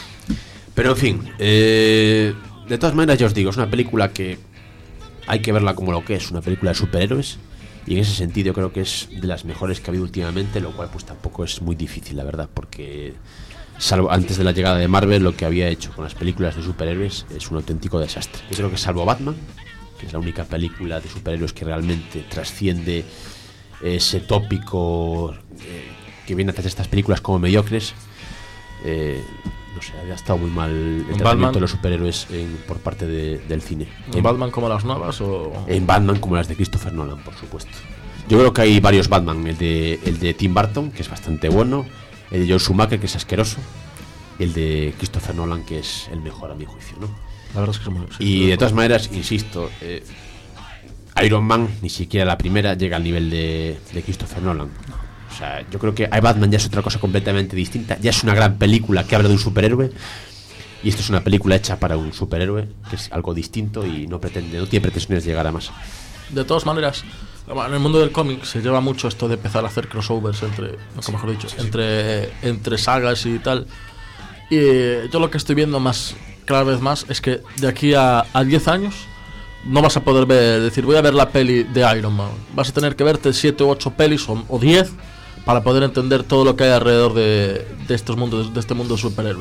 Pero en fin, eh, de todas maneras ya os digo, es una película que hay que verla como lo que es, una película de superhéroes, y en ese sentido yo creo que es de las mejores que ha habido últimamente, lo cual pues tampoco es muy difícil, la verdad, porque salvo antes de la llegada de Marvel, lo que había hecho con las películas de superhéroes es un auténtico desastre. Yo creo que salvo Batman, que es la única película de superhéroes que realmente trasciende ese tópico eh, que viene a hacer estas películas como mediocres, eh, no sé, había estado muy mal el tratamiento Batman? de los superhéroes en, por parte de, del cine. ¿En, ¿En Batman como las nuevas o...? En Batman como las de Christopher Nolan, por supuesto. Yo creo que hay varios Batman, el de, el de Tim Burton, que es bastante bueno, el de Joel Schumacher, que es asqueroso, y el de Christopher Nolan, que es el mejor a mi juicio, ¿no? La verdad es que es muy... Sí, y de todas maneras, insisto, eh, Iron Man, ni siquiera la primera, llega al nivel de, de Christopher Nolan. O sea, yo creo que Batman ya es otra cosa completamente distinta. Ya es una gran película que habla de un superhéroe, y esto es una película hecha para un superhéroe, que es algo distinto y no pretende, no tiene pretensiones de llegar a más. De todas maneras, en el mundo del cómic se lleva mucho esto de empezar a hacer crossovers entre, no, mejor dicho, entre, entre sagas y tal. Y yo lo que estoy viendo más, cada vez más, es que de aquí a diez años no vas a poder ver, decir, voy a ver la peli de Iron Man. Vas a tener que verte siete u ocho pelis o diez para poder entender todo lo que hay alrededor de, de estos mundos, de este mundo de superhéroes.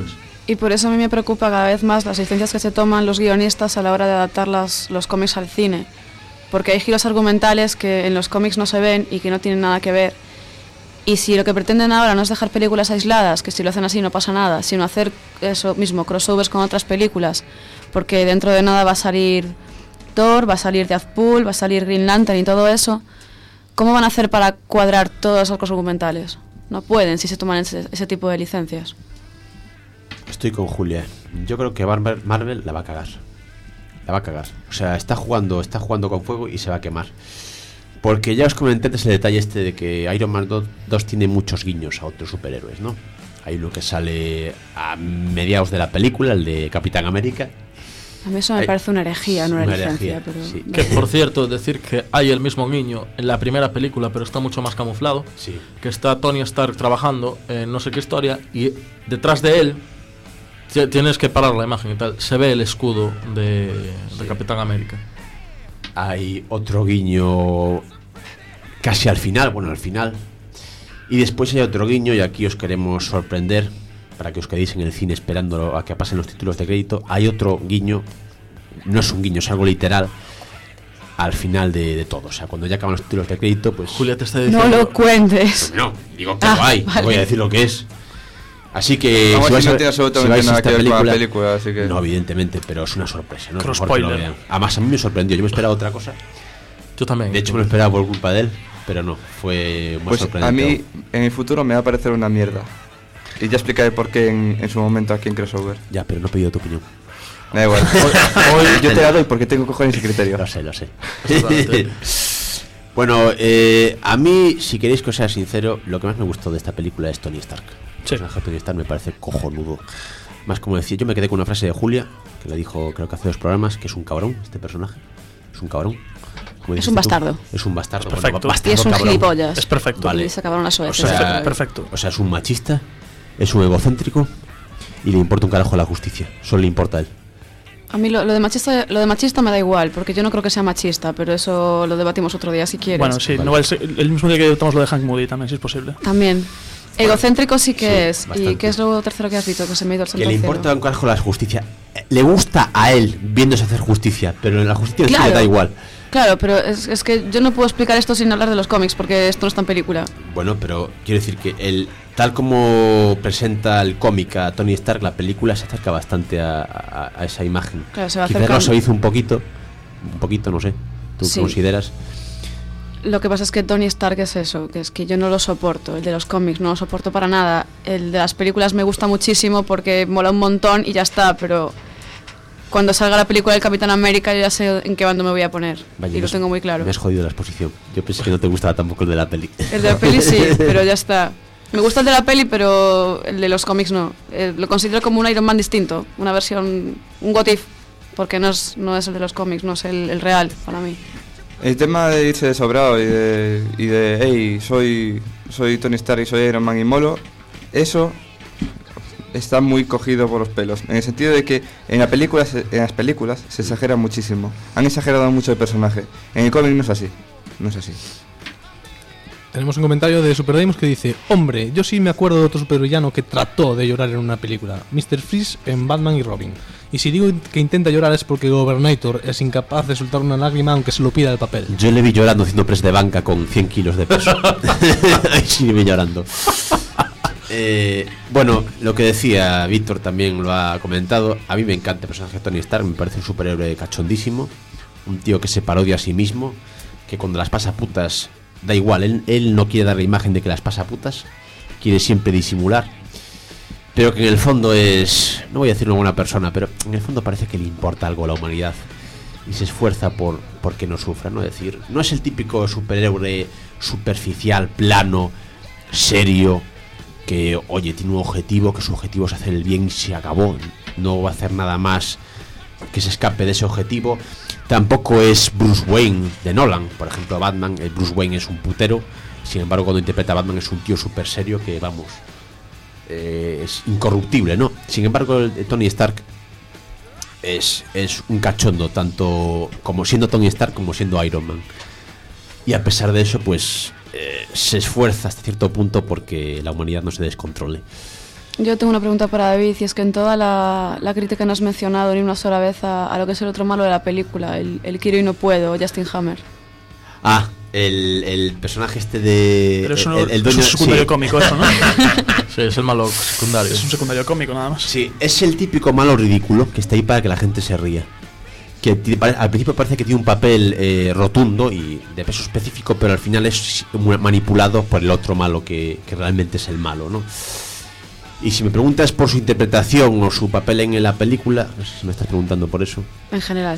Y por eso a mí me preocupa cada vez más las licencias que se toman los guionistas a la hora de adaptar las, los cómics al cine. Porque hay giros argumentales que en los cómics no se ven y que no tienen nada que ver. Y si lo que pretenden ahora no es dejar películas aisladas, que si lo hacen así no pasa nada, sino hacer eso mismo, crossovers con otras películas, porque dentro de nada va a salir Thor, va a salir Deadpool, va a salir Green Lantern y todo eso, ¿cómo van a hacer para cuadrar todos esos argumentales? No pueden si se toman ese, ese tipo de licencias. Estoy con Julia. Yo creo que Marvel, Marvel la va a cagar. La va a cagar. O sea, está jugando, está jugando con fuego y se va a quemar. Porque ya os comenté antes el detalle este de que Iron Man dos tiene muchos guiños a otros superhéroes, ¿no? Hay uno que sale a mediados de la película, el de Capitán América. A mí eso me hay, parece una herejía, no una, una licencia. Herejía, pero... sí. Que por cierto, decir que hay el mismo guiño en la primera película, pero está mucho más camuflado. Sí. Que está Tony Stark trabajando en no sé qué historia y detrás de él, tienes que parar la imagen y tal, se ve el escudo de, sí. de Capitán América. Hay otro guiño casi al final, bueno, al final. Y después hay otro guiño, y aquí os queremos sorprender, para que os quedéis en el cine esperando a que pasen los títulos de crédito. Hay otro guiño, no es un guiño, es algo literal, al final de, de todo. O sea, cuando ya acaban los títulos de crédito, pues... Julia te está diciendo... No lo cuentes. Pues no, digo que ah, lo hay, vale. Voy a decir lo que es. Así que Vamos, si vais si no a, tiene absolutamente si vais a nada esta que ver con película, la película, así que... No, evidentemente, pero es una sorpresa, ¿no? Cross Mejor que lo spoiler. vean. Además, a mí me sorprendió, yo me esperaba otra cosa. Yo también. De hecho, me lo esperaba por culpa de él, pero no, fue muy pues sorprendente. A mí, en el futuro, me va a parecer una mierda. Y ya explicaré por qué en, en su momento aquí en Crossover. Ya, pero no he pedido tu opinión. Da igual. Hoy, hoy yo te la doy porque tengo cojones y criterio. Lo sé, lo sé. Bueno, eh, a mí, si queréis que os sea sincero, lo que más me gustó de esta película es Tony Stark. El personaje de Tony Stark me parece cojonudo. Más como decía, yo me quedé con una frase de Julia, que le dijo, creo que hace dos programas, que es un cabrón, este personaje. Es un cabrón. Es un bastardo. Tú? Es un bastardo. Es perfecto. Bueno, bastardo, y es un cabrón. gilipollas. Es perfecto. Vale. Y se acabaron las O sea, es perfecto. O sea, es un machista, es un egocéntrico y le importa un carajo la justicia. Solo le importa a él. A mí lo, lo de machista lo de machista me da igual, porque yo no creo que sea machista, pero eso lo debatimos otro día si quieres. Bueno, sí, Vale. no, el, el mismo día que debatamos lo de Hank Moody también, si es posible. También. Egocéntrico sí que sí, es. bastante. ¿Y qué es lo tercero que has dicho? Que se me ha ido el santo Que le al cielo. importa un carajo la justicia. Le gusta a él viéndose hacer justicia, pero en la justicia Claro. sí le da igual. Claro, pero es, es que yo no puedo explicar esto sin hablar de los cómics, porque esto no está en película. Bueno, pero quiero decir que el tal como presenta el cómic a Tony Stark, la película se acerca bastante a, a, a esa imagen. Claro, se va Quizás acercando. lo se hizo un poquito, un poquito, no sé. ¿Tú Sí. consideras? Lo que pasa es que Tony Stark es eso, que es que yo no lo soporto. El de los cómics no lo soporto para nada. El de las películas me gusta muchísimo porque mola un montón y ya está, pero cuando salga la película del Capitán América yo ya sé en qué bando me voy a poner. Vaya, y lo me has- tengo muy claro. Me has jodido la exposición. Yo pensé que no te gustaba tampoco el de la peli. El de la peli sí, pero ya está. Me gusta el de la peli, pero el de los cómics no. Eh, lo considero como un Iron Man distinto, una versión, un what if, porque no es, no es el de los cómics, no es el, el real para mí. El tema de irse de sobrado y de, y de hey, soy, soy Tony Stark y soy Iron Man y molo, eso está muy cogido por los pelos. En el sentido de que en, la película, se- en las películas se exagera muchísimo. Han exagerado mucho el personaje. En el cómic no es así. No es así. Tenemos un comentario de Super Deimos que dice: hombre, yo sí me acuerdo de otro supervillano que trató de llorar en una película, mister Freeze en Batman y Robin. Y si digo que intenta llorar es porque Gobernator es incapaz de soltar una lágrima aunque se lo pida el papel. Yo le vi llorando haciendo press de banca con cien kilos de peso. Ahí sí le vi llorando. Eh, bueno, lo que decía Víctor también lo ha comentado. A mí me encanta el personaje de Tony Stark, me parece un superhéroe cachondísimo. Un tío que se parodia a sí mismo, que cuando las pasa putas da igual, él, él no quiere dar la imagen de que las pasa putas, quiere siempre disimular, pero que en el fondo es, no voy a decir una buena persona, pero en el fondo parece que le importa algo a la humanidad y se esfuerza por, por que no sufra, ¿no? Es decir, no es el típico superhéroe superficial, plano, serio, que, oye, tiene un objetivo, que su objetivo es hacer el bien y se acabó, no va a hacer nada más que se escape de ese objetivo. Tampoco es Bruce Wayne de Nolan, por ejemplo. Batman, el Bruce Wayne es un putero, sin embargo cuando interpreta a Batman es un tío súper serio que, vamos, eh, es incorruptible, ¿no? Sin embargo el de Tony Stark es, es un cachondo, tanto como siendo Tony Stark como siendo Iron Man, y a pesar de eso pues eh, se esfuerza hasta cierto punto porque la humanidad no se descontrole. Yo tengo una pregunta para David, y es que en toda la, la crítica no has mencionado ni una sola vez a, a lo que es el otro malo de la película, el, el quiero y no puedo, Justin Hammer. Ah, el, el personaje este de... Pero eso no, el, el dueño, es un secundario sí. cómico eso, ¿no? Sí, es el malo secundario. Es un secundario cómico nada más. Sí, es el típico malo ridículo que está ahí para que la gente se ría. Que t- al principio parece que tiene un papel eh, rotundo y de peso específico, pero al final es manipulado por el otro malo que, que realmente es el malo, ¿no? Y si me preguntas por su interpretación o su papel en la película, no sé si me estás preguntando por eso. En general.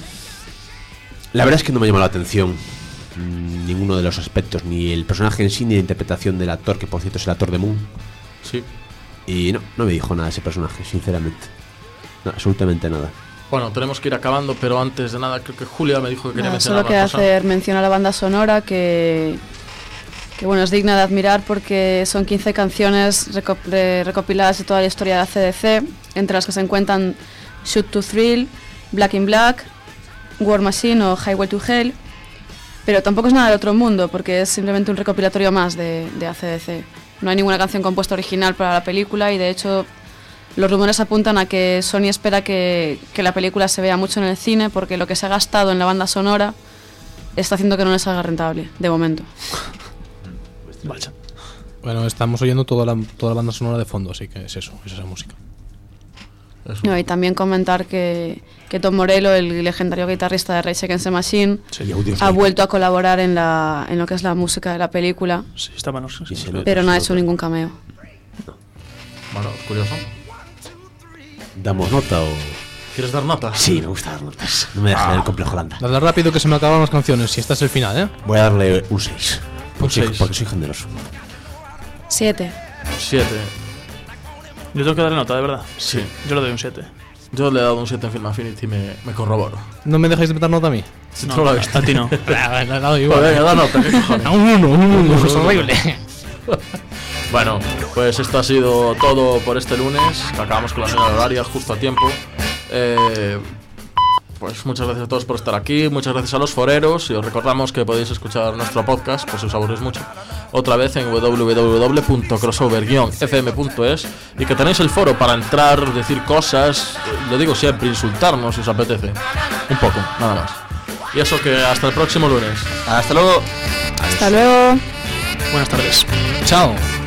La verdad es que no me llamó la atención mmm, ninguno de los aspectos, ni el personaje en sí, ni la interpretación del actor, que por cierto es el actor de Moon. Sí. Y no, no me dijo nada ese personaje, sinceramente. No, absolutamente nada. Bueno, tenemos que ir acabando, pero antes de nada creo que Julia me dijo que quería Nada, mencionar solo queda una cosa. hacer mención a la banda sonora que, que bueno, es digna de admirar porque son quince canciones reco- re- recopiladas de toda la historia de A C D C, entre las que se encuentran Shoot to Thrill, Black in Black, War Machine o Highway to Hell, pero tampoco es nada del otro mundo porque es simplemente un recopilatorio más de, de A C D C. No hay ninguna canción compuesta original para la película y de hecho los rumores apuntan a que Sony espera que, que la película se vea mucho en el cine porque lo que se ha gastado en la banda sonora está haciendo que no les salga rentable, de momento. Vaya. Bueno, estamos oyendo toda la, toda la banda sonora de fondo, así que es eso, es esa música. No, y también comentar que, que Tom Morello, el legendario guitarrista de Rage Against the Machine, Sí. ha vuelto a colaborar en, la, en lo que es la música de la película, Sí, estaban los... pero no ha hecho ningún cameo. Bueno, curioso. ¿Damos nota o...? ¿Quieres dar nota? Sí, me gusta dar notas. No me dejes Ah. el complejo Landa. Dale rápido que se me acaban las canciones, si este es el final, ¿eh? Voy a darle un seis. Un Porque, soy- seis. porque soy generoso. Siete. siete. Yo tengo que darle nota, de verdad. Sí. Yo le doy un siete. Yo le he dado un siete en Film Affinity y me, me corroboro. ¿No me dejáis de meter nota a mí? Si No, tú lo a- has visto. a ti no. Le he dado igual. Pues venga, da nota, ¿qué cojones? A un uno, un uno, es horrible. Bueno, pues esto ha sido todo por este lunes, que acabamos con la señal horaria justo a tiempo. Eh, pues muchas gracias a todos por estar aquí, muchas gracias a los foreros y os recordamos que podéis escuchar nuestro podcast, pues si os aburrís mucho, otra vez en w w w punto crossover guion f m punto es y que tenéis el foro para entrar, decir cosas, eh, lo digo siempre, insultarnos si os apetece, un poco, nada más. Y eso que hasta el próximo lunes. Hasta luego. Hasta luego. Buenas tardes. Chao.